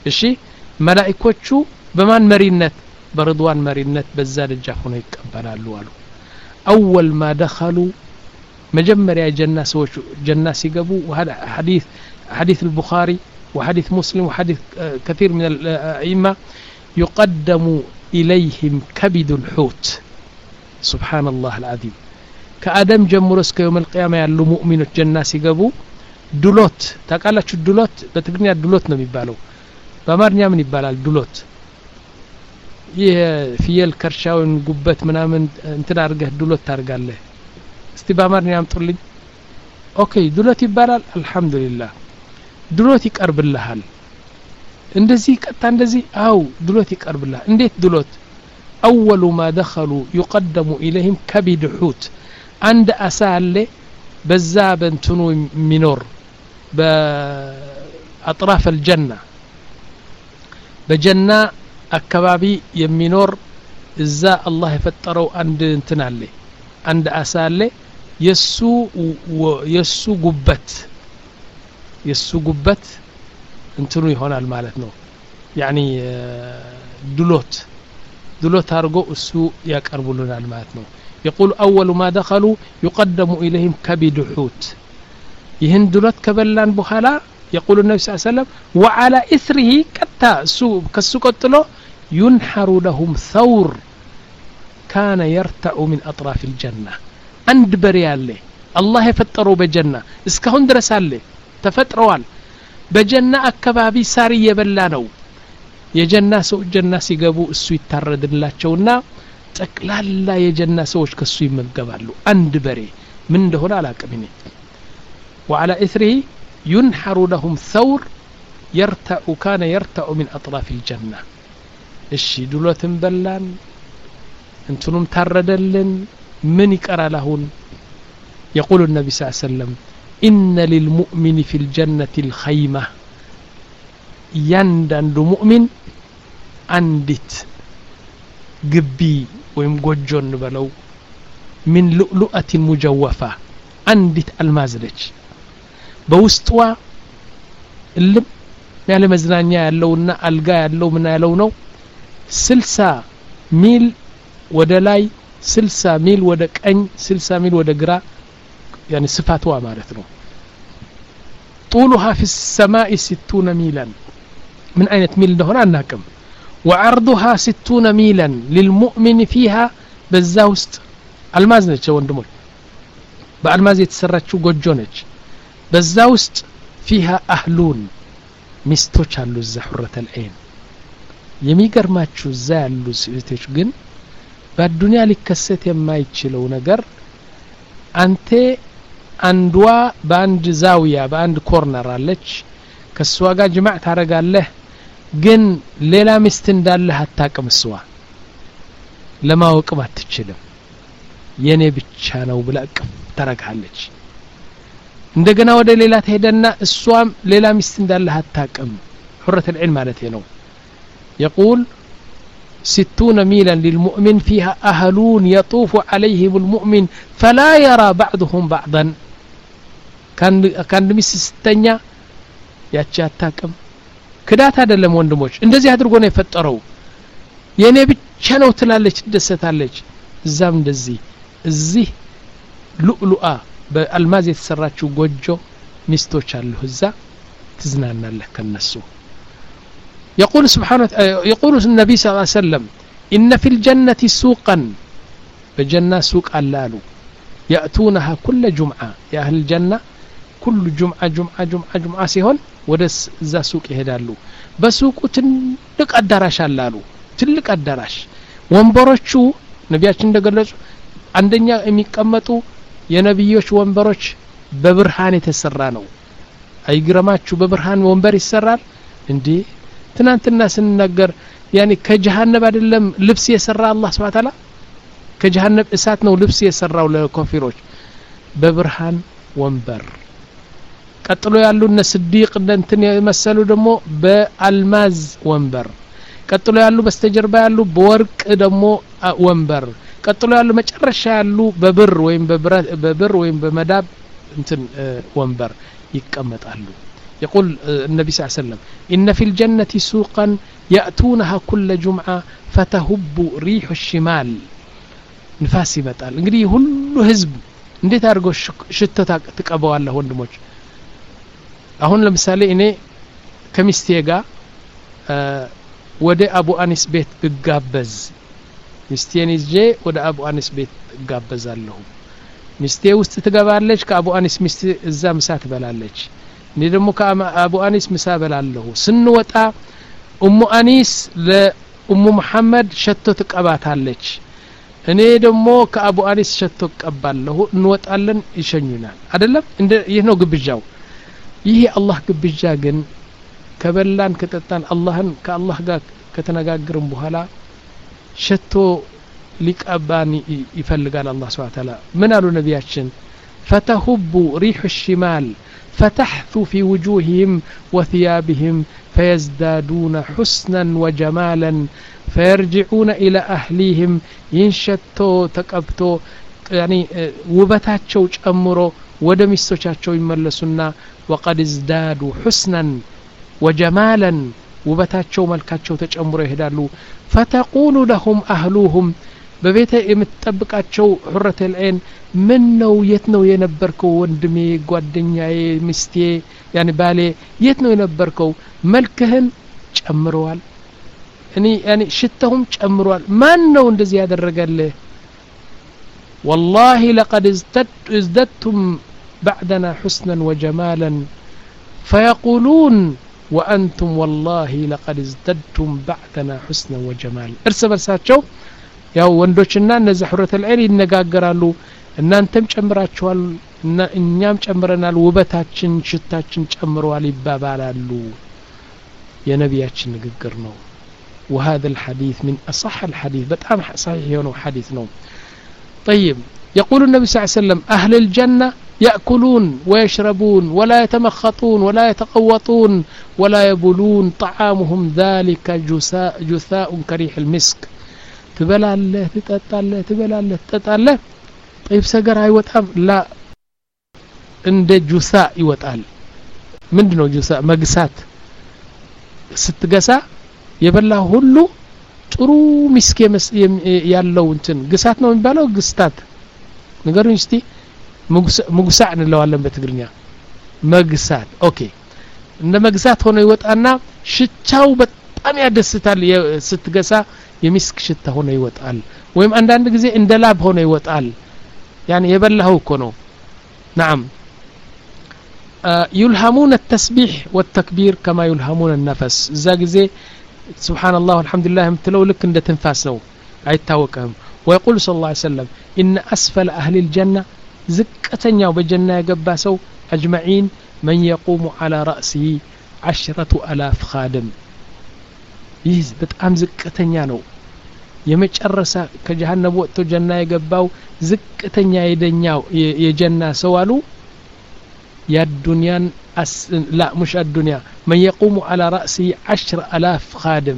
Speaker 2: እሺ መላእክቶቹ በማን መሪነት በርድዋን መሪነት በዛ ደጃፍ ሆነው ይቀበላሉ አሉ اول ما دخلوا مجمريا جنة سوش جنة سيقبوا وهذا حديث حديث البخاري وحديث مسلم وحديث كثير من الأئمة يقدم إليهم كبد الحوت سبحان الله العظيم كأدم جمرس كيوم القيامة يالو مؤمن الجنة سيقبوا دولوت تقالة شو دولوت بتقنيا دولوت نمي بالو بمارنيا من يبالال دولوت ይህ ፍየል ከርሻውን ጉበት ምናምን እንትን አርገህ ዱሎት ታርጋለህ እስቲ በአማርኛ አምጡልኝ ኦኬ ዱሎት ይባላል አልহামዱሊላህ ዱሎት ይቀርብልሃል እንደዚህ ቀጣ እንደዚህ አው ዱሎት ይቀርብልሃል እንዴት ዱሎት اول ما دخلوا يقدم اليهم كبد حوت عند اسال በዛ በእንትኑ ሚኖር በአጥራፍ الجنه በጀና አካባቢ የሚኖር እዛ አላህ የፈጠረው አንድ እንትን አለ አንድ አሳ አለ የሱ የሱ ጉበት የሱ ጉበት እንትኑ ይሆናል ማለት ነው ያኒ ዱሎት ዱሎት አርጎ እሱ ያቀርቡልናል ማለት ነው يقول اول ما دخلوا يقدم اليهم كبد حوت ይህን ዱሎት ከበላን በኋላ يقول النبي صلى الله عليه وسلم وعلى اثره كتا سو كسو قتلو ينحر لهم ثور كان يرتع من اطراف الجنه عند برياله الله يفطروا بجنه اسكهون درس አለ ተፈጥረዋል በጀና አካባቢ ሳር እየበላ ነው የጀና ሰው ጀና ሲገቡ እሱ ይታረድላቸውና ጠቅላላ የጀና ሰዎች ከሱ ይመገባሉ አንድ በሬ ምን እንደሆነ አላቀም እኔ وعلى اثره ينحر لهم ثور يرتع كان يرتع من اطراف الجنه እሺ ዱሎትን በላን እንትኑም ታረደልን ምን ይቀራል አሁን يقول النبي صلى الله عليه وسلم ان للمؤمن في الجنه الخيمه يندند مؤمن عندت ግቢ ወይም ጎጆን በለው من لؤلؤه مجوفه عندت አልማዝ ነች በውስጧ እልም ያለ መዝናኛ ያለውና አልጋ ያለው ምን ያለው ነው ስልሳ ሚል ወደ ላይ ስልሳ ሚል ወደ ቀኝ ስልሳ ሚል ወደ ግራ يعني ስፋቷ ማለት ነው طولها في السماء ستون ميلا من አይነት ሚል እንደሆነ አናቀም وعرضها ستون ميلا للمؤمن فيها በዛ ውስጥ አልማዝ ነች ወንድሞች በአልማዝ የተሰራችው ጎጆ ነች በዛ ውስጥ فيها اهلون ሚስቶች አሉ እዛ حرة العين የሚገርማችሁ እዛ ያሉ ሴቶች ግን በዱንያ ሊከሰት የማይችለው ነገር አንተ አንዷ በአንድ ዛውያ በአንድ ኮርነር አለች ከሷ ጋር ጅማዕ ታረጋለህ ግን ሌላ ሚስት እንዳለህ አታውቅም እሷ ለማወቅም አትችልም የኔ ብቻ ነው ብላ ታረጋለች እንደገና ወደ ሌላ ትሄደና እሷም ሌላ ሚስት እንዳለህ አታውቅም حرة العين ማለት ነው يقول ستون ميلا للمؤمن فيها أهلون يطوف عليهم المؤمن فلا يرى بعضهم بعضا كان كان مسستنيا ያቻታቀም ክዳት አይደለም ወንድሞች እንደዚህ አድርጎ ነው የፈጠረው የኔ ብቻ ነው ትላለች ደሰታለች እዛም እንደዚህ እዚህ ሉሉአ በአልማዝ የተሰራችው ጎጆ ሚስቶች አሉ እዛ ትዝናናለህ ከነሱ يقول سبحانه يقول النبي صلى الله عليه وسلم إن في الجنة سوقا بجنة سوق اللالو يأتونها كل جمعة يا أهل الجنة كل جمعة جمعة جمعة جمعة سيهون ودس ذا سوق يهدالو بسوق تلك الدراش اللالو تلك الدراش ወንበሮቹ ነቢያችን እንደገለጹ አንደኛ የሚቀመጡ የነብዮች ወንበሮች በብርሃን የተሰራ ነው አይግረማችሁ በብርሃን ወንበር ይሰራል እንዴ ትናንትና ስንነገር ያኒ ከጀሃነም አይደለም ልብስ የሰራ አላህ Subhanahu Ta'ala ከጀሃነም እሳት ነው ልብስ የሰራው ለኮፊሮች በብርሃን ወንበር ቀጥሎ ያሉ እነ ስዲቅ እንትን የመሰሉ ደግሞ በአልማዝ ወንበር ቀጥሎ ያሉ በስተጀርባ ያሉ በወርቅ ደግሞ ወንበር ቀጥሎ ያሉ መጨረሻ ያሉ በብር ወይም በብር በብር ወይም በመዳብ እንትን ወንበር ይቀመጣሉ يقول النبي صلى الله عليه وسلم إن في الجنة سوقا يأتونها كل جمعة فتهب ريح الشمال نفاس يمጣል እንግዲህ ሁሉ ህዝብ እንዴት አድርጎ ሽቶ ተቀበዋለሁ ወንድሞች አሁን ለምሳሌ እኔ ከሚስቴ ጋር ወደ አቡ አኒስ ቤት ብጋበዝ ሚስቴን ይዤ ወደ አቡ አኒስ ቤት ጋበዛለሁ ሚስቴ ውስጥ ትገባለች ከአቡ አኒስ ሚስት እዛ ምሳ ትበላለች እኔ ደግሞ ከአቡ አኒስ ምሳ በላለሁ ስንወጣ ኡሙ አኒስ ለኡሙ መሐመድ ሸቶ ትቀባታለች እኔ ደግሞ ከአቡ አኒስ ሸቶ ቀባለሁ እንወጣለን ይሸኙናል አይደለም እንደ ይሄ ነው ግብዣው ይሄ አላህ ግብዣ ግን ከበላን ከተጣን አላህን ከአላህ ጋር ከተነጋገርን በኋላ ሸቶ ሊቀባን ይፈልጋል አላህ Subhanahu Wa Ta'ala ምን አሉ ነቢያችን فتهب ريح الشمال فتحث في وجوههم وثيابهم فيزدادون حسنا وجمالا فيرجعون إلى أهليهم ينشتو تقبتو يعني وبتاچو ጨምሮ ወደ ሚስቶቻቸው ይመለሱና وقد ازدادوا حسنا وجمالا وبتاچو መልካቸው ተጨምሮ ይሄዳሉ فتقول لهم أهلهم በቤተ የምትጠብቃቸው ሑረተ العين ምን ነው የት ነው የነበርከው ወንድሜ ጓደኛዬ ሚስቴ ያኒ ባሌ የት ነው የነበርከው መልክህን ጨምሯል እኔ ያኒ ሽተውም ጨምሯል ማን ነው እንደዚህ ያደረገልህ والله لقد ازددتم بعدنا حسنا وجمالا فيقولون وأنتم والله لقد ازددتم بعدنا حسنا وجمالا እርስ በርሳቸው ያው ወንዶችና እነዚህ ሑረተ العين ይነጋገራሉ እናንተም ጨምራችኋል እና እኛም ጨምረናል ውበታችን ሽታችን ጨምሯል ይባባላሉ የነቢያችን ንግግር ነው وهذا الحديث من أصح الحديث በጣም صحيح የሆነው حديث ነው طيب يقول النبي صلى الله عليه وسلم أهل الجنة يأكلون ويشربون ولا يتمخطون ولا يتقوطون ولا يبولون طعامهم ذلك جثاء جثاء كريح المسك تبلالله تطጣለህ تبلالله تطጣለህ طيب سجر አይወጣም لا እንደ ጁሳ ይወጣል ምንድነው ጁሳ መግሳት ስትገሳ የበላ ሁሉ ጥሩ ሚስክ ያለው እንትን ግሳት ነው የሚባለው ግስታት ነገሩን እስቲ ሙግሳዕ እንለዋለን በትግርኛ መግሳት ኦኬ እንደ መግሳት ሆኖ ይወጣና ሽቻው በጣም ያደስታል ስትገሳ የሚስክ ሽታ ሆኖ ይወጣል ወይም አንዳንድ ጊዜ እንደ ላብ ሆኖ ይወጣል يعني يبلهو كونو نعم يلهمون التسبيح والتكبير كما يلهمون النفس زي سبحان الله والحمد لله متلو لك عند تنفاس نو አይታወቅም ويقول صلى الله عليه وسلم إن أسفل أهل الجنة زكتنياو بجنة يغبا سو أجمعين من يقوم على رأسه عشرة ألاف خادم ይህ በጣም ዝቅተኛ ነው የመጨረሻ ከጀሃነም ወጥቶ ጀና የገባው ዝቅተኛ የደኛው የጀና ሰው አሉ የዱንያን لا مش الدنيا من يقوم على رأسه عشر ألاف خادم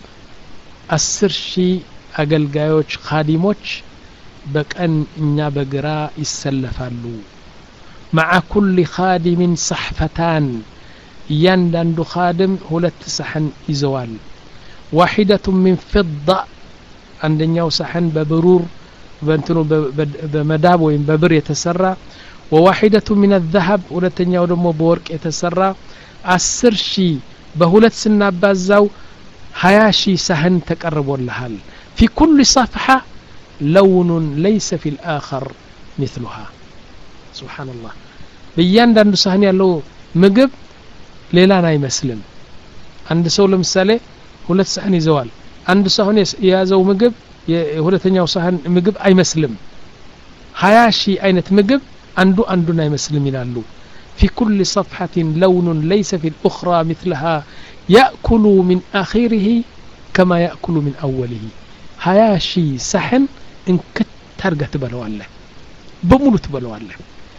Speaker 2: አስር ሺህ አገልጋዮች ኻዲሞች በቀን እኛ በግራ ይሰለፋሉ مع كل خادم صحفتان እያንዳንዱ ኻድም ሁለት ሰሐን ይዘዋል واحدة من فضة عندኛው ሰሐን በብሩር በእንትኑ በመዳብ ወይም በብር የተሰራ وواحدة من الذهب ሁለተኛው ደግሞ በወርቅ የተሰራ አስር ሺህ በሁለት ስናባዛው ሃያ ሺህ ሰሐን ተቀርቦልሃል في كل صفحة لون ليس في الآخر مثلها سبحان الله በእያንዳንዱ ሰሐን ያለው ምግብ ሌላን አይመስልም አንድ ሰው ለምሳሌ ሁለት ሰሐን ይዘዋል አንድ ሰሐን የያዘው ምግብ የሁለተኛው ሰሐን ምግብ አይመስልም ሃያ ሺህ አይነት ምግብ አንዱ አንዱን አይመስልም ይላሉ في كل صفحة لون ليس في الأخرى مثلها يأكل من آخره كما يأكل من أوله ሃያ ሺህ ሰሐን እንከታርገ ትበለዋለህ በሙሉ ትበለዋለህ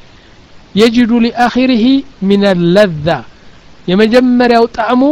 Speaker 2: يجد لآخره من اللذة የመጀመሪያው ጣዕሙ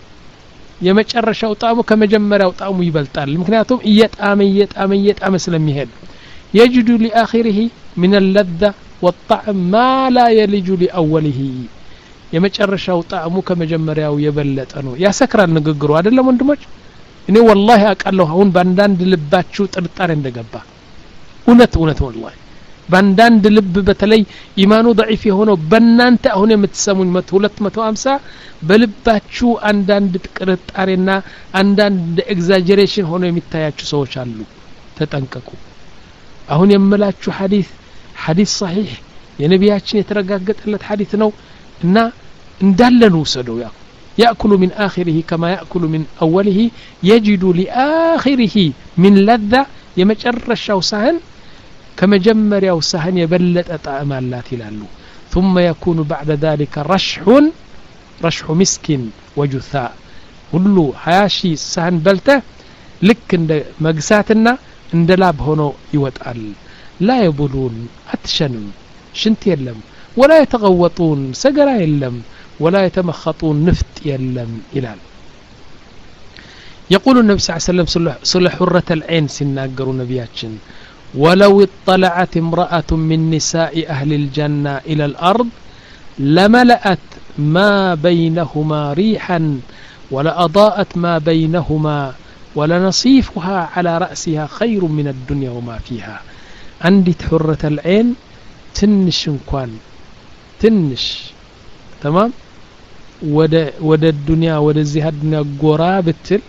Speaker 2: የመጨረሻው ጣዕሙ ከመጀመሪያው ጣዕሙ ይበልጣል ምክንያቱም እየጣመ እየጣመ እየጣመ ስለሚሄድ يجد لآخره من اللذة والطعم ما لا يلج لأوله የመጨረሻው ጣዕሙ ከመጀመሪያው የበለጠ ነው ያሰክራል ንግግሩ አይደለም ወንድሞች እኔ والله አቃለሁ አሁን ባንዳንድ ልባችሁ ጥርጣሬ እንደገባ እውነት እውነት والله ባንዳንድ ልብ በተለይ ኢማኑ ضعيف የሆነው በእናንተ አሁን የምትሰሙኝ ሁለት መቶ ሃምሳ በልባችሁ አንዳንድ ጥርጣሬና አንዳንድ ኤግዛጀሬሽን ሆኖ የሚታያችሁ ሰዎች አሉ ተጠንቀቁ አሁን የምላችሁ ሐዲስ ሐዲስ صحيح የነቢያችን የተረጋገጠለት ሐዲስ ነው እና እንዳለ ነው ሰደው ያ يأكل من آخره كما يأكل من أوله يجد لآخره من لذة يمجرشው ሳህን ከመጀመሪያው ሳህን የበለጠ ጣዕም አላት ይላሉ ثم يكون بعد ذلك رشح رشح مسك وجثاء ሁሉ ሃያ ሺህ ሳህን በልተ ልክ እንደ መግሳትና እንደ ላብ ሆኖ ይወጣል لا يبلون አትሸንም ሽንት የለም ولا يتغوطون سجرا يلم ولا يتمخطون نفط يلم إلى يقول النبي صلى الله عليه وسلم صلح حرة العين سناقروا نبياتشن ولو اطلعت امرأة من نساء أهل الجنة إلى الأرض لملأت ما بينهما ريحا ولأضاءت ما بينهما ولنصيفها على رأسها خير من الدنيا وما فيها عندي حرة العين تنش انكوان تنش تمام ودا ودا الدنيا ودا زي الدنيا قرابتل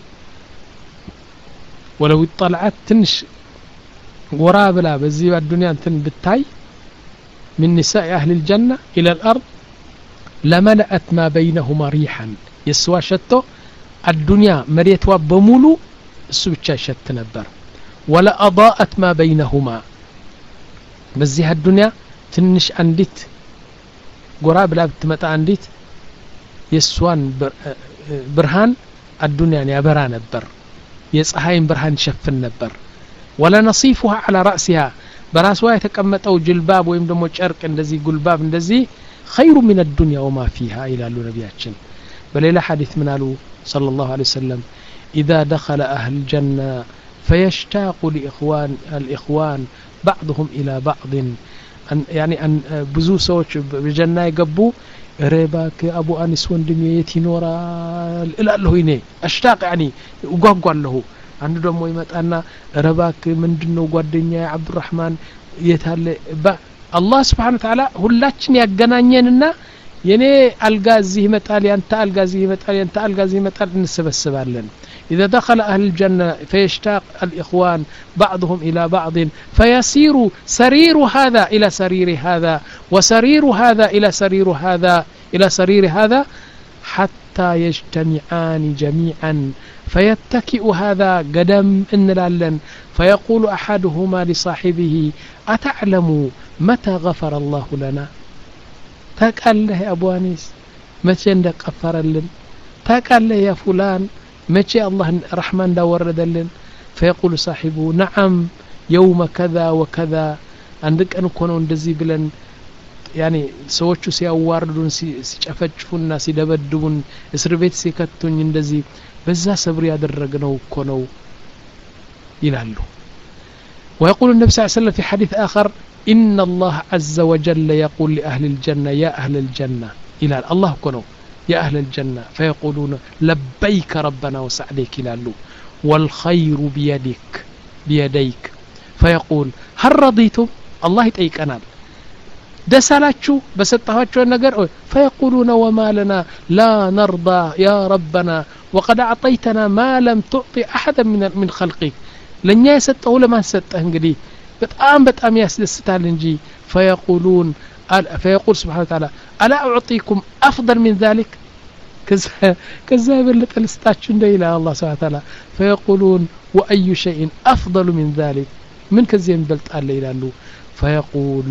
Speaker 2: ولو اطلعت تنش قراب لا بزي الدنيا تن بتاي من نساء أهل الجنة إلى الأرض لملأت ما بينهما ريحا يسوى شتو الدنيا مريتوا بمولو السبتشا شت نبر ولا أضاءت ما بينهما بزي الدنيا تنش عندت قراب لا بتمتع عندت يسوان برهان الدنيا يبرا نبر يصحاين برهان شفن نبر ولا نصيفها على رأسها براسوا يتقمطوا جلباب ويم دمو ጨርቅ እንደዚህ ጉልባብ እንደዚህ خير من الدنيا وما فيها ይላሉ ነብያችን በሌላ ሐዲስ ምን አሉ صلى الله عليه وسلم إذا دخل أهل الجنة فيشتاق لإخوان الإخوان بعضهم إلى بعض يعني أن ብዙ ሰዎች በጀና ይገቡ ረባክ አቡ አኒስ ወንድሜ የት ይኖራል እላለሁ እኔ አሽታቅ يعني እጓጓለሁ አንዱ ደግሞ ይመጣና ረባክ ምንድነው ጓደኛዬ አብዱራህማን የታለ አላህ Subhanahu Wa Ta'ala ሁላችን ያገናኘንና የኔ አልጋዚ ይመጣል ያንተ አልጋዚ ይመጣል ያንተ አልጋዚ ይመጣል እንሰበስባለን إذا دخل أهل الجنة فيشتاق الإخوان بعضهم إلى بعض فيسير سرير هذا إلى سرير هذا وسرير هذا إلى سرير هذا إلى سرير هذا حتى يجتمعان جميعا فيتكئ هذا قدم إن لالن فيقول أحدهما لصاحبه أتعلم متى غفر الله لنا تقال له يا أبو أنيس متى عندك غفر لنا تقال له يا فلان متى الله رحمن دا ورد لنا فيقول صاحبه نعم يوم كذا وكذا عندك أن كونوا እንደዚህ ብለን ያኔ ሰዎቹ ሲያዋርዱን ሲጨፈጭፉና ሲደበድቡን እስር ቤት ሲከቱኝ እንደዚህ በዛ ሰብር ያደረግነው እኮ ነው ይላሉ ويقول النبي صلى الله عليه وسلم في حديث آخر إن الله عز وجل يقول لأهل الجنة يا أهل الجنة إلى الله كنو يا أهل الجنة فيقولون لبيك ربنا وسعديك لالو والخير بيدك بيديك فيقول هل رضيتم الله يتأيك أنا دسالاتشو بسطهاتشو النجر فيقولون وما لنا لا نرضى يا ربنا وقد أعطيتنا ما لم تعطي أحدا من من خلقك لن يسطه لما سطه انجدي بتام بتام يسدستال انجي فيقولون فيقول سبحانه وتعالى ألا أعطيكم أفضل من ذلك كذا كذا بلت لستاتشو إلى الله سبحانه وتعالى فيقولون وأي شيء أفضل من ذلك من كذين بلت قال إلى فيقول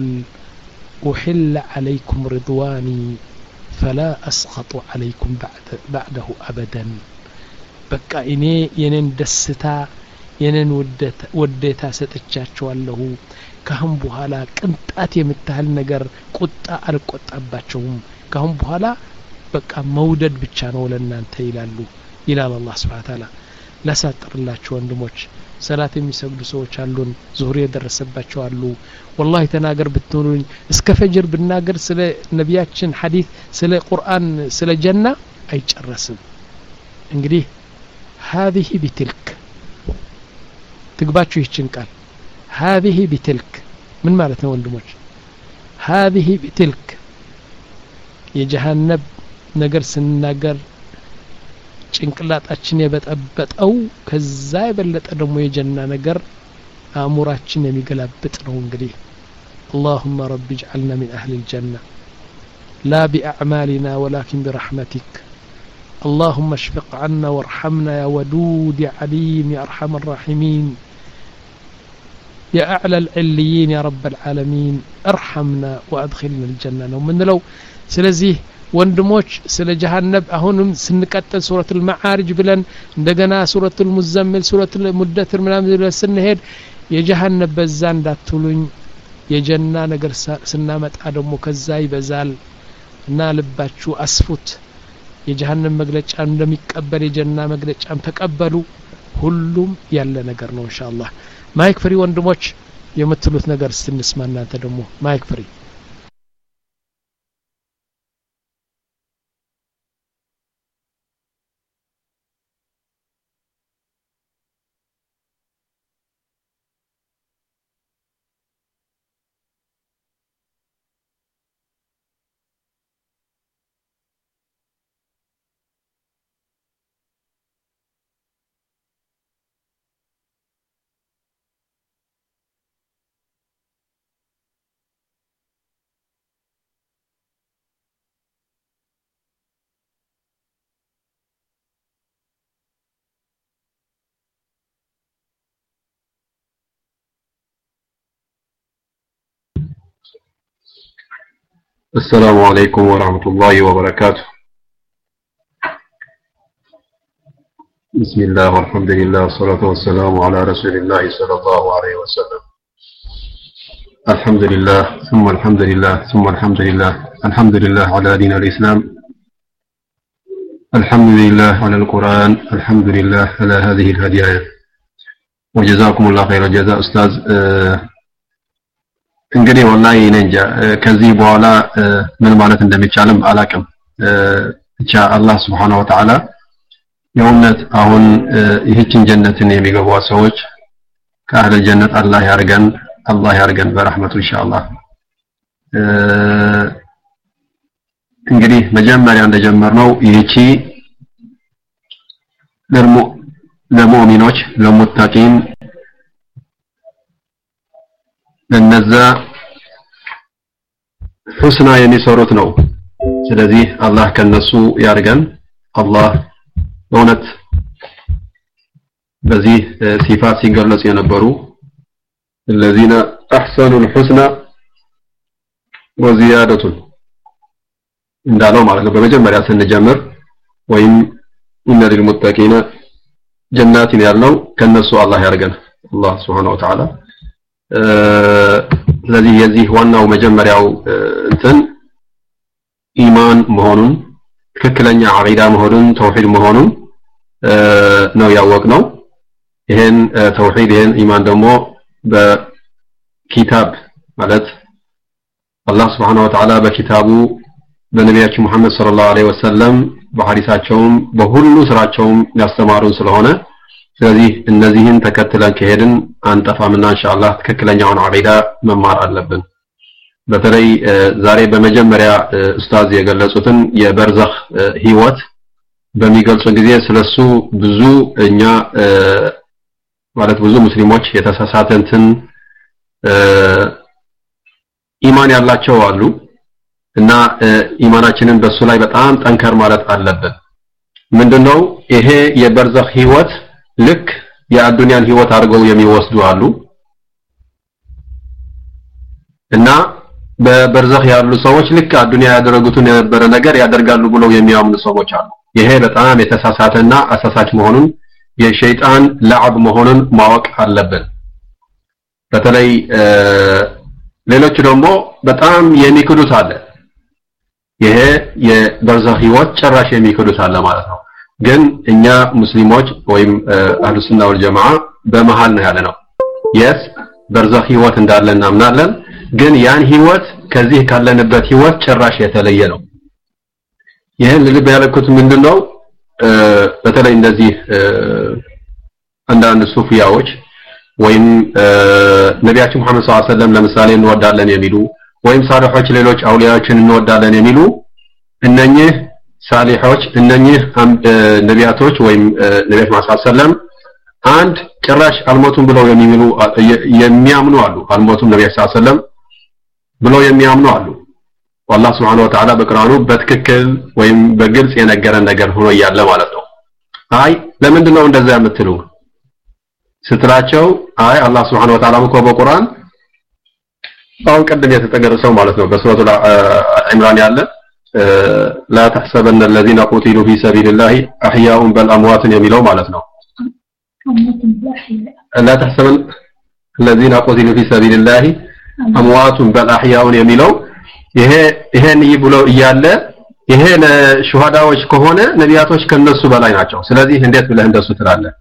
Speaker 2: أحل عليكم رضواني فلا أسخط عليكم بعد بعده أبدا بك إني ينن دستا ينن ودت وديتا ستتشاچوالله كهم بحالا قنطات يمتحل ነገር ቁጣ አልቆጣባቸውም كهم بحالا በቃ መውደድ ብቻ ነው ለእናንተ ይላሉ ይላል አላህ Subhanahu Wa Ta'ala ለሳጥርላችሁ ወንድሞች ሰላት የሚሰግዱ ሰዎች አሉን ዙሁር የደረሰባቸው አሉ والله ተናገር ብትሉኝ እስከ ፈጅር ብናገር ስለ ነቢያችን ሐዲስ ስለ ቁርአን ስለ ጀና አይጨረስም እንግዲህ هذه بتلك ትግባችሁ ይችን ቃል هذه بتلك ምን ማለት ነው ወንድሞች هذه بتلك የጀሃነም ነገር ስንናገር ጭንቅላታችን የበጠበጠው ከዛ የበለጠ ደግሞ የጀና ነገር አእምሯችን የሚገላብጥ ነው እንግዲህ اللهم رب اجعلنا من أهل الجنة لا بأعمالنا ولكن برحمتك اللهم اشفق عنا وارحمنا يا ودود يا عليم يا أرحم الراحمين يا أعلى العليين يا رب العالمين ارحمنا وأدخلنا الجنة ومن لو سلزيه ወንድሞች ስለ ጀሃነም አሁንም ስንቀጥል ሱረቱል መዓሪጅ ብለን እንደገና ሱረቱል ሙዘምል ሱረቱል ሙደትር ምናምን ስንሄድ የጀሃነም በዛ እንዳትሉኝ የጀና ነገር ስናመጣ ደግሞ ከዛ ይበዛል እና ልባችሁ አስፉት የጀሃነም መግለጫ እንደሚቀበል የጀና መግለጫም ተቀበሉ ሁሉም ያለ ነገር ነው ኢንሻአላህ ማይክ ፍሪ ወንድሞች የምትሉት ነገር ስንስማ እናንተ ደግሞ ማይክ ፍሪ
Speaker 3: السلام عليكم ورحمة الله وبركاته بسم الله والحمد لله والصلاة والسلام على رسول الله صلى الله عليه وسلم الحمد لله ثم الحمد لله ثم الحمد لله الحمد لله على دين الإسلام الحمد لله على القرآن الحمد لله على هذه الهدايا وجزاكم الله خير الجزاء أستاذ እንግዲህ ወላሂ ነንጃ ከዚህ በኋላ ምን ማለት እንደሚቻልም አላቅም ብቻ አላህ Subhanahu Wa Ta'ala የውነት አሁን ይህችን ጀነትን የሚገቡ ሰዎች ከአህለ ጀነት አላህ ያርገን አላህ ያርገን በረህመቱ ኢንሻአላህ እንግዲህ መጀመሪያ እንደጀመርነው ይህቺ ለሙ ለሙእሚኖች ለሙተቂን ለነዛ ሁስና የሚሰሩት ነው ስለዚህ አላህ ከነሱ ያርገን አላህ በእውነት በዚህ ሲፋት ሲገለጹ የነበሩ الذين احسنوا الحسنى وزياده እንዳለው ማለት ነው በመጀመሪያ ስንጀምር ወይም ان للمتقين جنات ያለው ከነሱ አላህ ያርገን አላህ Subhanahu Wa Ta'ala ስለዚህ የዚህ ዋናው መጀመሪያው እንትን ኢማን መሆኑን ትክክለኛ አቂዳ መሆኑን ተውሂድ መሆኑን ነው ያወቅነው ይሄን ተውሂድ ይሄን ኢማን ደግሞ በኪታብ ማለት አላህ Subhanahu Wa Ta'ala በኪታቡ በነቢያችን መሐመድ ሰለላሁ ዐለይሂ ወሰለም በሐዲሳቸውም በሁሉ ስራቸውም ያስተማሩን ስለሆነ ስለዚህ እነዚህን ተከትለን ከሄድን አንጠፋምና ኢንሻአላህ ትክክለኛውን አቂዳ መማር አለብን በተለይ ዛሬ በመጀመሪያ ኡስታዝ የገለጹትን የበርዘኽ ህይወት በሚገልጹ ጊዜ ስለሱ ብዙ እኛ ማለት ብዙ ሙስሊሞች የተሳሳተንትን ኢማን ያላቸው አሉ እና ኢማናችንን በሱ ላይ በጣም ጠንከር ማለት አለብን ምንድነው ይሄ የበርዘኽ ህይወት ልክ የአዱንያን ህይወት አድርገው የሚወስዱ አሉ እና በበርዘኽ ያሉ ሰዎች ልክ አዱንያ ያደረጉትን የነበረ ነገር ያደርጋሉ ብለው የሚያምኑ ሰዎች አሉ ይሄ በጣም የተሳሳተና አሳሳች መሆኑን የሸይጣን ለዓብ መሆኑን ማወቅ አለብን በተለይ ሌሎች ደግሞ በጣም የሚክዱት አለ ይሄ የበርዘኽ ህይወት ጭራሽ የሚክዱት አለ ማለት ነው ግን እኛ ሙስሊሞች ወይም አህሉ ሱና ወል ጀማዓ በመሃል ነው ያለነው yes በርዘኽ ህይወት እንዳለ እናምናለን ግን ያን ህይወት ከዚህ ካለንበት ህይወት ጭራሽ የተለየ ነው ይሄን ልብ ያለኩት ምንድነው በተለይ እንደዚህ አንዳንድ ሱፊያዎች ወይም ነቢያችን መሐመድ ሰለላሁ ዐለይሂ ወሰለም ለምሳሌ እንወዳለን የሚሉ ወይም ሳሊሖች ሌሎች አውሊያዎችን እንወዳለን የሚሉ እነኚህ ሳሊሖች እነኚህ ነቢያቶች ወይም ነቢያችን መሐመድ ሰለላሁ ዐለይሂ ወሰለም አንድ ጭራሽ አልሞቱም ብለው የሚሉ የሚያምኑ አሉ አልሞቱም ነቢያችን ሰለላሁ ዐለይሂ ወሰለም ብለው የሚያምኑ አሉ والله سبحانه وتعالى በቁርአኑ በትክክል ወይም በግልጽ የነገረን ነገር ሆኖ ያለ ማለት ነው አይ ለምንድን ነው እንደዛ የምትሉ ስትላቸው አይ አላህ Subhanahu Wa Ta'ala እኮ በቁርአን አሁን ቀደም የተጠቀሰው ማለት ነው በሱረቱ ኢምራን ያለ لا تحسبن الذين قتلوا في سبيل الله احياء بل اموات የሚለው ማለት ነው لا تحسبن الذين قتلوا في سبيل الله اموات بل احياء የሚለው ይሄ ይሄን ይብለው ይያለ ይሄ ለሹሃዳዎች ከሆነ ነቢያቶች ከነሱ በላይ ናቸው ስለዚህ እንዴት ብለህ እንደሱ ትላለህ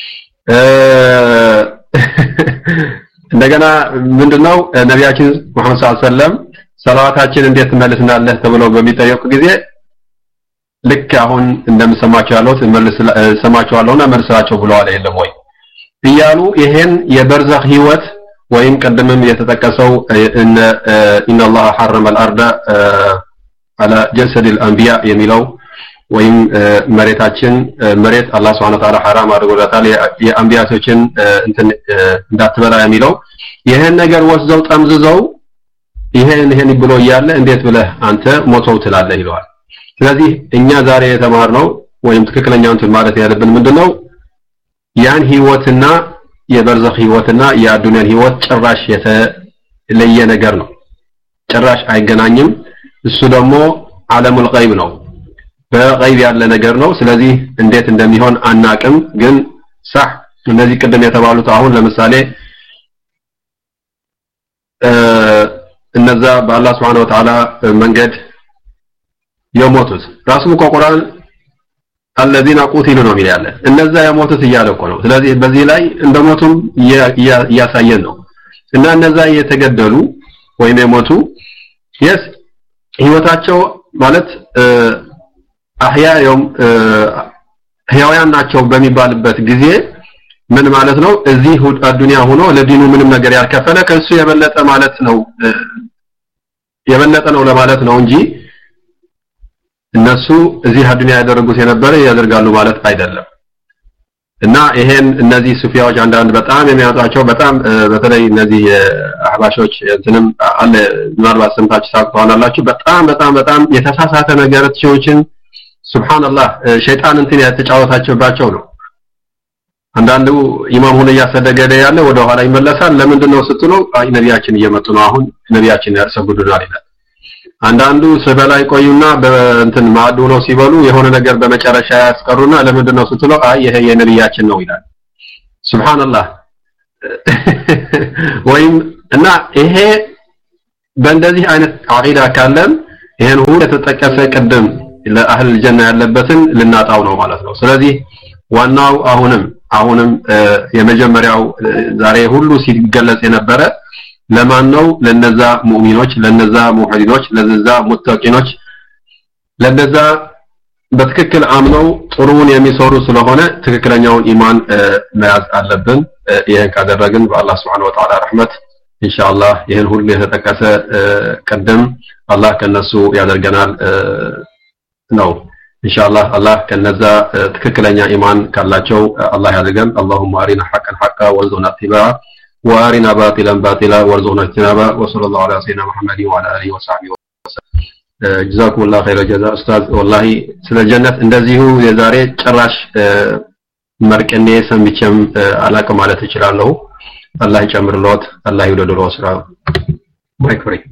Speaker 3: እንደገና ምንድነው ነቢያችን መሐመድ ሰለላሁ ዐለይሂ ወሰለም ሰላዋታችን እንዴት መልስናለህ ተብለው በሚጠየቁ ጊዜ ልክ አሁን እንደምሰማቸው ያለው መልስ ሰማቸዋለሁና መልሳቸው ብለዋል አይደለም ወይ እያሉ ይሄን የበርዘኽ ህይወት ወይም ቀደምም የተጠቀሰው ان ان الله حرم الارض على جسد الانبياء የሚለው ወይም መሬታችን መሬት አላህ Subhanahu Wa Ta'ala حرام አድርጎታል የአንቢያቶችን እንትን እንዳትበላ የሚለው ይሄን ነገር ወስደው ጠምዝዘው ይሄን ይሄን ብሎ ያለ እንዴት ብለህ አንተ ሞተው ትላለህ ይለዋል ስለዚህ እኛ ዛሬ የተማርነው ወይም ትክክለኛው እንትን ማለት ያለብን ምንድነው ያን ህይወትና የበርዘኽ ህይወትና የአዱንያን ህይወት ጭራሽ የተለየ ነገር ነው ጭራሽ አይገናኝም እሱ ደግሞ ዓለሙል ገይብ ነው በገይብ ያለ ነገር ነው ስለዚህ እንዴት እንደሚሆን አናቅም ግን صح እነዚህ ቀደም የተባሉት አሁን ለምሳሌ እነዛ በአላህ Subhanahu Wa Ta'ala መንገድ የሞቱት ራሱም ቁርአን الذين قتلوا ነው የሚላል እነዛ የሞቱት እያለቆ ነው ስለዚህ በዚህ ላይ እንደሞቱም ያሳየን ነው እና እነዛ የተገደሉ ወይም የሞቱ yes ህይወታቸው ማለት አህያ يوم ህያውያን ናቸው በሚባልበት ጊዜ ምን ማለት ነው እዚህ አዱንያ ሆኖ ለዲኑ ምንም ነገር ያልከፈለ ከሱ የበለጠ ማለት ነው የበለጠ ነው ለማለት ነው እንጂ እነሱ እዚህ አዱንያ ያደረጉት የነበረ ያደርጋሉ ማለት አይደለም እና ይሄን እነዚህ ሱፊያዎች አንዳንድ በጣም የሚያጣቸው በጣም በተለይ እነዚህ አህባሾች እንትንም አለ ምናልባት ሰምታችሁ ታውቃላችሁ በጣም በጣም በጣም የተሳሳተ ነገሮችን ሱብሃንአላህ ሸይጣን እንትን ያተጫወታቸውባቸው ነው አንዳንዱ ኢማም ሆነ ያሰደገደ ያለ ወደ ኋላ ይመለሳል ለምንድነው ስትሉ አይ ነቢያችን እየመጡ ነው አሁን ነቢያችን ያርሰጉዱናል ይላል አንዳንዱ ሰበላይ ቆዩና በእንትን ማዱ ነው ሲበሉ የሆነ ነገር በመጨረሻ ያስቀሩና ለምንድነው ስትሉ አይ ይሄ የነቢያችን ነው ይላል ሱብሃንአላህ ወይም እና ይሄ በእንደዚህ አይነት አቂዳ ካለን ይሄን ሁሉ የተጠቀሰ ቀደም ለአህል ጀና ያለበትን ልናጣው ነው ማለት ነው ስለዚህ ዋናው አሁንም አሁንም የመጀመሪያው ዛሬ ሁሉ ሲገለጽ የነበረ ለማን ነው ለነዛ ሙእሚኖች ለነዛ ሙሐዲዶች ለነዛ ሙተቂኖች ለነዛ በትክክል አምነው ጥሩን የሚሰሩ ስለሆነ ትክክለኛውን ኢማን መያዝ አለብን ይሄን ካደረግን በአላህ Subhanahu Wa Ta'ala ረህመት ኢንሻአላህ ይሄን ሁሉ የተጠቀሰ ቀደም አላህ ከነሱ ያደርገናል ነው ኢንሻአላህ አላህ ከነዛ ትክክለኛ ኢማን ካላቸው አላህ ያደርገን اللهم ارنا حقا حقا وارزقنا اتباعه وارنا باطلا باطلا وارزقنا اجتنابه وصلى الله على سيدنا محمد وعلى اله وصحبه وسلم جزاكم الله خير الجزاء استاذ والله ስለ ጀነት እንደዚሁ የዛሬ ጭራሽ መርቀኔ ሰምቼም አላቀ ማለት እችላለሁ አላህ ይጨምርልዎት አላህ ይወደድልዎ ስራ ማይክ ፍሪ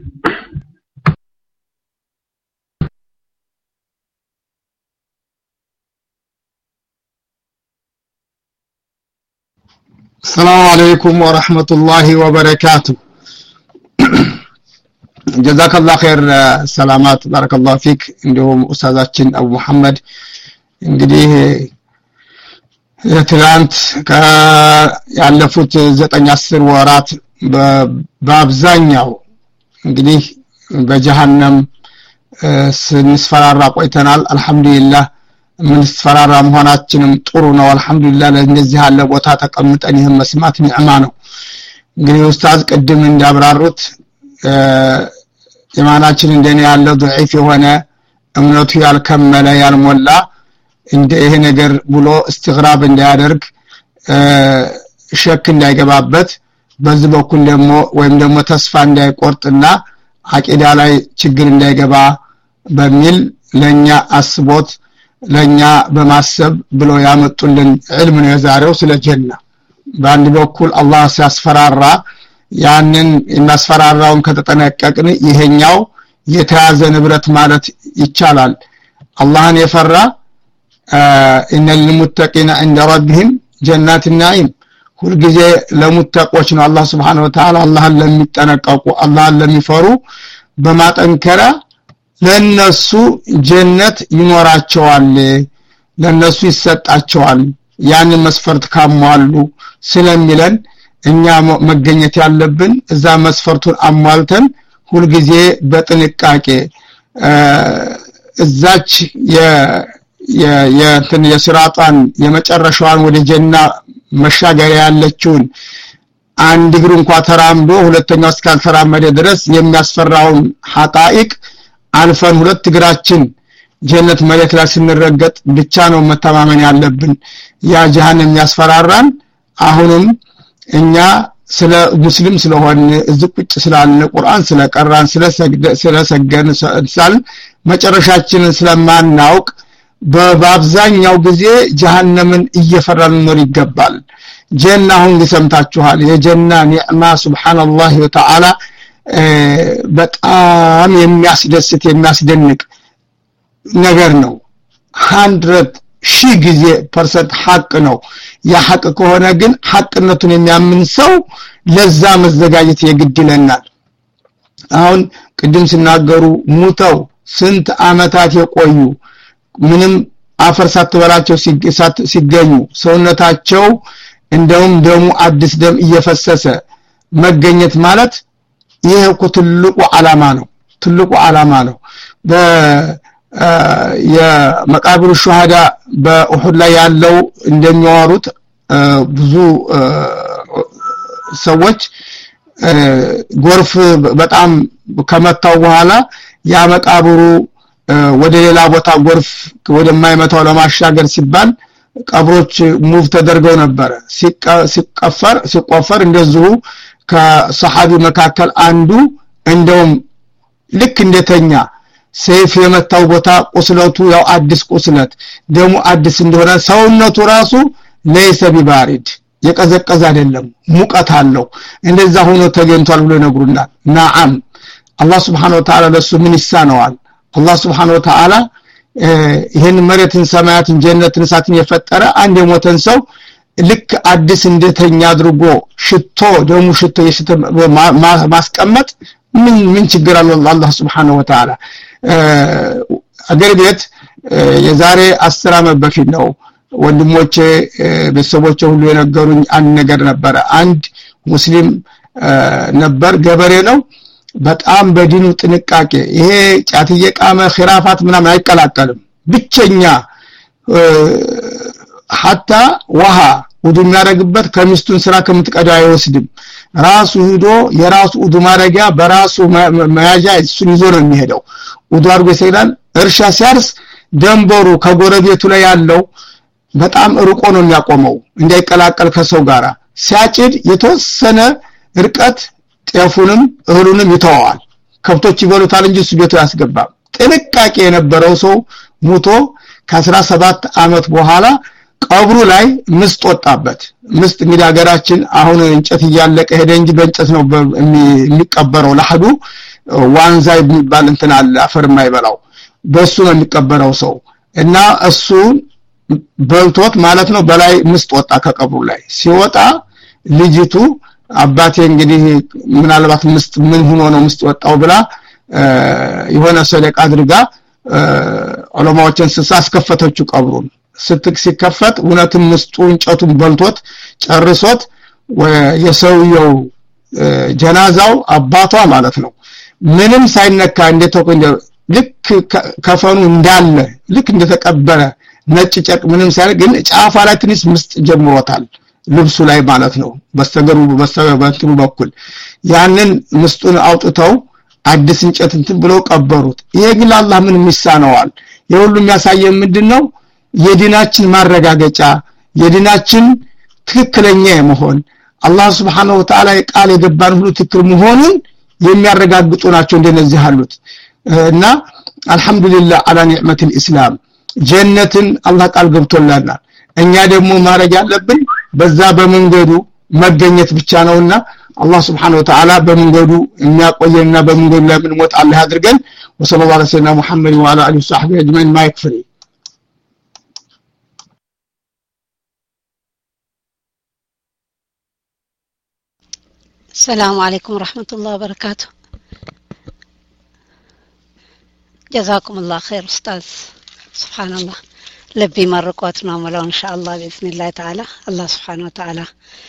Speaker 1: السلام عليكم ورحمة الله وبركاته جزاك الله خير سلامات بارك الله فيك عندهم أستاذاتين أبو محمد እንግዲህ የትላንት ያለፉት ዘጠኝ አስር ወራት በአብዛኛው እንግዲህ በጀሃነም ስንስፈራራ ቆይተናል። አልহামዱሊላህ ምን ስፈራራ መሆናችንም ጥሩ ነው። አልহামዱሊላህ ለእነዚህ ያለ ቦታ ተቀምጠን ይሄን መስማት ኒዕማ ነው። እንግዲህ ኡስታዝ ቅድም እንዳብራሩት ኢማናችን እንደኔ ያለው ضعيف የሆነ እምነቱ ያልከመለ ያልሞላ እንደ ይሄ ነገር ብሎ استغراب እንዳያደርግ ሸክ እንዳይገባበት በዚህ በኩል ደግሞ ወይም ደግሞ ተስፋ እንዳይቆርጥና አቂዳ ላይ ችግር እንዳይገባ በሚል ለኛ አስቦት ለኛ በማሰብ ብሎ ያመጡልን ዕልም ነው የዛሬው ስለ ጀና። በአንድ በኩል አላህ ሲያስፈራራ ያንን የሚያስፈራራውን ከተጠነቀቅን ይሄኛው የተያዘ ንብረት ማለት ይቻላል። አላህን የፈራ ኢነል ሙተቂና عند ربهم جنات النعيم ሁሉ ጊዜ ለሙተቆች ነው አላህ Subhanahu Wa Ta'ala አላህን ለሚጠነቀቁ አላህን ለሚፈሩ በማጠንከራ ለነሱ ጀነት ይኖራቸዋል ለነሱ ይሰጣቸዋል ያን መስፈርት ካሟሉ ስለሚለን እኛ መገኘት ያለብን እዛ መስፈርቱን አሟልተን ሁሉ ጊዜ በጥንቃቄ እዛች የ የእንትን የስራጣን የመጨረሻዋን ወደ ጀና መሻገሪያ ያለችውን አንድ እግር እንኳን ተራምዶ ሁለተኛው እስካልተራመደ ድረስ የሚያስፈራውን ሐቃኢቅ አልፈን ሁለት እግራችን ጀነት መሬት ላይ ስንረገጥ ብቻ ነው መተማመን ያለብን። ያ ጀሃነም ያስፈራራን አሁንም እኛ ስለ ሙስሊም ስለሆነ እዝቁጭ ስላለ ቁርአን ስለቀራን ስለሰገን ሳል መጨረሻችንን ስለማናውቅ በአብዛኛው ጊዜ ጀሃነምን እየፈራን ነው ይገባል። ጀናውን ሰምታችኋል። የጀና ኒዕማ ሱብሃንአላህ ወተዓላ በጣም የሚያስደስት የሚያስደንቅ ነገር ነው። መቶ ሺህ ጊዜ ፐርሰንት ሐቅ ነው። ያ ሐቅ ከሆነ ግን ሐቅነቱን የሚያምን ሰው ለዛ መዘጋጀት የግድለናል። አሁን ቅድም ሲናገሩ ሙተው ስንት አመታት የቆዩ ምንም አፈር ሳትበላቸው ሲገኙ ሰውነታቸው እንደውም ደሙ አዲስ ደም እየፈሰሰ መገኘት ማለት ይሄ እኮ ትልቁ ዓላማ ነው ትልቁ ዓላማ ነው። በ የመቃብሩ ሹሃዳ በኡሁድ ላይ ያለው እንደሚያወሩት ብዙ ሰዎች ጎርፍ በጣም ከመታው በኋላ ያ መቃብሩ ወደ ሌላ ቦታ ጎርፍ ወደማይመታው ለማሻገር ሲባል ቀብሮች ሙቭ ተደርገው ነበር። ሲቀፈር ሲቆፈር እንደዚሁ ከሰሃቢ መካከል አንዱ እንደውም ልክ እንደተኛ ሰይፍ የመታው ቦታ ቁስለቱ ያው አዲስ ቁስለት ደሙ አዲስ እንደሆነ ሰውነቱ ራሱ ለይሰ ቢባሪድ የቀዘቀዘ አይደለም ሙቀት አለው እንደዛ ሆኖ ተገኝቷል ብሎ ይነግሩናል። ናዓም አላህ Subhanahu Wa Ta'ala ለሱ ምን ይሳነዋል? አላህ Subhanahu Wa Ta'ala ይሄን መሬትን ሰማያትን ጀነትን እሳትን የፈጠረ አንድ የሞተን ሰው ልክ አዲስ እንደተኛ አድርጎ ሽቶ ደሙ ሽቶ የሽተ ማስቀመጥ ምን ምን ችግር አለው? አላህ Subhanahu Wa Ta'ala አገር ቤት የዛሬ አስር አመት በፊት ነው ወንድሞቼ በሰቦቼ ሁሉ የነገሩኝ አንድ ነገር ነበር። አንድ ሙስሊም ነበር ገበሬ ነው በጣም በዲኑ ጥንቃቄ ይሄ ጫት እየቃመ ኺራፋት ምናምን አይቀላቀልም ብቸኛ hatta ውሃ ውዱ የሚያደርግበት ከሚስቱን ስራ ከምትቀዳ አይወስድም። ራሱ ሄዶ የራሱ ውዱ ማረጊያ በራሱ መያዣ እሱን ይዞ ነው የሚሄደው። ውዱ አድርጎ ይሰግዳል። እርሻ ሲያርስ ደንበሩ ከጎረቤቱ ላይ ያለው በጣም ርቆ ነው የሚያቆመው እንዳይቀላቀል ከሰው ጋራ። ሲያጭድ የተወሰነ ርቀት ጤፉንም እህሉንም ይተዋል። ከብቶች ይበሉታል እንጂ እሱ ቤቱ ያስገባም። ጥንቃቄ የነበረው ሰው ሙቶ ከ17 አመት በኋላ ቀብሩ ላይ ምስጥ ወጣበት። ምስጥ እንግዲህ ሀገራችን አሁን እንጨት እያለቀ ሄደ እንጂ በእንጨት ነው የሚቀበረው። ለሐዱ ዋንዛ የሚባል እንትን አለ አፈር የማይበላው በሱ ነው የሚቀበረው ሰው እና እሱ በልቶት ማለት ነው በላይ ምስጥ ወጣ ከቀብሩ ላይ። ሲወጣ ልጅቱ አባቴ እንግዲህ ምናልባት ምስጥ ምን ሆኖ ነው ምስጥ ወጣው ብላ የሆነ ሰደቃ አድርጋ ዑለማዎችን ስሳስከፈተችው ቀብሩን። ስትክ ሲከፈት እውነትም ምስጡ እንጨቱን በልቶት ጨርሶት የሰውየው ጀናዛው አባቷ ማለት ነው ምንም ሳይነካ እንደተቆንደ ልክ ከፈኑ እንዳለ ልክ እንደተቀበረ ነጭ ጨርቅ ምንም ሳይል ግን ጫፋ ላይ ትንሽ ምስጥ ጀምሮታል ልብሱ ላይ ማለት ነው በስተገሩ በስተበትሩ በኩል ያንን ምስጡን አውጥተው አዲስ እንጨት እንትን ብለው ቀበሩት ይሄ ግን አላህ ምን የሚሳነዋል የሁሉ የሚያሳየው ምንድነው የዲናችን ማረጋገጫ የዲናችን ትክክለኛ መሆን አላህ Subhanahu Wa Ta'ala ቃል የገባን ሁሉ ትክክል መሆኑን የሚያረጋግጡ ናቸው እንደነዚህ አሉት እና አልহামዱሊላህ አላ ኒዕመቲል ኢስላም ጀነትን አላህ ቃል ገብቶልናል እኛ ደግሞ ማረግ ያለብን በዛ በመንገዱ መገኘት ብቻ ነውና አላህ Subhanahu Wa Ta'ala በመንገዱ የሚያቆየና በመንገዱ ላይ ምን ሞት አላህ አድርገን ወሰለላሁ ዐለ ሰይድና ሙሐመድ ወዐላ አሊሂ ወሰሐቢሂ አጅማኢን ማይክፍሪ
Speaker 4: السلام عليكم ورحمة الله وبركاته جزاكم الله خير أستاذ سبحان الله لبي مرقوتنا وملو إن شاء الله بإذن الله تعالى الله سبحانه وتعالى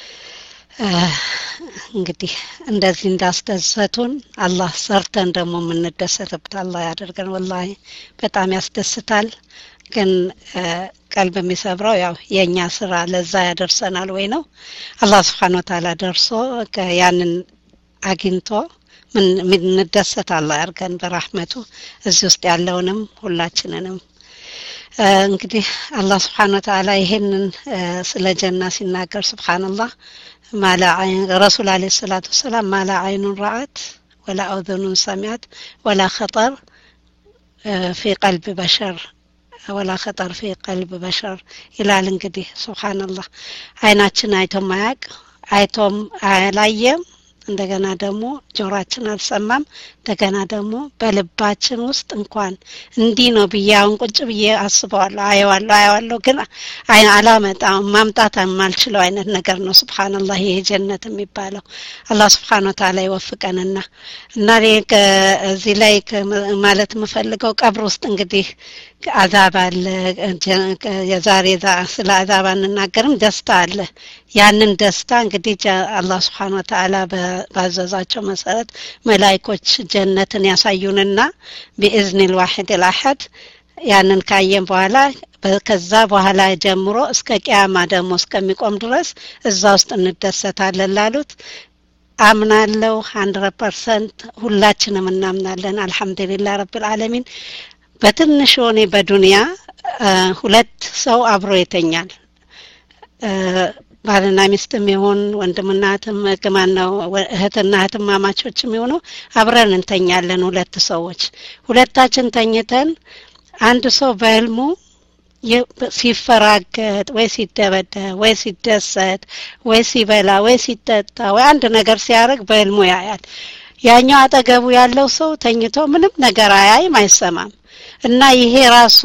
Speaker 4: እንግዲህ እንደዚህ እንዳስደሰቱን አላህ ሰርተን ደግሞ የምንደሰትበት አላህ ያደርገን ወላሂ በጣም ያስደስታል ግን ቀልብ የሚሰብረው ያው የኛ ስራ ለዛ ያደርሰናል ወይ ነው አላህ Subhanahu Wa Ta'ala ደርሶ ያንን አግኝቶ ምን ምንደሰት አላህ ያርገን በረህመቱ እዚህ ውስጥ ያለውንም ሁላችንንም እንግዲህ አላህ Subhanahu Wa Ta'ala ይሄንን ስለ ጀና ሲናገር ሱብሃንአላህ ማላ አይን ረሱል አለይሂ ሰላቱ ሰላም ማላ አይኑን ረአት ወላ አذኑን ሰሚዓት ወላ خطر في قلب بشر ولا خطر في قلب بشر ይላል እንግዲህ ሱብሃንአላህ አይናችን አይቶም ማያቅ አይቶም አላየም እንደገና ደግሞ ጆሮአችን አልሰማም እንደገና ደግሞ በልባችን ውስጥ እንኳን እንዲ ነው ብያውን ቁጭ ብዬ አስበዋለሁ አየዋለሁ አየዋለሁ ግን አይን አላመጣም ማምጣት ማልችለው አይነት ነገር ነው ሱብሃንአላህ ይሄ ጀነት የሚባለው አላህ Subhanahu Wa Ta'ala ይወፍቀንና እና እዚህ ላይ ማለት የምፈልገው ቀብር ውስጥ እንግዲህ አዛብ አለ የዛሬ ስለ አዛብ አንናገርም ደስታ አለ ያንን ደስታ እንግዲህ አላህ Subhanahu Wa Ta'ala ባዘዛቸው መሰረት መላእክቶች ጀነትን ያሳዩንና بإذن الواحد الأحد ያንን ካየን በኋላ ከዛ በኋላ ጀምሮ እስከ ቂያማ ደግሞ እስከሚቆም ድረስ እዛ ውስጥ እንደሰታለን ላሉት አምናለሁ one hundred percent ሁላችንም እናምናለን አልহামዱሊላህ ረብል ዓለሚን በትንሹ እኔ በዱንያ ሁለት ሰው አብሮ ይተኛል ባልና ሚስትም ይሁን ወንድምና እህትም ከማናው እህትና እህትማማቾችም ይሁኑ አብረን እንተኛለን ሁለት ሰዎች ሁለታችን ተኝተን አንድ ሰው በህልሙ ሲፈራገጥ ወይ ሲደበደብ ወይ ሲደሰት ወይ ሲበላ ወይ ሲጠጣ ወይ አንድ ነገር ሲያረግ በህልሙ ያያል ያኛው አጠገቡ ያለው ሰው ተኝቶ ምንም ነገር አያይም አይሰማም እና ይሄ ራሱ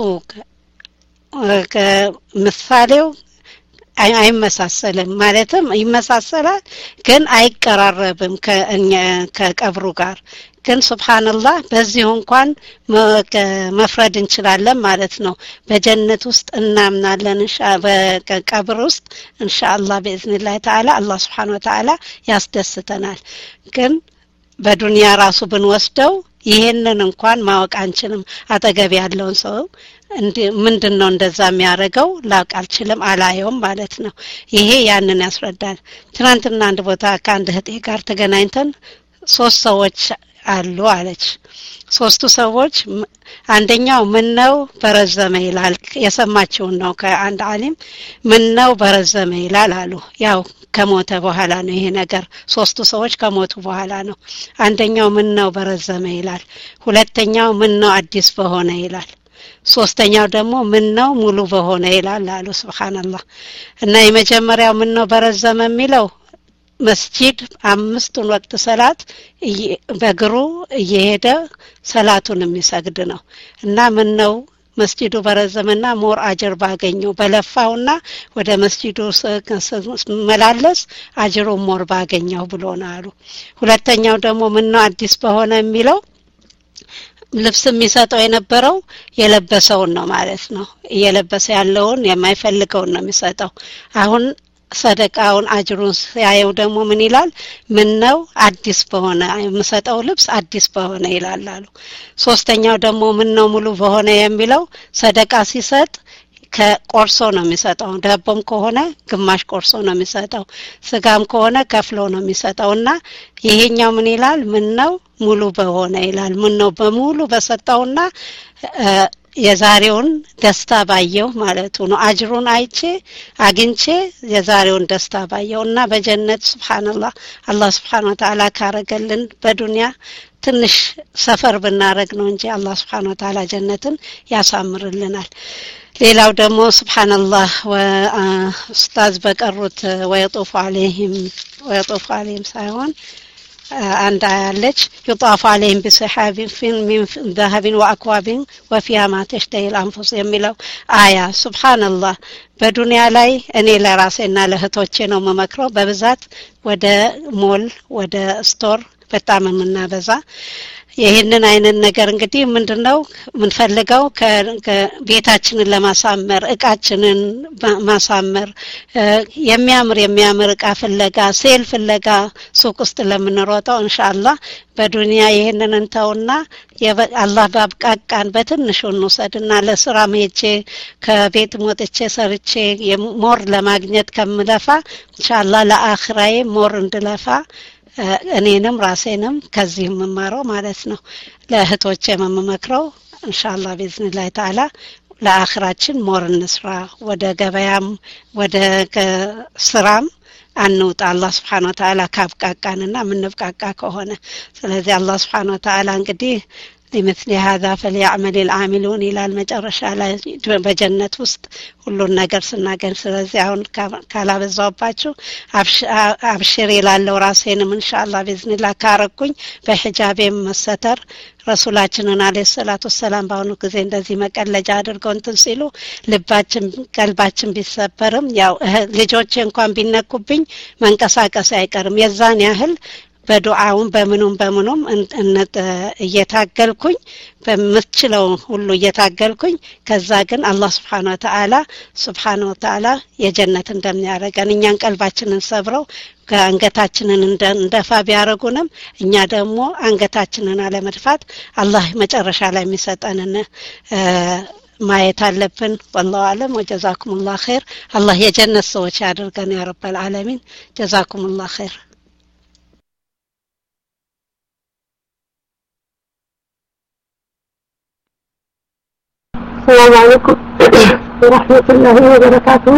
Speaker 4: ከምሳሌው አይመሳሰልም ማለትም ይመሳሰላል ግን አይቀራረብም ከቀብሩ ጋር ግን ሱብሃንአላህ በዚህ እንኳን መፍረድ እንችላለን ማለት ነው በጀነት ውስጥ እናምናለን በቀብር ውስጥ ኢንሻአላህ በእዝኒላህ ተዓላ አላህ Subhanahu Wa Ta'ala ያስደስተናል ግን በዱንያ ራሱ ብንወስደው ይሄንን እንኳን ማወቅ አንችልም አጠገብ ያለውን ሰው እንዴ ምንድነው እንደዛ የሚያረጋው ላቃልችልም አላየውም ማለት ነው ይሄ ያንን ያስረዳል ትናንትና አንድ ቦታ ከአንድ እህቴ ጋር ተገናኝተን ሶስት ሰዎች አሉ አለች ሶስቱ ሰዎች አንደኛው ምን ነው በረዘመ ይላል የሰማችው ነው ከአንድ ዓሊም ምን ነው በረዘመ ይላል አሉ ያው ከሞተ በኋላ ነው ይሄ ነገር ሶስቱ ሰዎች ከሞቱ በኋላ ነው አንደኛው ምን ነው በረዘመ ይላል ሁለተኛው ምን ነው አዲስ በሆነ ይላል ሶስተኛው ደግሞ ምን ነው ሙሉ በሆነ ይላል አሉ ሱብሃንአላህ እና የመጀመሪያው ምን ነው በረዘመ የሚለው መስጂድ አምስቱን ወቅት ሰላት በግሩ እየሄደ ሰላቱን የሚሰግድ ነው እና ምን ነው መስጂዱ በረዘመና ሞር አጅር ባገኘው በለፋውና ወደ መስጂዱ መላለስ አጅሩ ሞር ባገኘው ብሎናሉ ሁለተኛው ደግሞ ምን ነው አዲስ በሆነ የሚለው ልብስ የሚሰጠው የነበረው የለበሰውን ነው ማለት ነው እየለበሰ ያለውን የማይፈልገውን ነው የሚሰጠው አሁን ሰደቃውን አጅሩን ያየው ደግሞ ምን ይላል ምን ነው አዲስ በሆነ የምሰጠው ልብስ አዲስ በሆነ ይላልላሉ ሶስተኛው ደግሞ ምን ነው ሙሉ በሆነ የሚለው ሰደቃ ሲሰጥ ከቆርሶ ነው የሚሰጠው ዳቦም ከሆነ ግማሽ ቆርሶ ነው የሚሰጠው ስጋም ከሆነ ከፍሎ ነው የሚሰጠውና ይሄኛው ምን ይላል ምን ነው ሙሉ በሆነ ይላል ምን ነው በሙሉ በሰጠውና የዛሬውን ደስታ ባየው ማለቱ ነው አጅሩን አይቼ አግኝቼ የዛሬውን ደስታ ባየውና በጀነት ሱብሃንአላህ አላህ Subhanahu Wa Ta'ala ካረገልን በዱንያ ትንሽ ሰፈር ብናረግ ነው እንጂ አላህ Subhanahu Wa Ta'ala ጀነትን ያሳምርልናል ሌላው ደግሞ ሱብሃንአላህ ወኡስታዝ በቀሩት ወይጦፉ عليهم ወይጦፉ عليهم ሳይሆን عند عالج يطاف عليهم بسحاب من ذهب وأكواب وفيها ما تشتهي الأنفس يميلوا آية سبحان الله በዱንያ ላይ እኔ ለራሴና ለህቶቼ ነው መመክረው በብዛት ወደ ሞል ወደ ስቶር በጣም ምንናበዛ ይሄንን አይነት ነገር እንግዲህ ምንድነው ምንፈልገው ከቤታችንን ለማሳመር እቃችንን ማሳመር የሚያምር የሚያምር እቃ ፍለጋ ሴል ፍለጋ ሱቅ ውስጥ ለምንሮጣው ኢንሻአላህ በዱንያ ይሄንን እንተውና አላህ ባብቃቃን በትንሹ እንውሰድና ለስራ መሄጄ ከቤት ሞጥቼ ሰርቼ ሞር ለማግኘት ከምለፋ ኢንሻአላህ ለአኺራዬ ሞር እንድለፋ እኔንም ራሴንም ከዚህ መማረው ማለት ነው ለህቶቼ መመክረው ኢንሻአላህ በእዝኒላህ ተዓላ ለአኺራችን ሞር እንስራ ወደ ገበያም ወደ ስራም አንውጣ አላህ Subhanahu Wa Ta'ala ካብቃቃንና ምንብቃቃ ከሆነ ስለዚህ አላህ Subhanahu Wa Ta'ala እንግዲህ لمثل هذا فليعمل العاملون الى المጨረሻ ላይ በጀነት ውስጥ ሁሉን ነገር ስናገር ስለዚህ አሁን ካላበዛውባችሁ አብሽር ይላለው ራሴንም ኢንሻአላህ በእዝኒላህ ካረኩኝ በሂጃቤም መሰተር ረሱላችንን አለይሂ ሰላቱ ሰላም ባሁኑ ጊዜ እንደዚህ መቀለጃ አድርገው እንትን ሲሉ ልባችን ቀልባችን ቢሰበርም ያው ልጆቼ እንኳን ቢነኩብኝ መንቀሳቀስ አይቀርም የዛን ያህል በዱዓውን በመኑም በመኑም እየታገልኩኝ በመችለው ሁሉ እየታገልኩኝ ከዛ ግን አላህ Subhanahu Wa Ta'ala Subhanahu Wa Ta'ala የጀነት እንደሚያረጋን እኛን ቀልባችንን ሰብረው ከአንገታችንን እንደፋ ቢያረጉንም እኛ ደግሞ አንገታችንን አለመድፋት አላህ መጨረሻ ላይ የሚሰጠንን ማየት አለብን والله اعلم وجزاكم الله خير الله የጀነት ሰዎች ያድርገን ያ ረብ العالمين جزاكم الله خير
Speaker 5: السلام عليكم ورحمة الله وبركاته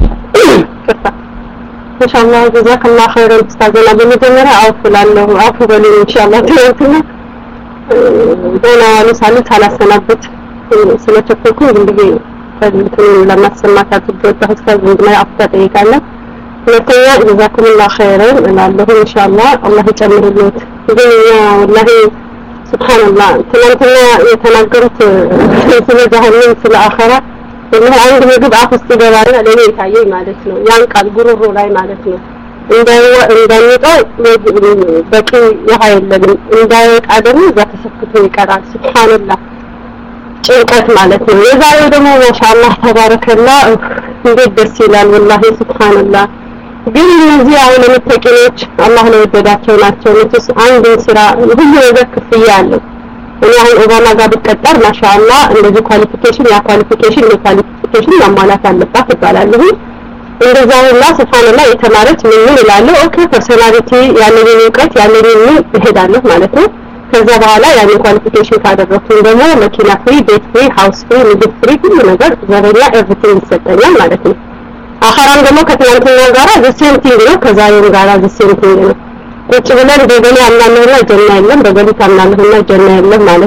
Speaker 5: إن شاء الله جزاك الله خير أستاذنا بمجمرة عفو لله عفو بلي إن شاء الله تيوتنا دونا نسالي ثلاث سنبت سنتكوكو بلي لما تسمعك تبدو تحسك ما أفضل إيكانا نتيا جزاكم الله خيرا لله إن شاء الله الله يجمر اللوت والله سبحان الله تمنتنا يتناقرت سنة جهنم في الآخرة إنه عنده يجب عفو استجابنا لأنه يتعيي مالتنا ينقل قرر راي مالتنا عندما يطاي بكي يحيي اللبن عندما يقعدني ذات سكته يقرأ سبحان الله ጭንቀት ማለት ነው የዛሬው ደግሞ ማሻአላህ ተባረከላህ እንዴት ደስ ይላል والله ሱብሃንአላህ ግን እነዚህ አሁን ለምትቀኖች አላህ ነው ወደዳቸው ናቸው ለተስ አንድ ስራ ሁሉ ነገር ክፍያ አለው እኔ አሁን ኦባማ ጋር ብትቀጠር ማሻአላህ እንደዚህ ኳሊፊኬሽን ያ ኳሊፊኬሽን ኳሊፊኬሽን ማሟላት አለባት ይባላል እንደዛ ሁላ ሱብሃንአላህ የተማረች ምን ምን ይላል ኦኬ ፐርሰናሊቲ ያለኝ እውቀት ያለኝ ይሄዳለሁ ማለት ነው ከዛ በኋላ ያን ኳሊፊኬሽን ካደረኩኝ ደግሞ መኪና ፍሪ ቤት ፍሪ ሃውስ ፍሪ ምግብ ፍሪ ሁሉ ነገር ዘረኛ ኤቭሪቲንግ ይሰጠኛል ማለት ነው አኸራም ደግሞ ከትናንትና ጋራ ዘሴንቲንግ ነው ከዛሬም ጋራ ዘሴንቲንግ ነው ቁጭ ብለን በገና አምናለሁና ጀና የለም በገሊት አምናለሁና ጀና የለም ማለት